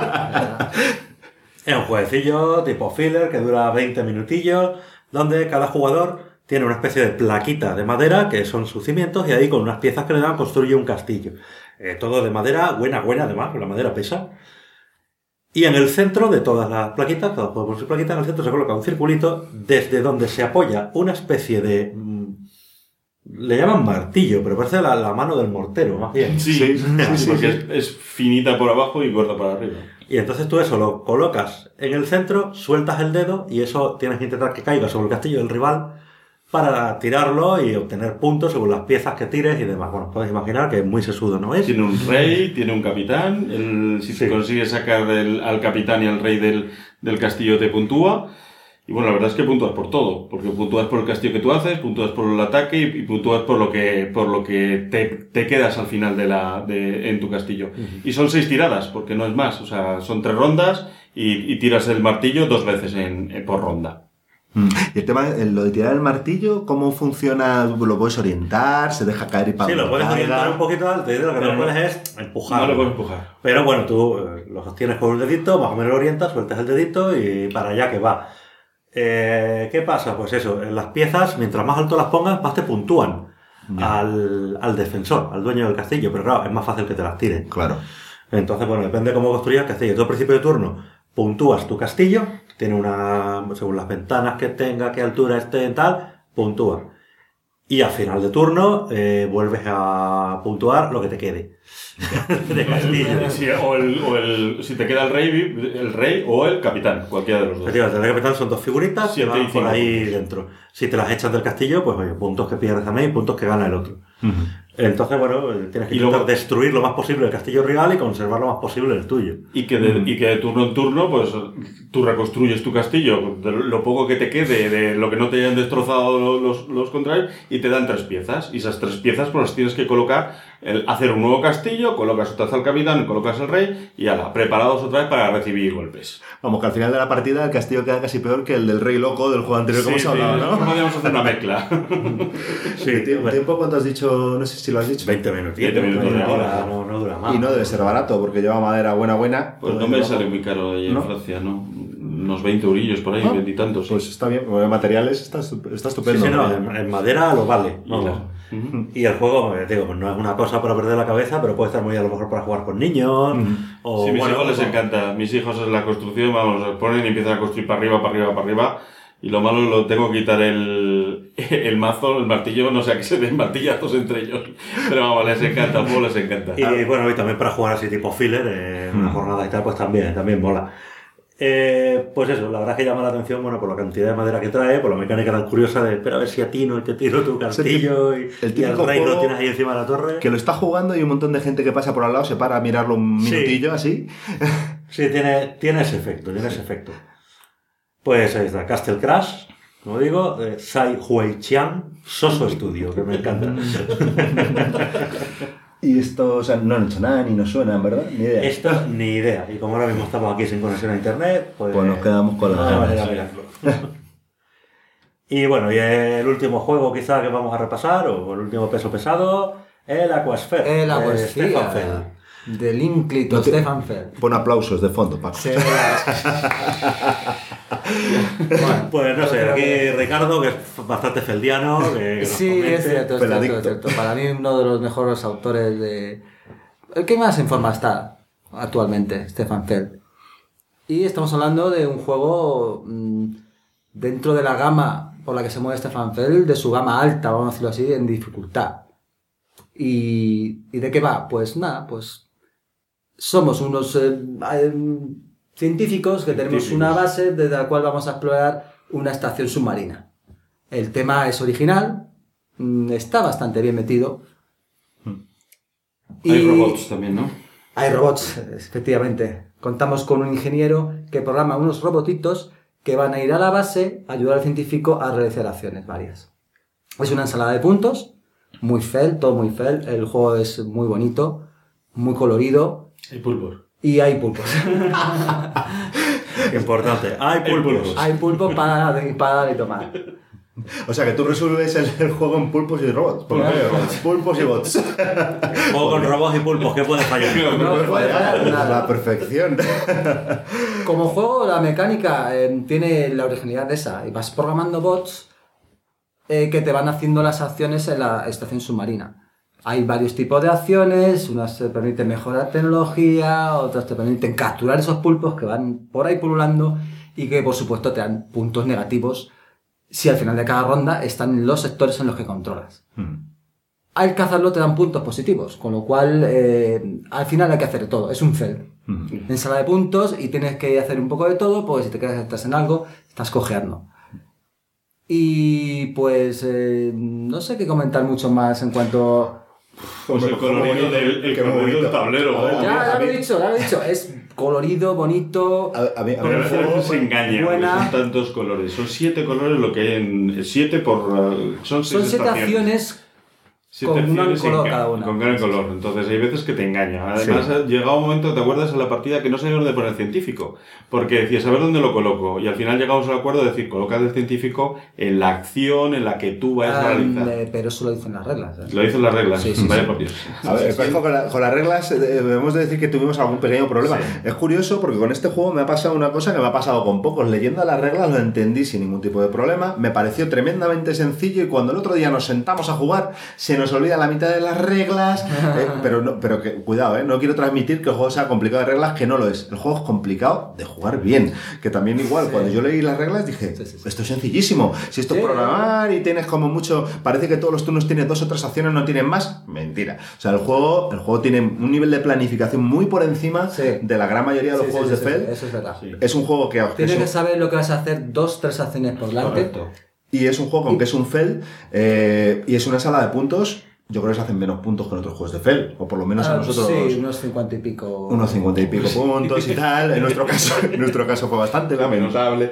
Es un jueguecillo tipo filler que dura 20 minutillos, donde cada jugador tiene una especie de plaquita de madera que son sus cimientos y ahí con unas piezas que le dan construye un castillo. Todo de madera, buena además, porque la madera pesa. Y en el centro de todas las plaquitas, cada juego con su plaquita, en el centro se coloca un circulito desde donde se apoya una especie de... le llaman martillo, pero parece la mano del mortero, más bien. Sí, porque es finita por abajo y corta para arriba. Y entonces tú eso lo colocas en el centro, sueltas el dedo y eso tienes que intentar que caiga sobre el castillo del rival para tirarlo y obtener puntos según las piezas que tires y demás. Bueno, podéis imaginar que es muy sesudo, ¿no es? Tiene un rey, tiene un capitán. Si te consigues sacar al capitán y al rey del castillo te puntúa. Y bueno, la verdad es que puntúas por todo, porque puntúas por el castillo que tú haces, puntúas por el ataque y puntúas por lo que te quedas al final en tu castillo. Y son 6 tiradas, porque no es más, o sea, son 3 rondas y tiras el martillo 2 veces por ronda. Y el tema, lo de tirar el martillo, ¿cómo funciona? ¿Lo puedes orientar? ¿Se deja caer y para Sí, lo puedes orientar un poquito alto y lo que no puedes es empujar. No lo puedes empujar. Pero bueno, tú lo sostienes con un dedito, más o menos lo orientas, sueltas el dedito y para allá que va. ¿Qué pasa? Pues eso, en las piezas, mientras más alto las pongas, más te puntúan. al defensor, al dueño del castillo, pero claro, es más fácil que te las tiren. Claro. Entonces, bueno, depende de cómo construyas el castillo. Tú al principio de turno puntúas tu castillo, tiene según las ventanas que tenga, qué altura esté y tal, puntúa. Y al final de turno vuelves a puntuar lo que te quede de castillo. Sí, si te queda el rey o el capitán, cualquiera de los dos. Efectivamente, el capitán son 2 figuritas que 7 y van por 5 ahí puntos. dentro. Si te las echas del castillo, pues oye, puntos que pierdes también y puntos que gana el otro. Entonces, bueno, tienes que intentar destruir lo más posible el castillo rival y conservar lo más posible el tuyo. Y que de turno en turno, pues tú reconstruyes tu castillo, de lo poco que te quede, de lo que no te hayan destrozado los contrarios, y te dan 3 piezas. Y esas 3 piezas pues las tienes que colocar, hacer un nuevo castillo, colocas otra vez al capitán, colocas el rey, y ala, preparados otra vez para recibir golpes. Vamos, que al final de la partida el castillo queda casi peor que el del rey loco del juego anterior que hemos hablado, ¿no? Podríamos hacer una mezcla. Sí, ¿Tiempo cuánto has dicho? No sé si lo has dicho. 20 minutos. 20 minutos de hora. No dura más. Y no debe ser barato, porque lleva madera buena. Pues no me sale muy caro ahí en Francia, ¿no? Unos 20 eurillos por ahí, 20 y tantos. Sí. Pues está bien, porque materiales está estupendo. Sí, no, en madera lo vale. Vamos. Claro. Y el juego, digo, pues no es una cosa para perder la cabeza, pero puede estar muy a lo mejor para jugar con niños. O, Sí, mis bueno, hijos les o- encanta. Mis hijos en la construcción, vamos, se ponen y empiezan a construir para arriba. Y lo malo lo tengo que quitar el mazo, el martillo, no sé a qué se den martillazos entre ellos. Pero vamos, les encanta, el juego les encanta. Y bueno, y también para jugar así tipo filler, en una jornada y tal, pues también mola. Pues eso, la verdad es que llama la atención, bueno, por la cantidad de madera que trae, por la mecánica tan curiosa de, espera a ver si atino y te tiro tu castillo y el típico rey lo juego tienes ahí encima de la torre. Que lo está jugando y un montón de gente que pasa por al lado se para a mirarlo un Sí. minutillo así. Sí, tiene ese efecto, Pues ahí está, Castle Crash, como digo, de Sai Huichian, Soso Studio, que me encanta. Y esto, o sea, no han hecho nada ni nos suenan, ¿verdad? Ni idea. Esto ni idea. Y como ahora mismo estamos aquí sin conexión a internet, pues nos quedamos con las no hay ganas. manera de mirarlo. Y bueno, y el último juego quizá que vamos a repasar, o el último peso pesado, el Aquasphere. El de Aquasphere. Stefan Feld. Del ínclito No te- Stefan Feld. Pon aplausos de fondo, Paco. Sí. Pues no sé, aquí Ricardo, que es bastante feldiano, que nos Sí, comente. es cierto. Para mí uno de los mejores autores de... El que más en forma está actualmente, Stefan Feld. Y estamos hablando de un juego dentro de la gama por la que se mueve Stefan Feld, de su gama alta, vamos a decirlo así, en dificultad. ¿Y de qué va? Pues nada, pues somos unos científicos que tenemos una base desde la cual vamos a explorar una estación submarina. El tema es original, está bastante bien metido. Hay robots también, ¿no? Hay robots, efectivamente. Contamos con un ingeniero que programa unos robotitos que van a ir a la base a ayudar al científico a realizar acciones varias. Es una ensalada de puntos, muy Feld, todo muy Feld. El juego es muy bonito, muy colorido. Hay pulpos. Y hay pulpos. Importante, hay pulpos. Hay pulpos para dar y tomar. O sea, que tú resuelves el juego en pulpos y robots. Por lo que veo. Pulpos y bots. Juego con robots y pulpos, ¿qué puede fallar? No puede fallar Es nada. la perfección. Como juego, la mecánica tiene la originalidad de esa. Y vas programando bots que te van haciendo las acciones en la estación submarina. Hay varios tipos de acciones. Unas te permiten mejorar tecnología, otras te permiten capturar esos pulpos que van por ahí pululando y que, por supuesto, te dan puntos negativos si al final de cada ronda están los sectores en los que controlas. Al cazarlo te dan puntos positivos, con lo cual al final hay que hacer todo. Es un Feld. Ensalada de puntos y tienes que hacer un poco de todo, porque si te quedas estás en algo, estás cojeando. Y pues no sé qué comentar mucho más en cuanto... Pues el colorido del tablero. ¿eh? Ya lo he dicho. Es colorido, bonito... A mí Pero el a juego- veces se engaña, buena. porque son tantos colores. Son 7 colores lo que hay en... 7 por... Son 6 Son 7 estaciones. acciones 7 con un acciones color cada una. Con gran color. Entonces hay veces que te engañan. Además, llegaba un momento, ¿te acuerdas en la partida que no sabía dónde poner el científico? Porque decías, a ver dónde lo coloco. Y al final llegamos al acuerdo de decir, coloca el científico en la acción en la que tú vayas a realizar. Pero eso lo dicen las reglas. Lo dicen las reglas. Sí, sí, Vale, sí. por Dios. A ver, con las reglas debemos de decir que tuvimos algún pequeño problema. Sí. Es curioso porque con este juego me ha pasado una cosa que me ha pasado con pocos. Leyendo las reglas lo entendí sin ningún tipo de problema. Me pareció tremendamente sencillo y cuando el otro día nos sentamos a jugar se nos olvida la mitad de las reglas. Pero que, cuidado, no quiero transmitir que el juego sea complicado de reglas, que no lo es. El juego es complicado de jugar bien. Que también igual, cuando yo leí las reglas dije, esto es sencillísimo. Si esto es programar y tienes como mucho... Parece que todos los turnos tienen 2 o 3 acciones, no tienen más. Mentira. O sea, el juego tiene un nivel de planificación muy por encima de la gran mayoría de los juegos de Feld. Eso es verdad. Es un juego que... Tienes que saber lo que vas a hacer 2-3 acciones por delante. Y es un juego, aunque es un Feld, y es una sala de puntos... Yo creo que se hacen menos puntos que en otros juegos de Feld, o por lo menos a nosotros... Sí, unos 50 y pico... Unos 50 y pico puntos y tal. En nuestro caso fue bastante lamentable.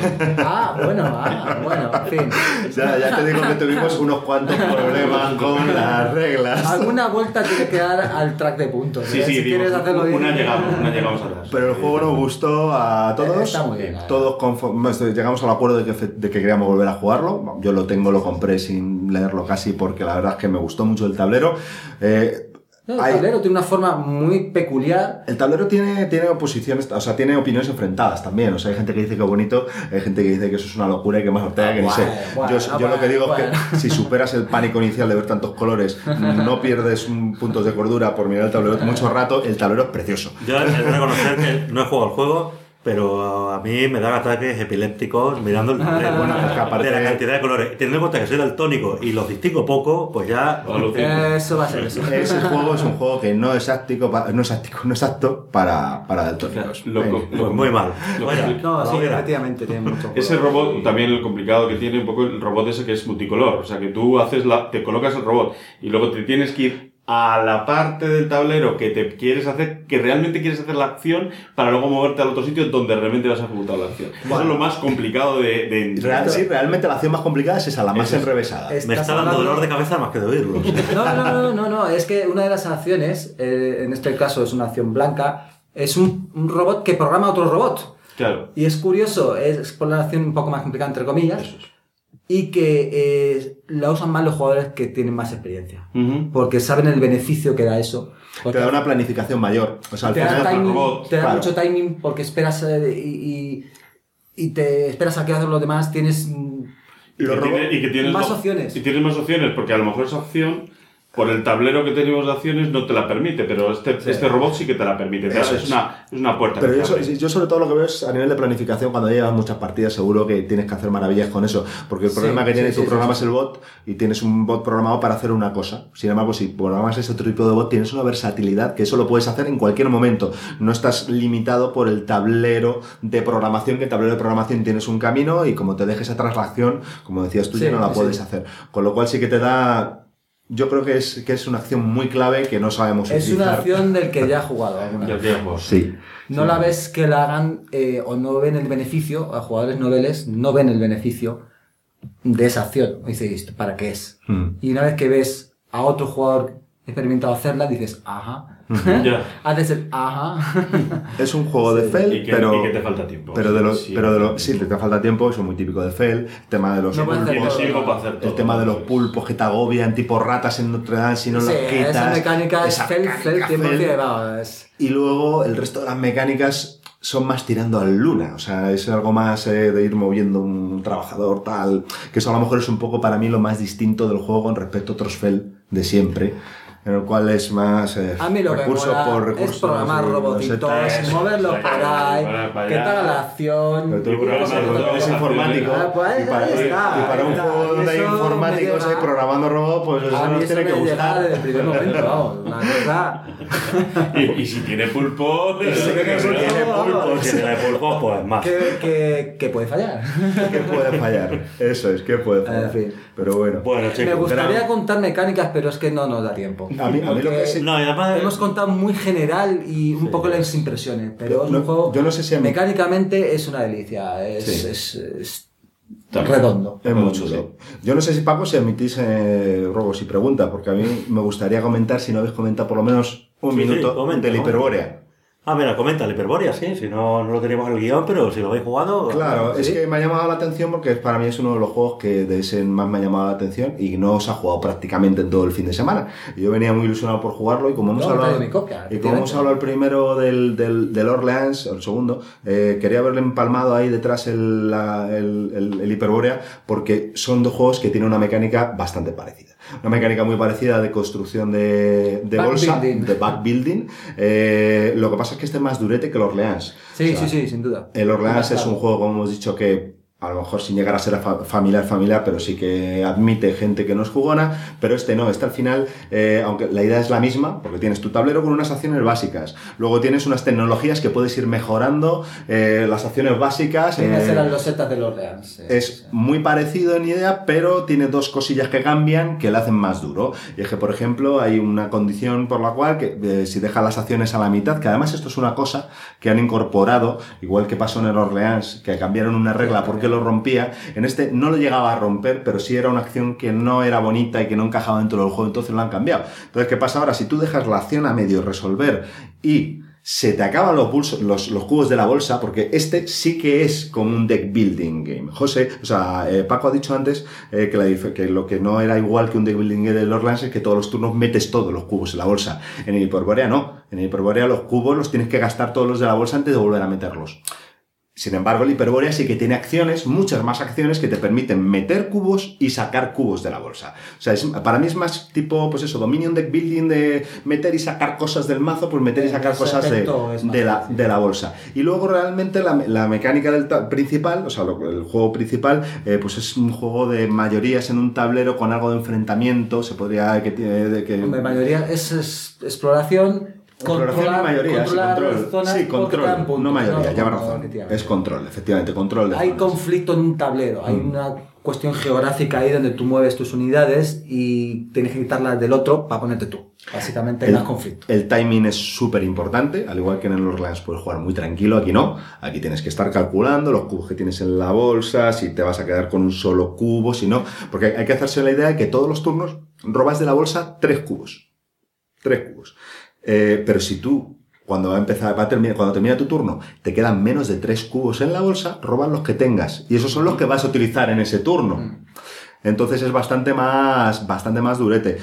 Bueno, en fin. Ya te digo que tuvimos unos cuantos problemas con las reglas. Alguna vuelta tiene que dar al track de puntos. Sí, si quieres hacerlo bien. Una llegamos a dar. Pero el juego nos gustó a todos. Está muy bien. Todos llegamos al acuerdo de que queríamos volver a jugarlo. Yo lo compré sin leerlo casi porque la verdad es que me gustó mucho el tablero. El tablero tiene una forma muy peculiar. El tablero tiene oposiciones, o sea, tiene opiniones enfrentadas también. O sea, hay gente que dice que bonito, hay gente que dice que eso es una locura y que más Ortega que ni sé. Yo lo que digo es que si superas el pánico inicial de ver tantos colores, no pierdes puntos de cordura por mirar el tablero mucho rato, el tablero es precioso. Yo he de reconocer que no he jugado al juego, pero a mí me dan ataques epilépticos mirando el tablero. Bueno, es que aparte de la cantidad de colores. Teniendo en cuenta que soy daltónico y los distingo poco, pues ya... Eso va a ser eso. Ese juego es un juego que no es apto para daltónicos. Pues muy mal. No, sí, efectivamente tiene mucho. Ese robot, también el complicado que tiene un poco el robot ese que es multicolor. O sea, que tú te colocas el robot y luego te tienes que ir a la parte del tablero que realmente quieres hacer la acción para luego moverte al otro sitio donde realmente vas a ejecutar la acción. Eso es lo más complicado de entender. Sí, realmente la acción más complicada es esa, la más enrevesada. Me está dando dolor de cabeza más que de oírlo. No, es que una de las acciones, en este caso es una acción blanca, es un robot que programa otro robot. Claro. Y es curioso, es por la acción un poco más complicada entre comillas. Y que la usan más los jugadores que tienen más experiencia. Porque saben el beneficio que da eso. Te da una planificación mayor. O sea, al final te da mucho timing porque esperas y te esperas a que hacen los demás. Tienes más opciones. Y tienes más opciones porque a lo mejor esa opción, por el tablero que tenemos de acciones, no te la permite, pero este robot sí que te la permite. Es una puerta. Pero yo sobre todo lo que veo es a nivel de planificación, cuando llevas muchas partidas seguro que tienes que hacer maravillas con eso, porque el problema que tienes, tú programas el bot y tienes un bot programado para hacer una cosa. Sin embargo, si programas ese otro tipo de bot, tienes una versatilidad que eso lo puedes hacer en cualquier momento. No estás limitado por el tablero de programación, que el tablero de programación tienes un camino y como te dejes atrás la acción, como decías tú, ya no la puedes hacer. Con lo cual sí que te da... Yo creo que es una acción muy clave que no sabemos utilizar. Es una acción del que ya ha jugado alguna vez. Sí. No la ves que la hagan o no ven el beneficio, a jugadores noveles no ven el beneficio de esa acción. O dices, ¿para qué es? Y una vez que ves a otro jugador experimentado hacerla, dices, ajá. Haces el ajá. Es un juego de Feld, pero y que te falta tiempo. Sí, te falta tiempo, eso es muy típico de Feld. El tema de los el tema de los pulpos que te agobian, tipo ratas en Notre Dame, si no los quitas. Esa mecánica es Feld 100%. Y luego el resto de las mecánicas son más tirando al Luna, o sea, es algo más de ir moviendo un trabajador, tal, que eso a lo mejor es un poco para mí lo más distinto del juego con respecto a otros Feld de siempre, en el cual es más a mí lo recurso que mola por recurso. Es programar robotitos, moverlos por ahí, que te haga la acción. Es informático. Y para un juego donde hay informáticos programando robots, pues eso nos tiene que gustar. Desde el primer momento, vamos, una cosa. Y si tiene pulpo, si tiene pulpo, pues más. ¿Qué puede fallar? ¿Qué puede fallar? Eso es, ¿qué puede fallar? En fin. Pero bueno. Me gustaría contar mecánicas, pero es que no nos da tiempo. A mí lo que sí. No, además hemos contado muy general y un poco las impresiones, pero es un juego. Yo no sé si mecánicamente es una delicia. redondo. Es muy chulo. Yo no sé si, Paco, si admitís ruegos y preguntas, porque a mí me gustaría comentar, si no habéis comentado por lo menos un minuto comenta, del Hyperborea. Ah, mira, comenta el Hyperborea, sí, si no lo teníamos en el guión, pero si lo habéis jugado... Claro, ¿sí? es que me ha llamado la atención porque para mí es uno de los juegos que de ese más me ha llamado la atención y no se ha jugado prácticamente en todo el fin de semana. Yo venía muy ilusionado por jugarlo y como hemos hablado... el primero del Orleans, el segundo, quería haberle empalmado ahí detrás el Hyperborea porque son dos juegos que tienen una mecánica bastante parecida. Una mecánica muy parecida de construcción de bolsa, de backbuilding. Lo que pasa es que este es más durete que el Orleans. Sí, sin duda. El Orleans es un juego, como hemos dicho, que a lo mejor sin llegar a ser familiar, pero sí que admite gente que no es jugona, pero este no, este al final, aunque la idea es la misma, porque tienes tu tablero con unas acciones básicas, luego tienes unas tecnologías que puedes ir mejorando, las acciones básicas. Eran los setas del Orleans. Es muy parecido en idea, pero tiene dos cosillas que cambian que le hacen más duro. Y es que, por ejemplo, hay una condición por la cual que si dejas las acciones a la mitad, que además esto es una cosa que han incorporado, igual que pasó en el Orleans, que cambiaron una regla porque lo rompía, en este no lo llegaba a romper, pero sí era una acción que no era bonita y que no encajaba dentro del juego, entonces lo han cambiado. Entonces, ¿qué pasa ahora? Si tú dejas la acción a medio resolver y se te acaban los cubos de la bolsa, porque este sí que es como un deck building game. Paco ha dicho antes que lo que no era igual que un deck building game del Orleans es que todos los turnos metes todos los cubos en la bolsa. En el Hyperborea no. En el Hyperborea los cubos los tienes que gastar todos los de la bolsa antes de volver a meterlos. Sin embargo, el Hyperborea sí que tiene acciones, muchas más acciones que te permiten meter cubos y sacar cubos de la bolsa. O sea, para mí es más tipo, pues eso, Dominion Deck Building de meter y sacar cosas del mazo, pues meter y sacar cosas de la bolsa. Y luego realmente la mecánica del principal, o sea, el juego principal, pues es un juego de mayorías en un tablero con algo de enfrentamiento, se podría... mayoría es exploración... Control, no mayoría, lleva razón. Es control, efectivamente, control. Hay conflicto en un tablero, hay una cuestión geográfica ahí donde tú mueves tus unidades y tienes que quitarlas del otro para ponerte tú. Básicamente hay más conflicto. El timing es súper importante, al igual que en el Orleans puedes jugar muy tranquilo, aquí no. Aquí tienes que estar calculando los cubos que tienes en la bolsa, si te vas a quedar con un solo cubo, si no. Porque hay que hacerse la idea de que todos los turnos robas de la bolsa 3 cubos. 3 cubos. Pero si tú, cuando termina tu turno, te quedan menos de 3 cubos en la bolsa, robas los que tengas. Y esos son los que vas a utilizar en ese turno. Entonces es bastante más durete.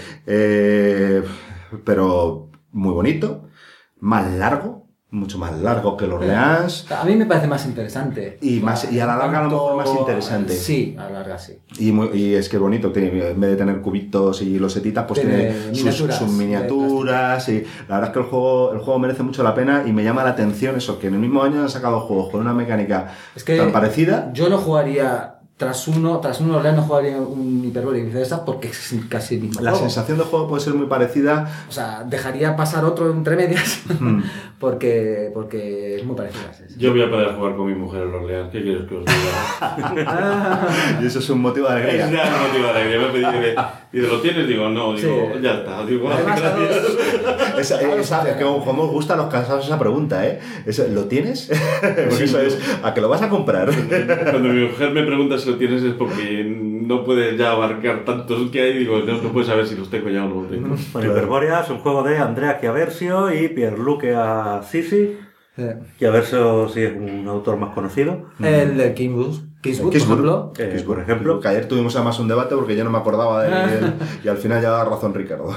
Pero muy bonito, más largo. Mucho más largo que el Orleans. A mí me parece más interesante. Y a la larga a lo mejor más interesante. Sí, a la larga sí. Y es que es bonito, en vez de tener cubitos y losetitas, pues tiene sus miniaturas. Y la verdad es que el juego merece mucho la pena y me llama la atención eso, que en el mismo año han sacado juegos con una mecánica tan parecida. Yo no jugaría... Tras uno Orleans no jugaría un Hyperborea y viceversa porque es casi el mismo La juego. sensación de juego puede ser muy parecida. O sea, dejaría pasar otro entre medias porque es muy parecido. Yo voy a poder jugar con mi mujer el Orleans. ¿Qué quieres que os diga? Y eso es un motivo de alegría. Es un motivo de alegría. Me he pedido que... ¿lo tienes? Digo, no. Digo, ya está. Digo, además, gracias. Que como os gusta a los casados esa pregunta, ¿eh? ¿Lo tienes? Porque eso es, ¿a que lo vas a comprar? Cuando mi mujer me pregunta si lo tienes es porque no puedes ya abarcar tantos que hay, digo, no puedes saber si los tengo ya o no los tengo. Bueno, Hyperborea es un juego de Andrea Chiaversio y Pierluca Sisi. Chiaversio sí es un autor más conocido. El de Kingswood, por ejemplo. Que ayer tuvimos además un debate porque yo no me acordaba de él y al final ya da razón Ricardo.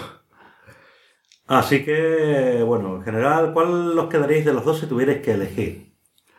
Así que, bueno, en general, ¿cuál os quedaréis de los dos si tuvierais que elegir?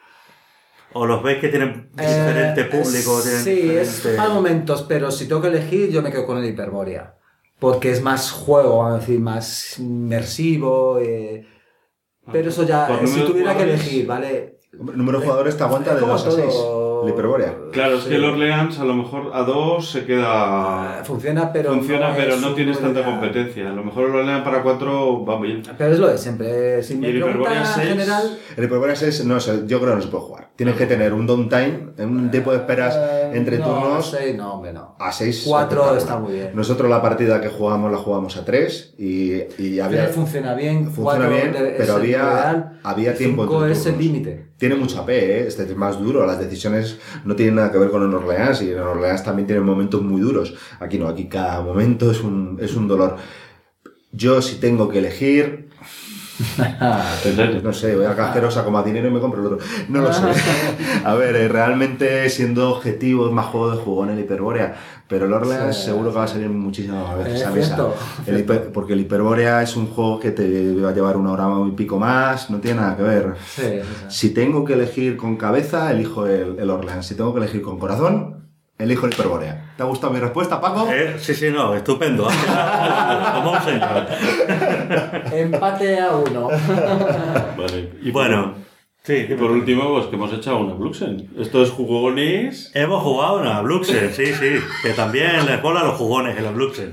¿O los veis que tienen diferente público? Sí, es para momentos, pero si tengo que elegir, yo me quedo con el Hyperborea. Porque es más juego, vamos a decir, más inmersivo. Pero eso ya, si tuviera que elegir, ¿vale? El número de jugadores te aguanta de 2 a 6. El Hyperborea. Claro, es que el Orleans a lo mejor a 2 se queda... Funciona, pero no tienes tanta competencia. A lo mejor el Orleans para 4 va bien. Pero es lo de siempre. Si me preguntas en general... El Hyperborea 6, no sé, yo creo que no se puede jugar. Tienes que tener un downtime, un tiempo de esperas entre turnos. A 6. 4 está muy bien. Nosotros la partida que jugamos la jugamos a 3 y había... Funciona bien. Funciona bien, pero había tiempo entre turnos. Es el límite. Tiene mucha AP, este es más duro, las decisiones no tiene nada que ver con Nueva Orleans, y en Nueva Orleans también tienen momentos muy duros. Aquí no, aquí cada momento es un dolor. Yo, si tengo que elegir, no sé, voy a cajero, saco más dinero y me compro el otro. No lo sé. A ver, realmente, siendo objetivo, es más juego de jugón el Hyperborea. Pero el Orleans seguro que va a salir muchísimas veces a mesa. Porque el Hyperborea es un juego que te va a llevar 1 hora y pico más, no tiene nada que ver. Si tengo que elegir con cabeza, elijo el Orleans. Si tengo que elegir con corazón, elijo el Hyperborea. ¿Te ha gustado mi respuesta, Paco? Sí, no, estupendo. Como un señor. Empate a 1. Vale. Y bueno, sí. Y por último, pues que hemos echado una Bluxen. Estos jugones... Hemos jugado una Bluxen, sí, que también les mola los jugones en la Bluxen.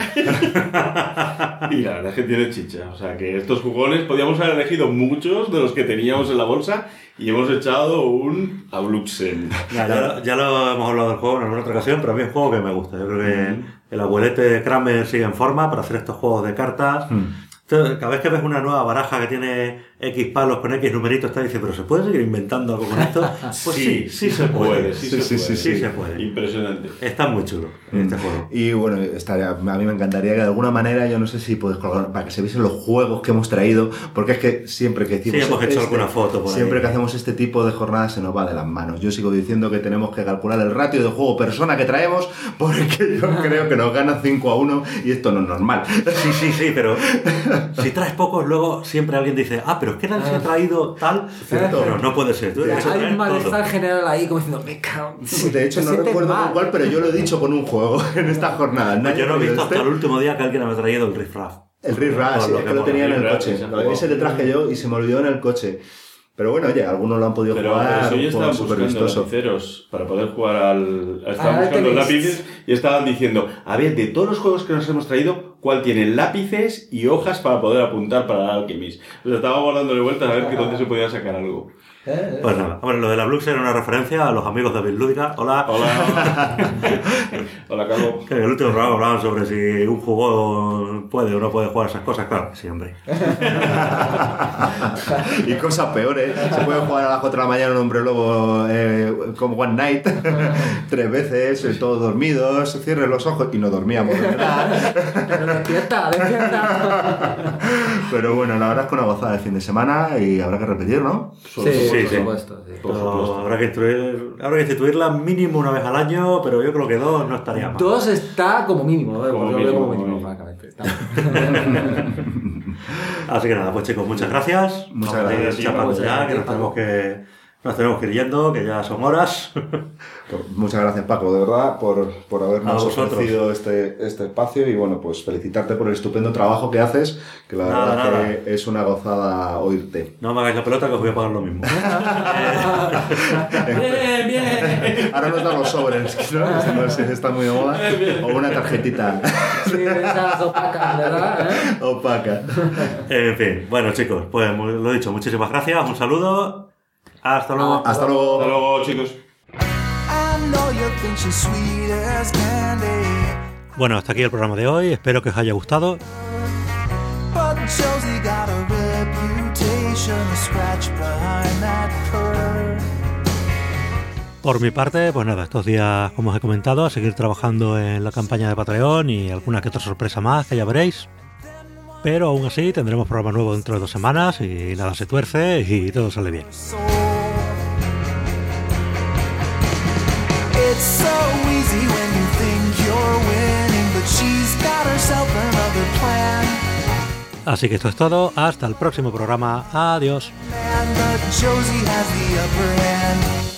Y la verdad es que tiene chicha. O sea, que estos jugones podíamos haber elegido muchos de los que teníamos en la bolsa y hemos echado un Abluxen. Ya lo hemos hablado del juego en alguna otra ocasión, pero a mí es un juego que me gusta. Yo creo que el abuelete de Kramer sigue en forma para hacer estos juegos de cartas. Entonces, cada vez que ves una nueva baraja que tiene X palos con X numeritos, te dice, ¿pero se puede seguir inventando algo con esto? Pues sí se puede. Sí se puede. Impresionante. Está muy chulo este juego. Y bueno, a mí me encantaría que de alguna manera, yo no sé si puedes colgar, para que se viesen los juegos que hemos traído, porque es que siempre que decimos... Sí, hemos hecho alguna foto por siempre ahí. Que hacemos este tipo de jornadas se nos va de las manos. Yo sigo diciendo que tenemos que calcular el ratio de juego persona que traemos, porque yo creo que nos gana 5-1 y esto no es normal. Sí, pero si traes pocos, luego siempre alguien dice, pero es que nadie se ha traído tal, pero no puede ser. Tú Hay un malestar general ahí como diciendo, me cago. De hecho, no recuerdo con cuál, pero yo lo he dicho con un juego en esta jornada. Yo no he visto hasta el último día que alguien me ha traído el Riff Raff. El Riff Raff, sí, es que lo tenía en el coche. Ese le traje yo y se me olvidó en el coche. Pero bueno, oye, algunos lo han podido jugar. Pero yo estaba súper buscando vistoso. lapiceros para poder jugar Estaban buscando lápices y estaban diciendo, a ver, de todos los juegos que nos hemos traído, ¿cuál tiene lápices y hojas para poder apuntar para el Alchemist? Pues estábamos dándole vueltas a ver dónde se podía sacar algo. Pues nada, bueno, lo de la Blux era una referencia a los amigos de Bill Lúdica. Hola. Hola, Carlos. Que en el último programa hablaban sobre si un juego puede o no puede jugar esas cosas. Claro, sí, hombre. Y cosas peores. Se puede jugar a las 4 de la mañana un hombre lobo como One Night 3 veces, todos dormidos, cierren los ojos y no dormíamos. Pero despierta. Pero bueno, la verdad es que una gozada de fin de semana y habrá que repetir, ¿no? Sí, por supuesto. Habrá que instituirla mínimo una vez al año, pero yo creo que 2 no estaría mal. 2 está como mínimo, Como mínimo, francamente. Así que nada, pues chicos, muchas gracias. Muchas gracias. Chapando ya, que nos tenemos que ir yendo, que ya son horas. Muchas gracias, Paco, de verdad, por habernos A vosotros. ofrecido este espacio y bueno, pues felicitarte por el estupendo trabajo que haces, que la verdad que es una gozada oírte. No me hagáis la pelota que os voy a pagar lo mismo. Bien. Ahora nos dan los sobres, ¿no? No sé, está muy de moda. O una tarjetita Sí, esas opacas, ¿verdad? opaca. En fin, bueno chicos, pues lo dicho, muchísimas gracias, un saludo. Hasta luego. Hasta luego. Hasta luego, chicos. Bueno, hasta aquí el programa de hoy, espero que os haya gustado. Por mi parte, pues nada, estos días, como os he comentado, a seguir trabajando en la campaña de Patreon y alguna que otra sorpresa más que ya veréis. Pero aún así tendremos programa nuevo dentro de 2 semanas y nada se tuerce y todo sale bien. It's so easy when you think you're winning, but she's got herself another plan. Así que esto es todo, hasta el próximo programa, adiós. Man, but Josie has the upper hand.